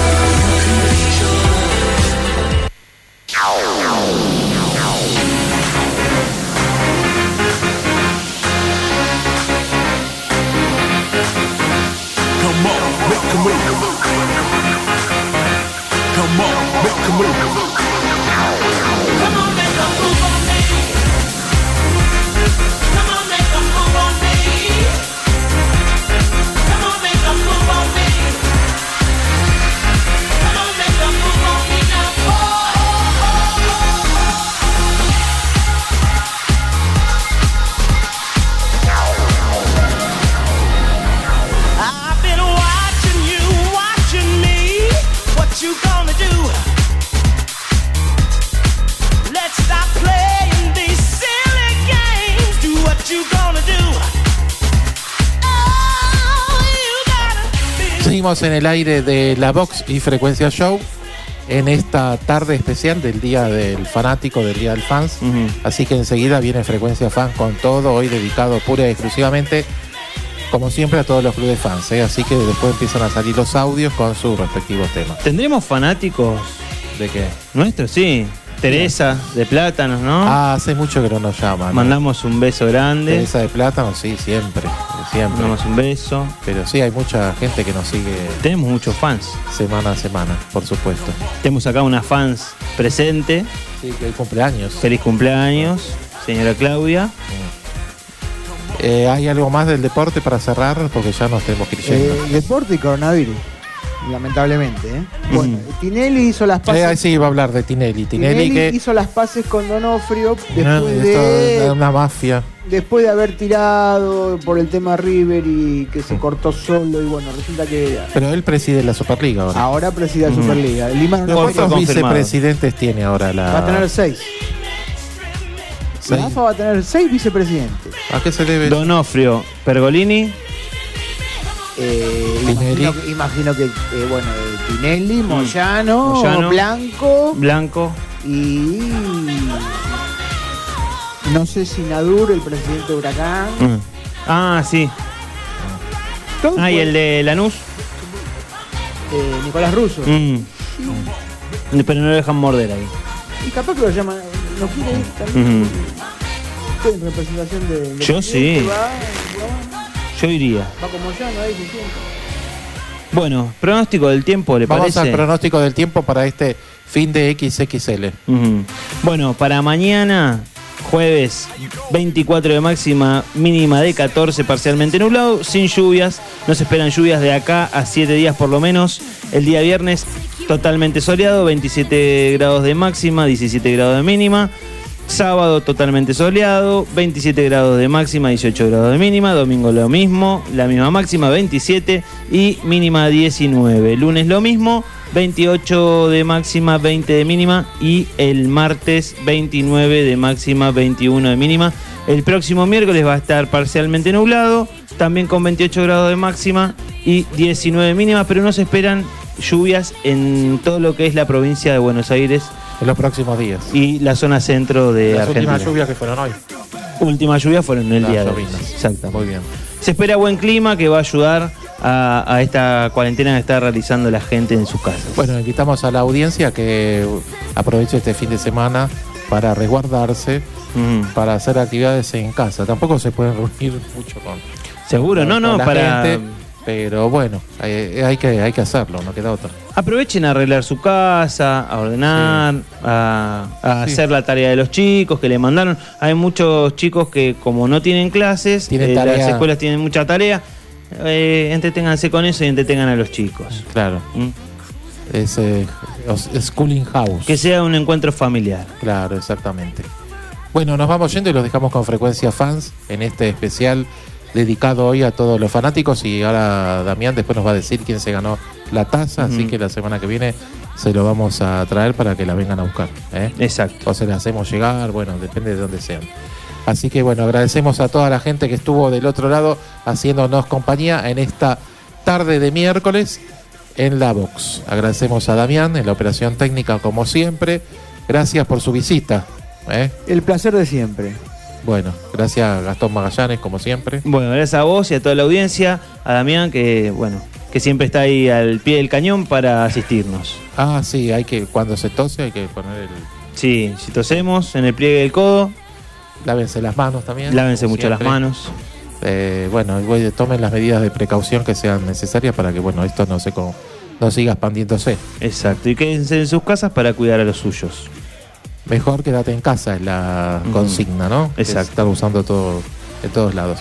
Seguimos en el aire de la Vox y Frecuencia Show en esta tarde especial del Día del Fanático, del Día del Fans. Así que enseguida viene Frecuencia Fan con todo, hoy dedicado pura y exclusivamente, como siempre, a todos los clubes fans, ¿eh? Así que después empiezan a salir los audios con sus respectivos temas. ¿Tendremos fanáticos de qué? nuestros? Sí. Teresa de Plátanos, ¿no? Ah, hace mucho que no nos llaman. Mandamos un beso grande. Teresa de Plátanos, sí, siempre. Mandamos un beso. Pero sí, hay mucha gente que nos sigue. Tenemos muchos fans. Semana a semana, por supuesto. Tenemos acá una fans presente. Sí, que hay cumpleaños. Feliz cumpleaños, señora Claudia. ¿Hay algo más del deporte para cerrar? Porque ya nos tenemos que ir yendo. Deporte y coronavirus. Lamentablemente, ¿eh? Bueno, Tinelli hizo las paces. Sí, iba a hablar de Tinelli. Tinelli que hizo las paces con Donofrio después de una mafia. Después de haber tirado por el tema River y que se cortó solo, y bueno, resulta que. Pero él preside la Superliga ahora. Ahora preside la Superliga. ¿Cuántos vicepresidentes tiene ahora la? Va a tener 6. La AFA va a tener 6 vicepresidentes. ¿A qué se debe? Donofrio, Pergolini. Imagino que bueno, Tinelli, Moyano, Blanco y no sé si Nadur, el presidente de Huracán. Sí. Y el de Lanús. Nicolás Russo. Pero no lo dejan morder ahí. Y capaz que lo llaman, no quiere ir también. En representación de yo sí. Yo iría. Va como Moyano ahí, siempre. Bueno, pronóstico del tiempo, ¿le parece? Vamos al pronóstico del tiempo para este fin de XXL. Bueno, para mañana, jueves 24 de máxima, mínima de 14, parcialmente nublado, sin lluvias. No se esperan lluvias de acá a 7 días por lo menos. El día viernes, totalmente soleado, 27 grados de máxima, 17 grados de mínima. Sábado totalmente soleado, 27 grados de máxima, 18 grados de mínima. Domingo lo mismo, la misma máxima, 27 y mínima 19. Lunes lo mismo, 28 de máxima, 20 de mínima. Y el martes 29 de máxima, 21 de mínima. El próximo miércoles va a estar parcialmente nublado, también con 28 grados de máxima y 19 de mínima, pero no se esperan lluvias en todo lo que es la provincia de Buenos Aires en los próximos días. Y la zona centro de Argentina. Las últimas lluvias que fueron hoy. Últimas lluvias fueron el día de hoy. Exacto. Muy bien. Se espera buen clima que va a ayudar a esta cuarentena que está realizando la gente en sus casas. Bueno, invitamos a la audiencia que aproveche este fin de semana para resguardarse, para hacer actividades en casa. Tampoco se pueden reunir mucho con... Seguro, con para... gente, pero bueno, hay que hacerlo, no queda otra. Aprovechen a arreglar su casa, a ordenar, a hacer la tarea de los chicos que le mandaron. Hay muchos chicos que como no tienen clases, las escuelas tienen mucha tarea, entreténganse con eso y entretengan a los chicos. Claro. Es schooling house. Que sea un encuentro familiar. Claro, exactamente. Bueno, nos vamos yendo y los dejamos con Frecuencia Fans en este especial dedicado hoy a todos los fanáticos, y ahora Damián después nos va a decir quién se ganó la taza, así que la semana que viene se lo vamos a traer para que la vengan a buscar. Exacto. O se la hacemos llegar, bueno, depende de dónde sean. Así que bueno, agradecemos a toda la gente que estuvo del otro lado haciéndonos compañía en esta tarde de miércoles en la Box. Agradecemos a Damián en la operación técnica como siempre. Gracias por su visita. El placer de siempre. Bueno, gracias a Gastón Magallanes, como siempre. Bueno, gracias a vos y a toda la audiencia, a Damián, que siempre está ahí al pie del cañón para asistirnos. Sí, cuando se tose hay que poner el... Sí, si tosemos en el pliegue del codo. Lávense las manos también. Lávense mucho las manos. Tomen las medidas de precaución que sean necesarias para que, esto no siga expandiéndose. Exacto, y quédense en sus casas para cuidar a los suyos. Mejor quédate en casa es la consigna, ¿no? Exacto. Estar usando todo en todos lados.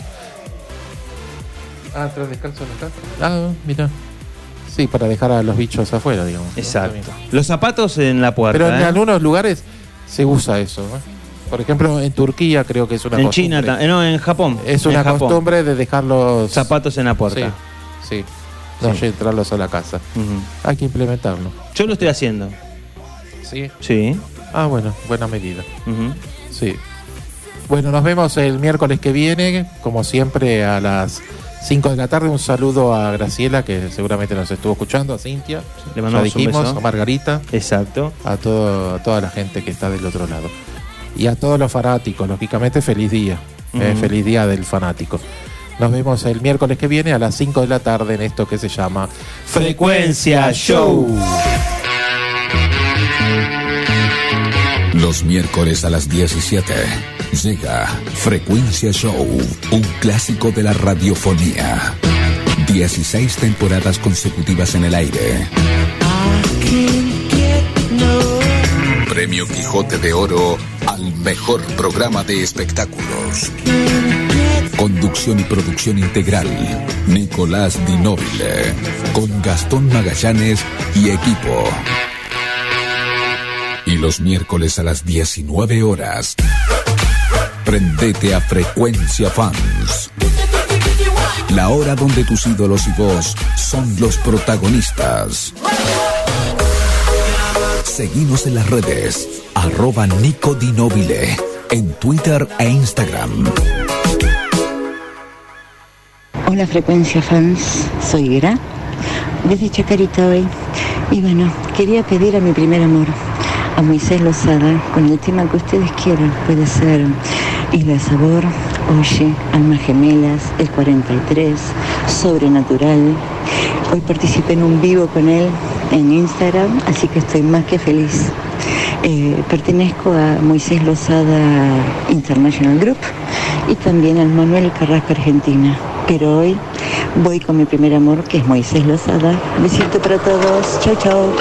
¿Traes descalzo en la casa? Mira. Sí, para dejar a los bichos afuera, digamos. Exacto. Los zapatos en la puerta. Pero en algunos lugares se usa eso, ¿no? Por ejemplo, en Turquía creo que es una costumbre. En China, en Japón. Es una costumbre de dejar los zapatos en la puerta. Sí. No entrarlos a la casa. Hay que implementarlo. Yo lo estoy haciendo. ¿Sí? Sí. Bueno, buena medida. Sí. Bueno, nos vemos el miércoles que viene, como siempre, a las 5 de la tarde. Un saludo a Graciela, que seguramente nos estuvo escuchando, a Cintia, le mandamos un beso. A Margarita. Exacto. A toda la gente que está del otro lado. Y a todos los fanáticos, lógicamente, feliz día. Feliz día del fanático. Nos vemos el miércoles que viene a las 5 de la tarde en esto que se llama Frecuencia Show. Los miércoles a las 17 llega Frecuencia Show, un clásico de la radiofonía. 16 temporadas consecutivas en el aire. Premio Quijote de Oro al mejor programa de espectáculos. Conducción y producción integral, Nicolás Di Nobile, con Gastón Magallanes y equipo. Y los miércoles a las 19 horas, prendete a Frecuencia Fans. La hora donde tus ídolos y vos son los protagonistas. Seguinos en las redes, @NicoDiNobile, en Twitter e Instagram. Hola Frecuencia Fans, soy Gra, desde Chacarita hoy. Y bueno, quería pedir a mi primer amor, a Moisés Lozada, con el tema que ustedes quieran. Puede ser Isla de Sabor, Oye, Almas Gemelas, El 43, Sobrenatural. Hoy participé en un vivo con él en Instagram, así que estoy más que feliz. Pertenezco a Moisés Lozada International Group y también al Manuel Carrasco Argentina. Pero hoy voy con mi primer amor, que es Moisés Lozada. Besito para todos. Chau, chau.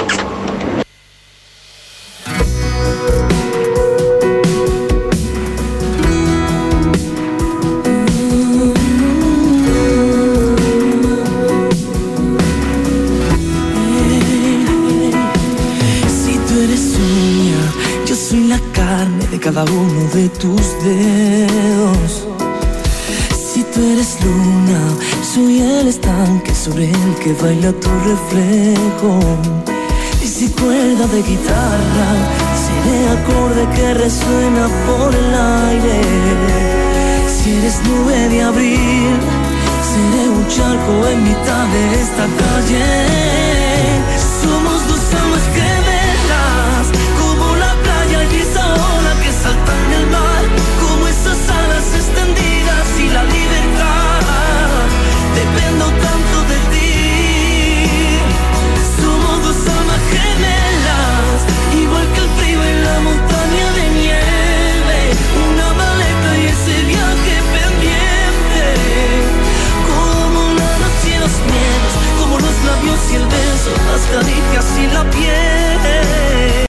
Cada uno de tus dedos. Si tú eres luna, soy el estanque sobre el que baila tu reflejo. Y si cuerda de guitarra, seré acorde que resuena por el aire. Si eres nube de abril, seré un charco en mitad de esta calle.